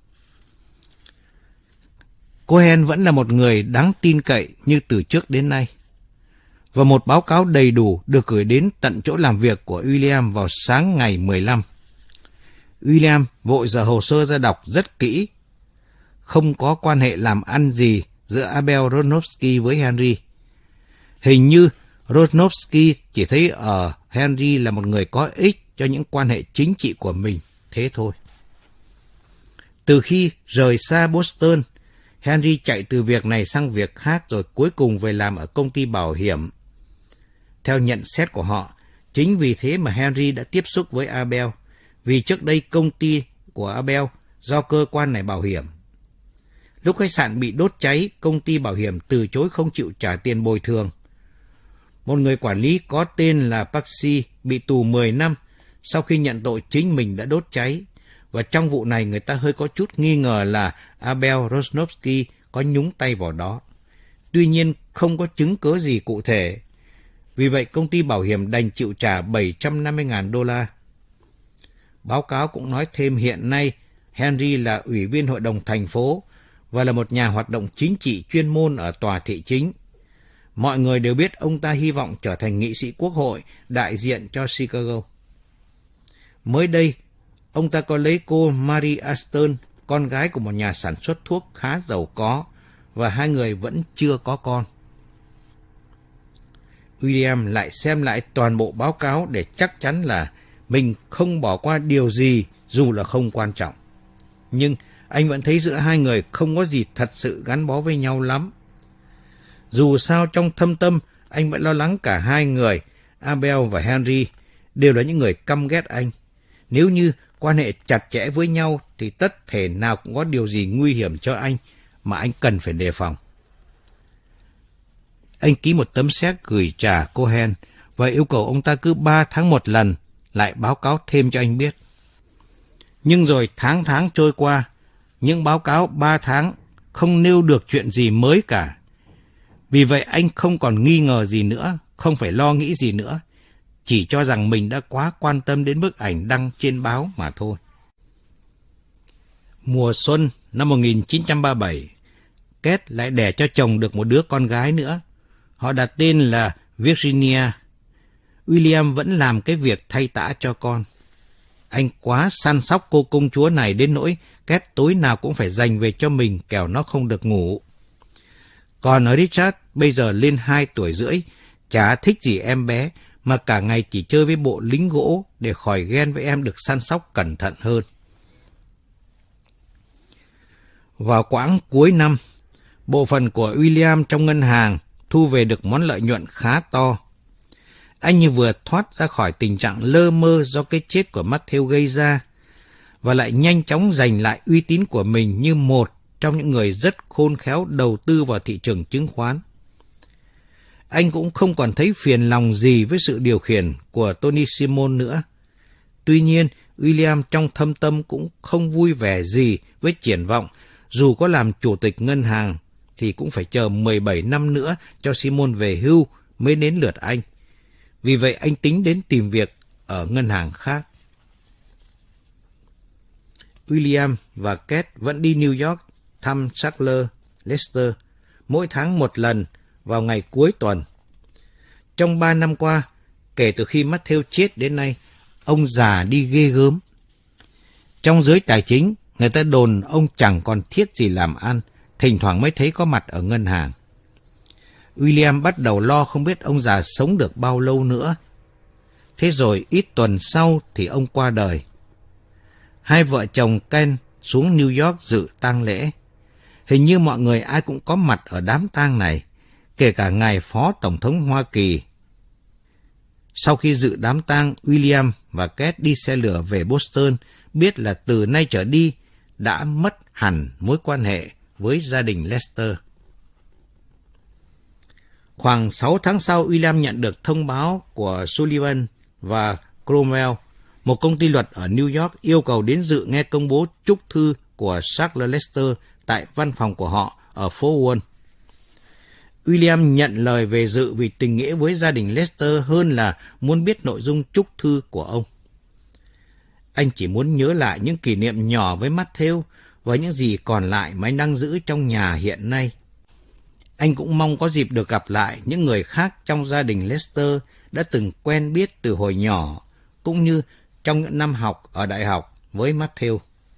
Cohen vẫn là một người đáng tin cậy như từ trước đến nay. Và một báo cáo đầy đủ được gửi đến tận chỗ làm việc của William vào sáng ngày mười lăm. William vội dở hồ sơ ra đọc rất kỹ. Không có quan hệ làm ăn gì giữa Abel Ronovsky với Henry. Hình như Ronovsky chỉ thấy ở Henry là một người có ích cho những quan hệ chính trị của mình, thế thôi. Từ khi rời xa Boston, Henry chạy từ việc này sang việc khác rồi cuối cùng về làm ở công ty bảo hiểm. Theo nhận xét của họ, chính vì thế mà Henry đã tiếp xúc với Abel, vì trước đây công ty của Abel do cơ quan này bảo hiểm. Lúc khách sạn bị đốt cháy, công ty bảo hiểm từ chối không chịu trả tiền bồi thường. Một người quản lý có tên là Paxi bị tù mười năm sau khi nhận tội chính mình đã đốt cháy. Và trong vụ này người ta hơi có chút nghi ngờ là Abel Ronovsky có nhúng tay vào đó. Tuy nhiên không có chứng cứ gì cụ thể. Vì vậy công ty bảo hiểm đành chịu trả bảy trăm năm mươi nghìn đô la. Báo cáo cũng nói thêm hiện nay Henry là ủy viên hội đồng thành phố và là một nhà hoạt động chính trị chuyên môn ở tòa thị chính. Mọi người đều biết ông ta hy vọng trở thành nghị sĩ quốc hội đại diện cho Chicago. Mới đây, ông ta có lấy cô Mary Aston, con gái của một nhà sản xuất thuốc khá giàu có, và hai người vẫn chưa có con. William lại xem lại toàn bộ báo cáo để chắc chắn là mình không bỏ qua điều gì dù là không quan trọng. Nhưng anh vẫn thấy giữa hai người không có gì thật sự gắn bó với nhau lắm. Dù sao trong thâm tâm, anh vẫn lo lắng cả hai người, Abel và Henry, đều là những người căm ghét anh. Nếu như quan hệ chặt chẽ với nhau thì tất thể nào cũng có điều gì nguy hiểm cho anh mà anh cần phải đề phòng. Anh ký một tấm séc gửi trả Cohen và yêu cầu ông ta cứ ba tháng một lần lại báo cáo thêm cho anh biết. Nhưng rồi tháng tháng trôi qua, những báo cáo ba tháng không nêu được chuyện gì mới cả. Vì vậy anh không còn nghi ngờ gì nữa, không phải lo nghĩ gì nữa, chỉ cho rằng mình đã quá quan tâm đến bức ảnh đăng trên báo mà thôi. Mùa xuân năm một nghìn chín trăm ba mươi bảy, Kate lại đẻ cho chồng được một đứa con gái nữa. Họ đặt tên là Virginia. William vẫn làm cái việc thay tã cho con. Anh quá săn sóc cô công chúa này đến nỗi Kate tối nào cũng phải dành về cho mình kẻo nó không được ngủ. Còn ở Richard bây giờ lên hai tuổi rưỡi, chả thích gì em bé, mà cả ngày chỉ chơi với bộ lính gỗ để khỏi ghen với em được săn sóc cẩn thận hơn. Vào quãng cuối năm, bộ phận của William trong ngân hàng thu về được món lợi nhuận khá to. Anh như vừa thoát ra khỏi tình trạng lơ mơ do cái chết của Matthew gây ra, và lại nhanh chóng giành lại uy tín của mình như một trong những người rất khôn khéo đầu tư vào thị trường chứng khoán. Anh cũng không còn thấy phiền lòng gì với sự điều khiển của Tony Simon nữa. Tuy nhiên, William trong thâm tâm cũng không vui vẻ gì với triển vọng, dù có làm chủ tịch ngân hàng thì cũng phải chờ mười bảy năm nữa cho Simon về hưu mới đến lượt anh. Vì vậy anh tính đến tìm việc ở ngân hàng khác. William và Kate vẫn đi New York thăm Sackler, Lester mỗi tháng một lần vào ngày cuối tuần. Trong ba năm qua, kể từ khi Matthew chết đến nay, ông già đi ghê gớm. Trong giới tài chính, người ta đồn ông chẳng còn thiết gì làm ăn, thỉnh thoảng mới thấy có mặt ở ngân hàng. William bắt đầu lo không biết ông già sống được bao lâu nữa. Thế rồi ít tuần sau thì ông qua đời. Hai vợ chồng Ken xuống New York dự tang lễ. Hình như mọi người ai cũng có mặt ở đám tang này, kể cả ngài Phó Tổng thống Hoa Kỳ. Sau khi dự đám tang, William và Kate đi xe lửa về Boston, biết là từ nay trở đi đã mất hẳn mối quan hệ với gia đình Lester. Khoảng sáu tháng sau, William nhận được thông báo của Sullivan và Cromwell, một công ty luật ở New York, yêu cầu đến dự nghe công bố chúc thư của Charles Lester tại văn phòng của họ ở phố Wall. William nhận lời về dự vì tình nghĩa với gia đình Lester hơn là muốn biết nội dung chúc thư của ông. Anh chỉ muốn nhớ lại những kỷ niệm nhỏ với Matthew và những gì còn lại mà anh đang giữ trong nhà hiện nay. Anh cũng mong có dịp được gặp lại những người khác trong gia đình Lester đã từng quen biết từ hồi nhỏ, cũng như trong những năm học ở đại học với Matthew.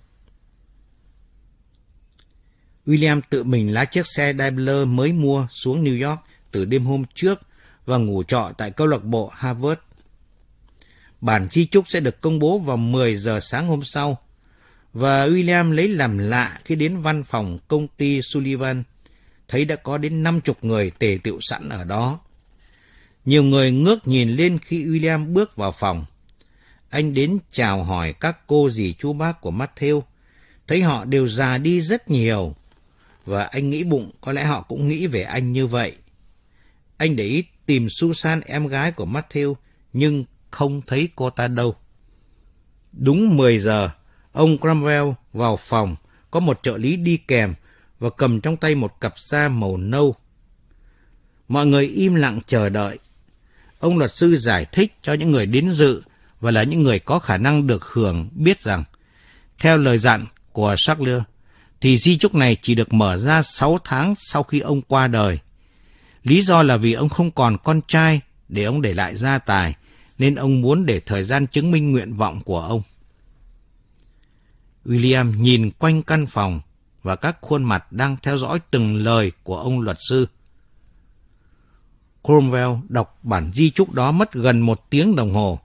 William tự mình lái chiếc xe Daimler mới mua xuống New York từ đêm hôm trước và ngủ trọ tại câu lạc bộ Harvard. Bản di chúc sẽ được công bố vào mười giờ sáng hôm sau, và William lấy làm lạ khi đến văn phòng công ty Sullivan, thấy đã có đến năm chục người tề tựu sẵn ở đó. Nhiều người ngước nhìn lên khi William bước vào phòng. Anh đến chào hỏi các cô dì chú bác của Matthew, thấy họ đều già đi rất nhiều, và anh nghĩ bụng có lẽ họ cũng nghĩ về anh như vậy. Anh để ý tìm Susan, em gái của Matthew, nhưng không thấy cô ta đâu. Đúng mười giờ, ông Cromwell vào phòng, có một trợ lý đi kèm và cầm trong tay một cặp da màu nâu. Mọi người im lặng chờ đợi. Ông luật sư giải thích cho những người đến dự và là những người có khả năng được hưởng biết rằng, theo lời dặn của Charles, thì di chúc này chỉ được mở ra sáu tháng sau khi ông qua đời. Lý do là vì ông không còn con trai để ông để lại gia tài, nên ông muốn để thời gian chứng minh nguyện vọng của ông. William nhìn quanh căn phòng và các khuôn mặt đang theo dõi từng lời của ông luật sư. Cromwell đọc bản di chúc đó mất gần một tiếng đồng hồ.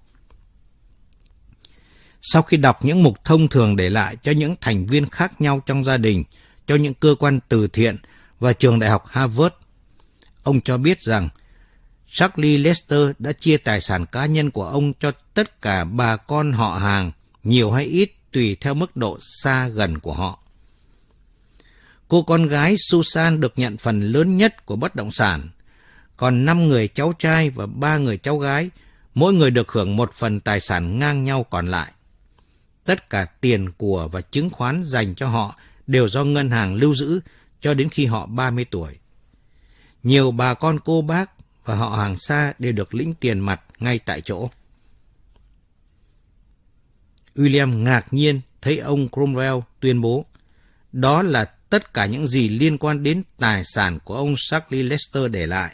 Sau khi đọc những mục thông thường để lại cho những thành viên khác nhau trong gia đình, cho những cơ quan từ thiện và trường đại học Harvard, ông cho biết rằng Charles Lester đã chia tài sản cá nhân của ông cho tất cả bà con họ hàng, nhiều hay ít tùy theo mức độ xa gần của họ. Cô con gái Susan được nhận phần lớn nhất của bất động sản, còn năm người cháu trai và ba người cháu gái, mỗi người được hưởng một phần tài sản ngang nhau còn lại. Tất cả tiền của và chứng khoán dành cho họ đều do ngân hàng lưu giữ cho đến khi họ ba mươi tuổi. Nhiều bà con cô bác và họ hàng xa đều được lĩnh tiền mặt ngay tại chỗ. William ngạc nhiên thấy ông Cromwell tuyên bố, đó là tất cả những gì liên quan đến tài sản của ông Charles Lester để lại.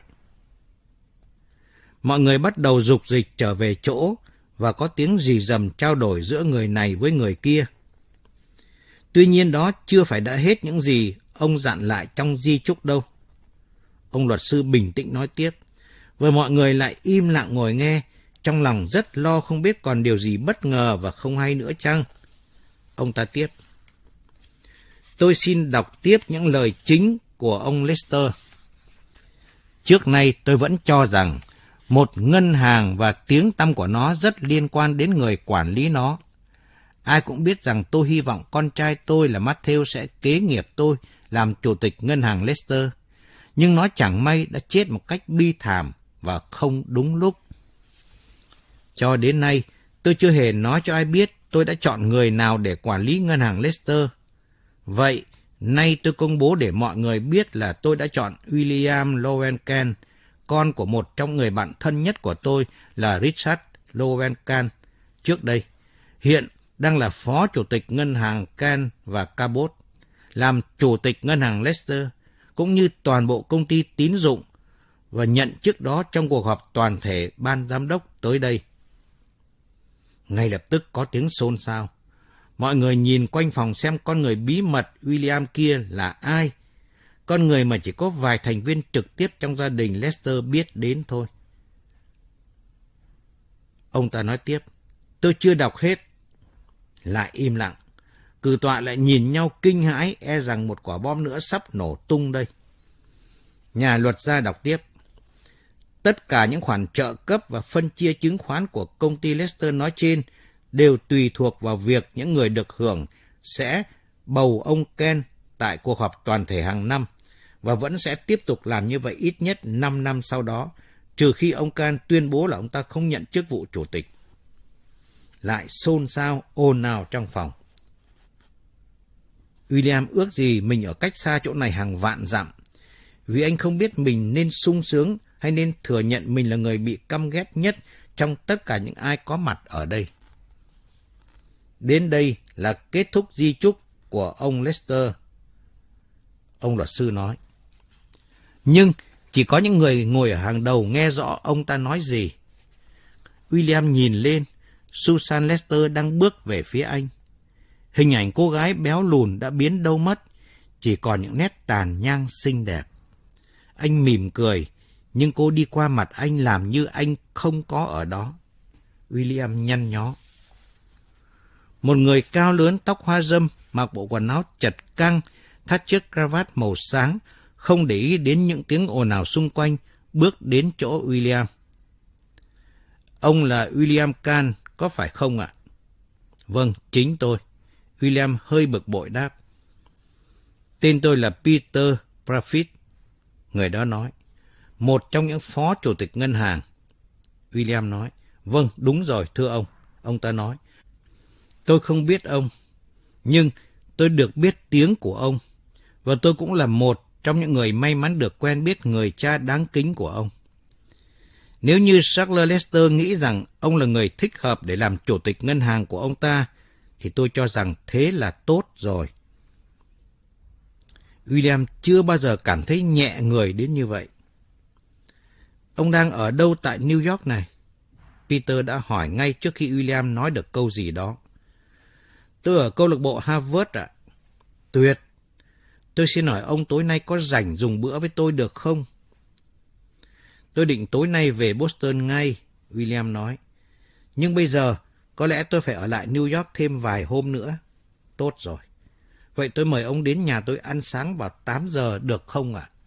Mọi người bắt đầu rục rịch trở về chỗ và có tiếng rì rầm trao đổi giữa người này với người kia. Tuy nhiên đó chưa phải đã hết những gì ông dặn lại trong di chúc đâu. Ông luật sư bình tĩnh nói tiếp, và mọi người lại im lặng ngồi nghe, trong lòng rất lo không biết còn điều gì bất ngờ và không hay nữa chăng. Ông ta tiếp, tôi xin đọc tiếp những lời chính của ông Lester. Trước nay tôi vẫn cho rằng một ngân hàng và tiếng tăm của nó rất liên quan đến người quản lý nó. Ai cũng biết rằng tôi hy vọng con trai tôi là Matthew sẽ kế nghiệp tôi làm chủ tịch ngân hàng Lester. Nhưng nó chẳng may đã chết một cách bi thảm và không đúng lúc. Cho đến nay, tôi chưa hề nói cho ai biết tôi đã chọn người nào để quản lý ngân hàng Lester. Vậy, nay tôi công bố để mọi người biết là tôi đã chọn William Lowencan, con của một trong người bạn thân nhất của tôi là Richard Lowencan trước đây. Hiện đang là phó chủ tịch ngân hàng Can và Cabot, làm chủ tịch ngân hàng Lester, cũng như toàn bộ công ty tín dụng, và nhận chức đó trong cuộc họp toàn thể ban giám đốc tới đây. Ngay lập tức có tiếng xôn xao. Mọi người nhìn quanh phòng xem con người bí mật William kia là ai. Con người mà chỉ có vài thành viên trực tiếp trong gia đình Lester biết đến thôi. Ông ta nói tiếp, tôi chưa đọc hết. Lại im lặng. Cử tọa lại nhìn nhau kinh hãi, e rằng một quả bom nữa sắp nổ tung đây. Nhà luật gia đọc tiếp. Tất cả những khoản trợ cấp và phân chia chứng khoán của công ty Lester nói trên đều tùy thuộc vào việc những người được hưởng sẽ bầu ông Ken tại cuộc họp toàn thể hàng năm và vẫn sẽ tiếp tục làm như vậy ít nhất năm năm sau đó, trừ khi ông Kahn tuyên bố là ông ta không nhận chức vụ chủ tịch. Lại xôn xao ồn ào trong phòng. William ước gì mình ở cách xa chỗ này hàng vạn dặm, vì anh không biết mình nên sung sướng hay nên thừa nhận mình là người bị căm ghét nhất trong tất cả những ai có mặt ở đây. Đến đây là kết thúc di chúc của ông Lester, ông luật sư nói. Nhưng chỉ có những người ngồi ở hàng đầu nghe rõ ông ta nói gì. William nhìn lên, Susan Lester đang bước về phía anh. Hình ảnh cô gái béo lùn đã biến đâu mất, chỉ còn những nét tàn nhang xinh đẹp. Anh mỉm cười, nhưng cô đi qua mặt anh làm như anh không có ở đó. William nhăn nhó. Một người cao lớn tóc hoa râm, mặc bộ quần áo chật căng, thắt chiếc cravat màu sáng, không để ý đến những tiếng ồn ào xung quanh, bước đến chỗ William. Ông là William Kahn, có phải không ạ? Vâng, chính tôi. William hơi bực bội đáp. Tên tôi là Peter Praffit, người đó nói. Một trong những phó chủ tịch ngân hàng. William nói. Vâng, đúng rồi, thưa ông. Ông ta nói. Tôi không biết ông, nhưng tôi được biết tiếng của ông, và tôi cũng là một trong những người may mắn được quen biết người cha đáng kính của ông. Nếu như Charles Lester nghĩ rằng ông là người thích hợp để làm chủ tịch ngân hàng của ông ta, thì tôi cho rằng thế là tốt rồi. William chưa bao giờ cảm thấy nhẹ người đến như vậy. Ông đang ở đâu tại New York này? Peter đã hỏi ngay trước khi William nói được câu gì đó. Tôi ở câu lạc bộ Harvard ạ. Tuyệt. Tôi xin hỏi ông tối nay có rảnh dùng bữa với tôi được không? Tôi định tối nay về Boston ngay, William nói. Nhưng bây giờ, có lẽ tôi phải ở lại New York thêm vài hôm nữa. Tốt rồi. Vậy tôi mời ông đến nhà tôi ăn sáng vào tám giờ được không ạ?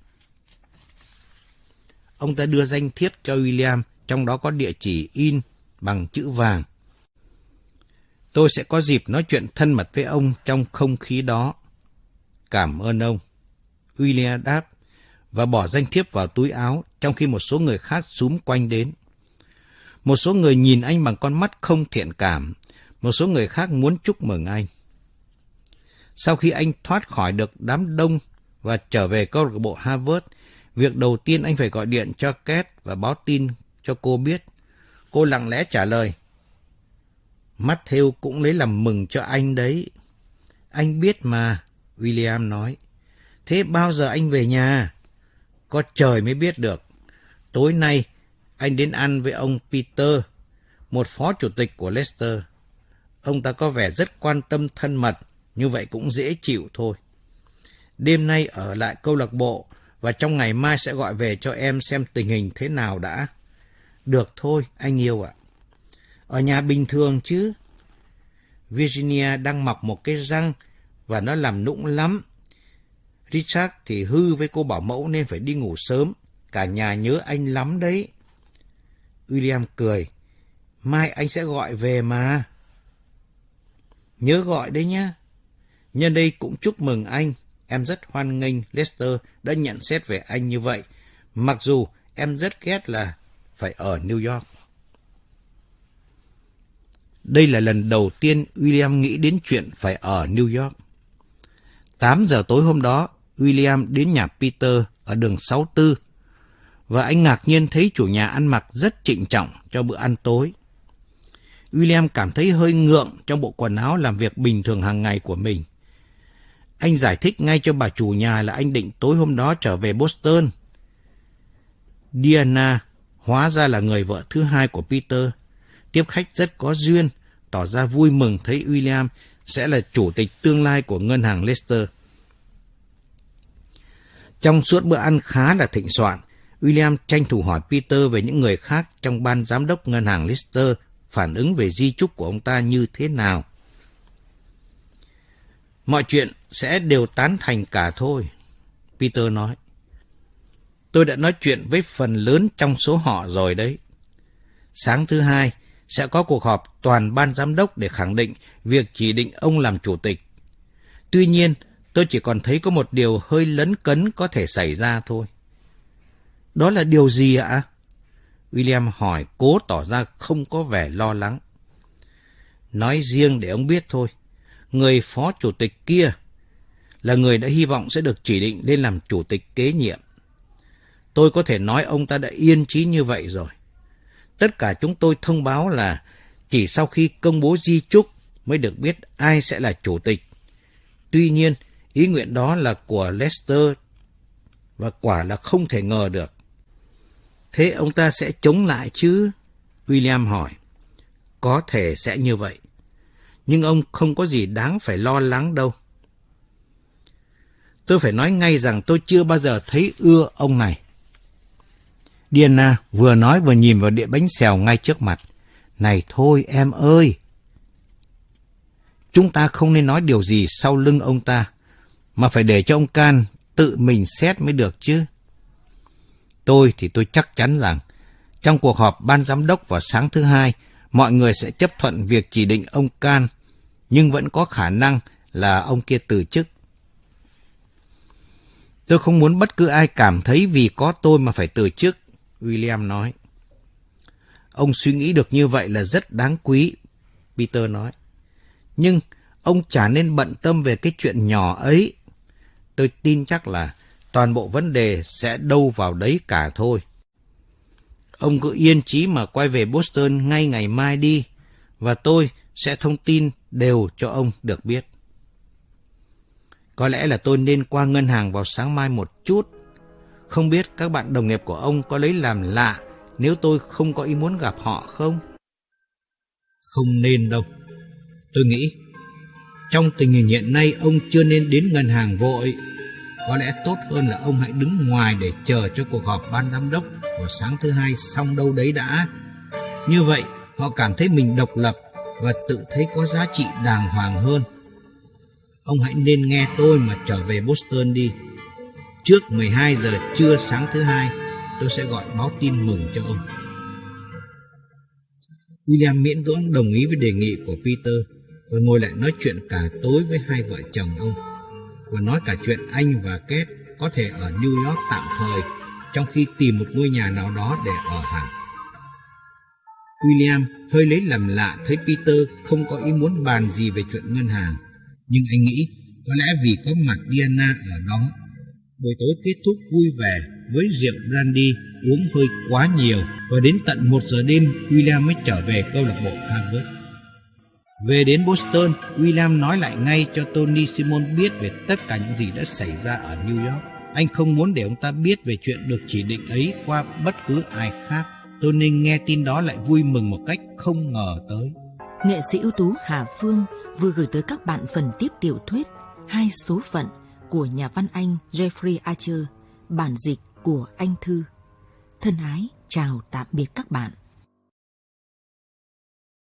Ông ta đưa danh thiếp cho William, trong đó có địa chỉ in bằng chữ vàng. Tôi sẽ có dịp nói chuyện thân mật với ông trong không khí đó. Cảm ơn ông. William đáp và bỏ danh thiếp vào túi áo, trong khi một số người khác xúm quanh đến. Một số người nhìn anh bằng con mắt không thiện cảm, một số người khác muốn chúc mừng anh. Sau khi anh thoát khỏi được đám đông và trở về câu lạc bộ Harvard, việc đầu tiên anh phải gọi điện cho Kate và báo tin cho cô biết. Cô lặng lẽ trả lời. Matthew cũng lấy làm mừng cho anh đấy. Anh biết mà, William nói. Thế bao giờ anh về nhà? Có trời mới biết được. Tối nay, anh đến ăn với ông Peter, một phó chủ tịch của Lester. Ông ta có vẻ rất quan tâm thân mật, như vậy cũng dễ chịu thôi. Đêm nay ở lại câu lạc bộ, và trong ngày mai sẽ gọi về cho em xem tình hình thế nào đã. Được thôi, anh yêu ạ. Ở nhà bình thường chứ. Virginia đang mọc một cái răng, và nó làm nũng lắm. Richard thì hư với cô bảo mẫu nên phải đi ngủ sớm. Cả nhà nhớ anh lắm đấy. William cười. Mai anh sẽ gọi về mà. Nhớ gọi đấy nhá. Nhân đây cũng chúc mừng anh. Em rất hoan nghênh Lester đã nhận xét về anh như vậy, mặc dù em rất ghét là phải ở New York. Đây là lần đầu tiên William nghĩ đến chuyện phải ở New York. tám giờ tối hôm đó, William đến nhà Peter ở đường sáu mươi tư, và anh ngạc nhiên thấy chủ nhà ăn mặc rất trịnh trọng cho bữa ăn tối. William cảm thấy hơi ngượng trong bộ quần áo làm việc bình thường hàng ngày của mình. Anh giải thích ngay cho bà chủ nhà là anh định tối hôm đó trở về Boston. Diana hóa ra là người vợ thứ hai của Peter. Tiếp khách rất có duyên, tỏ ra vui mừng thấy William sẽ là chủ tịch tương lai của ngân hàng Lester. Trong suốt bữa ăn khá là thịnh soạn, William tranh thủ hỏi Peter về những người khác trong ban giám đốc ngân hàng Lester phản ứng về di chúc của ông ta như thế nào. Mọi chuyện sẽ đều tán thành cả thôi, Peter nói. Tôi đã nói chuyện với phần lớn trong số họ rồi đấy. Sáng thứ hai sẽ có cuộc họp toàn ban giám đốc để khẳng định việc chỉ định ông làm chủ tịch. Tuy nhiên, Tôi chỉ còn thấy có một điều hơi lấn cấn có thể xảy ra thôi. Đó là điều gì ạ? William hỏi, cố tỏ ra không có vẻ lo lắng. Nói riêng để ông biết thôi, người phó chủ tịch kia là người đã hy vọng sẽ được chỉ định lên làm chủ tịch kế nhiệm. Tôi có thể nói ông ta đã yên chí như vậy rồi. Tất cả chúng tôi thông báo là chỉ sau khi công bố di chúc mới được biết ai sẽ là chủ tịch. Tuy nhiên, ý nguyện đó là của Lester và quả là không thể ngờ được. Thế ông ta sẽ chống lại chứ? William hỏi. Có thể sẽ như vậy. Nhưng ông không có gì đáng phải lo lắng đâu. Tôi phải nói ngay rằng tôi chưa bao giờ thấy ưa ông này. Diana vừa nói vừa nhìn vào đĩa bánh xèo ngay trước mặt. Này thôi em ơi! Chúng ta không nên nói điều gì sau lưng ông ta, mà phải để cho ông Can tự mình xét mới được chứ. Tôi thì tôi chắc chắn rằng, trong cuộc họp ban giám đốc vào sáng thứ hai, mọi người sẽ chấp thuận việc chỉ định ông Can, nhưng vẫn có khả năng là ông kia từ chức. Tôi không muốn bất cứ ai cảm thấy vì có tôi mà phải từ chức, William nói. Ông suy nghĩ được như vậy là rất đáng quý, Peter nói. Nhưng ông chả nên bận tâm về cái chuyện nhỏ ấy. Tôi tin chắc là toàn bộ vấn đề sẽ đâu vào đấy cả thôi. Ông cứ yên chí mà quay về Boston ngay ngày mai đi, và tôi sẽ thông tin đều cho ông được biết. Có lẽ là tôi nên qua ngân hàng vào sáng mai một chút. Không biết các bạn đồng nghiệp của ông có lấy làm lạ nếu tôi không có ý muốn gặp họ không? Không nên đâu. Tôi nghĩ, trong tình hình hiện nay ông chưa nên đến ngân hàng vội. Có lẽ tốt hơn là ông hãy đứng ngoài để chờ cho cuộc họp ban giám đốc vào sáng thứ hai xong đâu đấy đã. Như vậy, họ cảm thấy mình độc lập và tự thấy có giá trị đàng hoàng hơn. Ông hãy nên nghe tôi mà trở về Boston đi. Trước mười hai giờ trưa sáng thứ hai, tôi sẽ gọi báo tin mừng cho ông. William miễn cưỡng đồng ý với đề nghị của Peter và ngồi lại nói chuyện cả tối với hai vợ chồng ông, và nói cả chuyện anh và Kate có thể ở New York tạm thời trong khi tìm một ngôi nhà nào đó để ở hẳn. William hơi lấy làm lạ thấy Peter không có ý muốn bàn gì về chuyện ngân hàng, nhưng anh nghĩ có lẽ vì có mặt Diana ở đó. Buổi tối kết thúc vui vẻ với rượu brandy uống hơi quá nhiều, và đến tận một giờ đêm William mới trở về câu lạc bộ Harvard. Về đến Boston, William nói lại ngay cho Tony Simon biết về tất cả những gì đã xảy ra ở New York. Anh không muốn để ông ta biết về chuyện được chỉ định ấy qua bất cứ ai khác. Tony nghe tin đó lại vui mừng một cách không ngờ tới. Nghệ sĩ ưu tú Hà Phương vừa gửi tới các bạn phần tiếp tiểu thuyết Hai số phận của nhà văn Anh Jeffrey Archer, bản dịch của Anh Thư. Thân ái chào tạm biệt các bạn.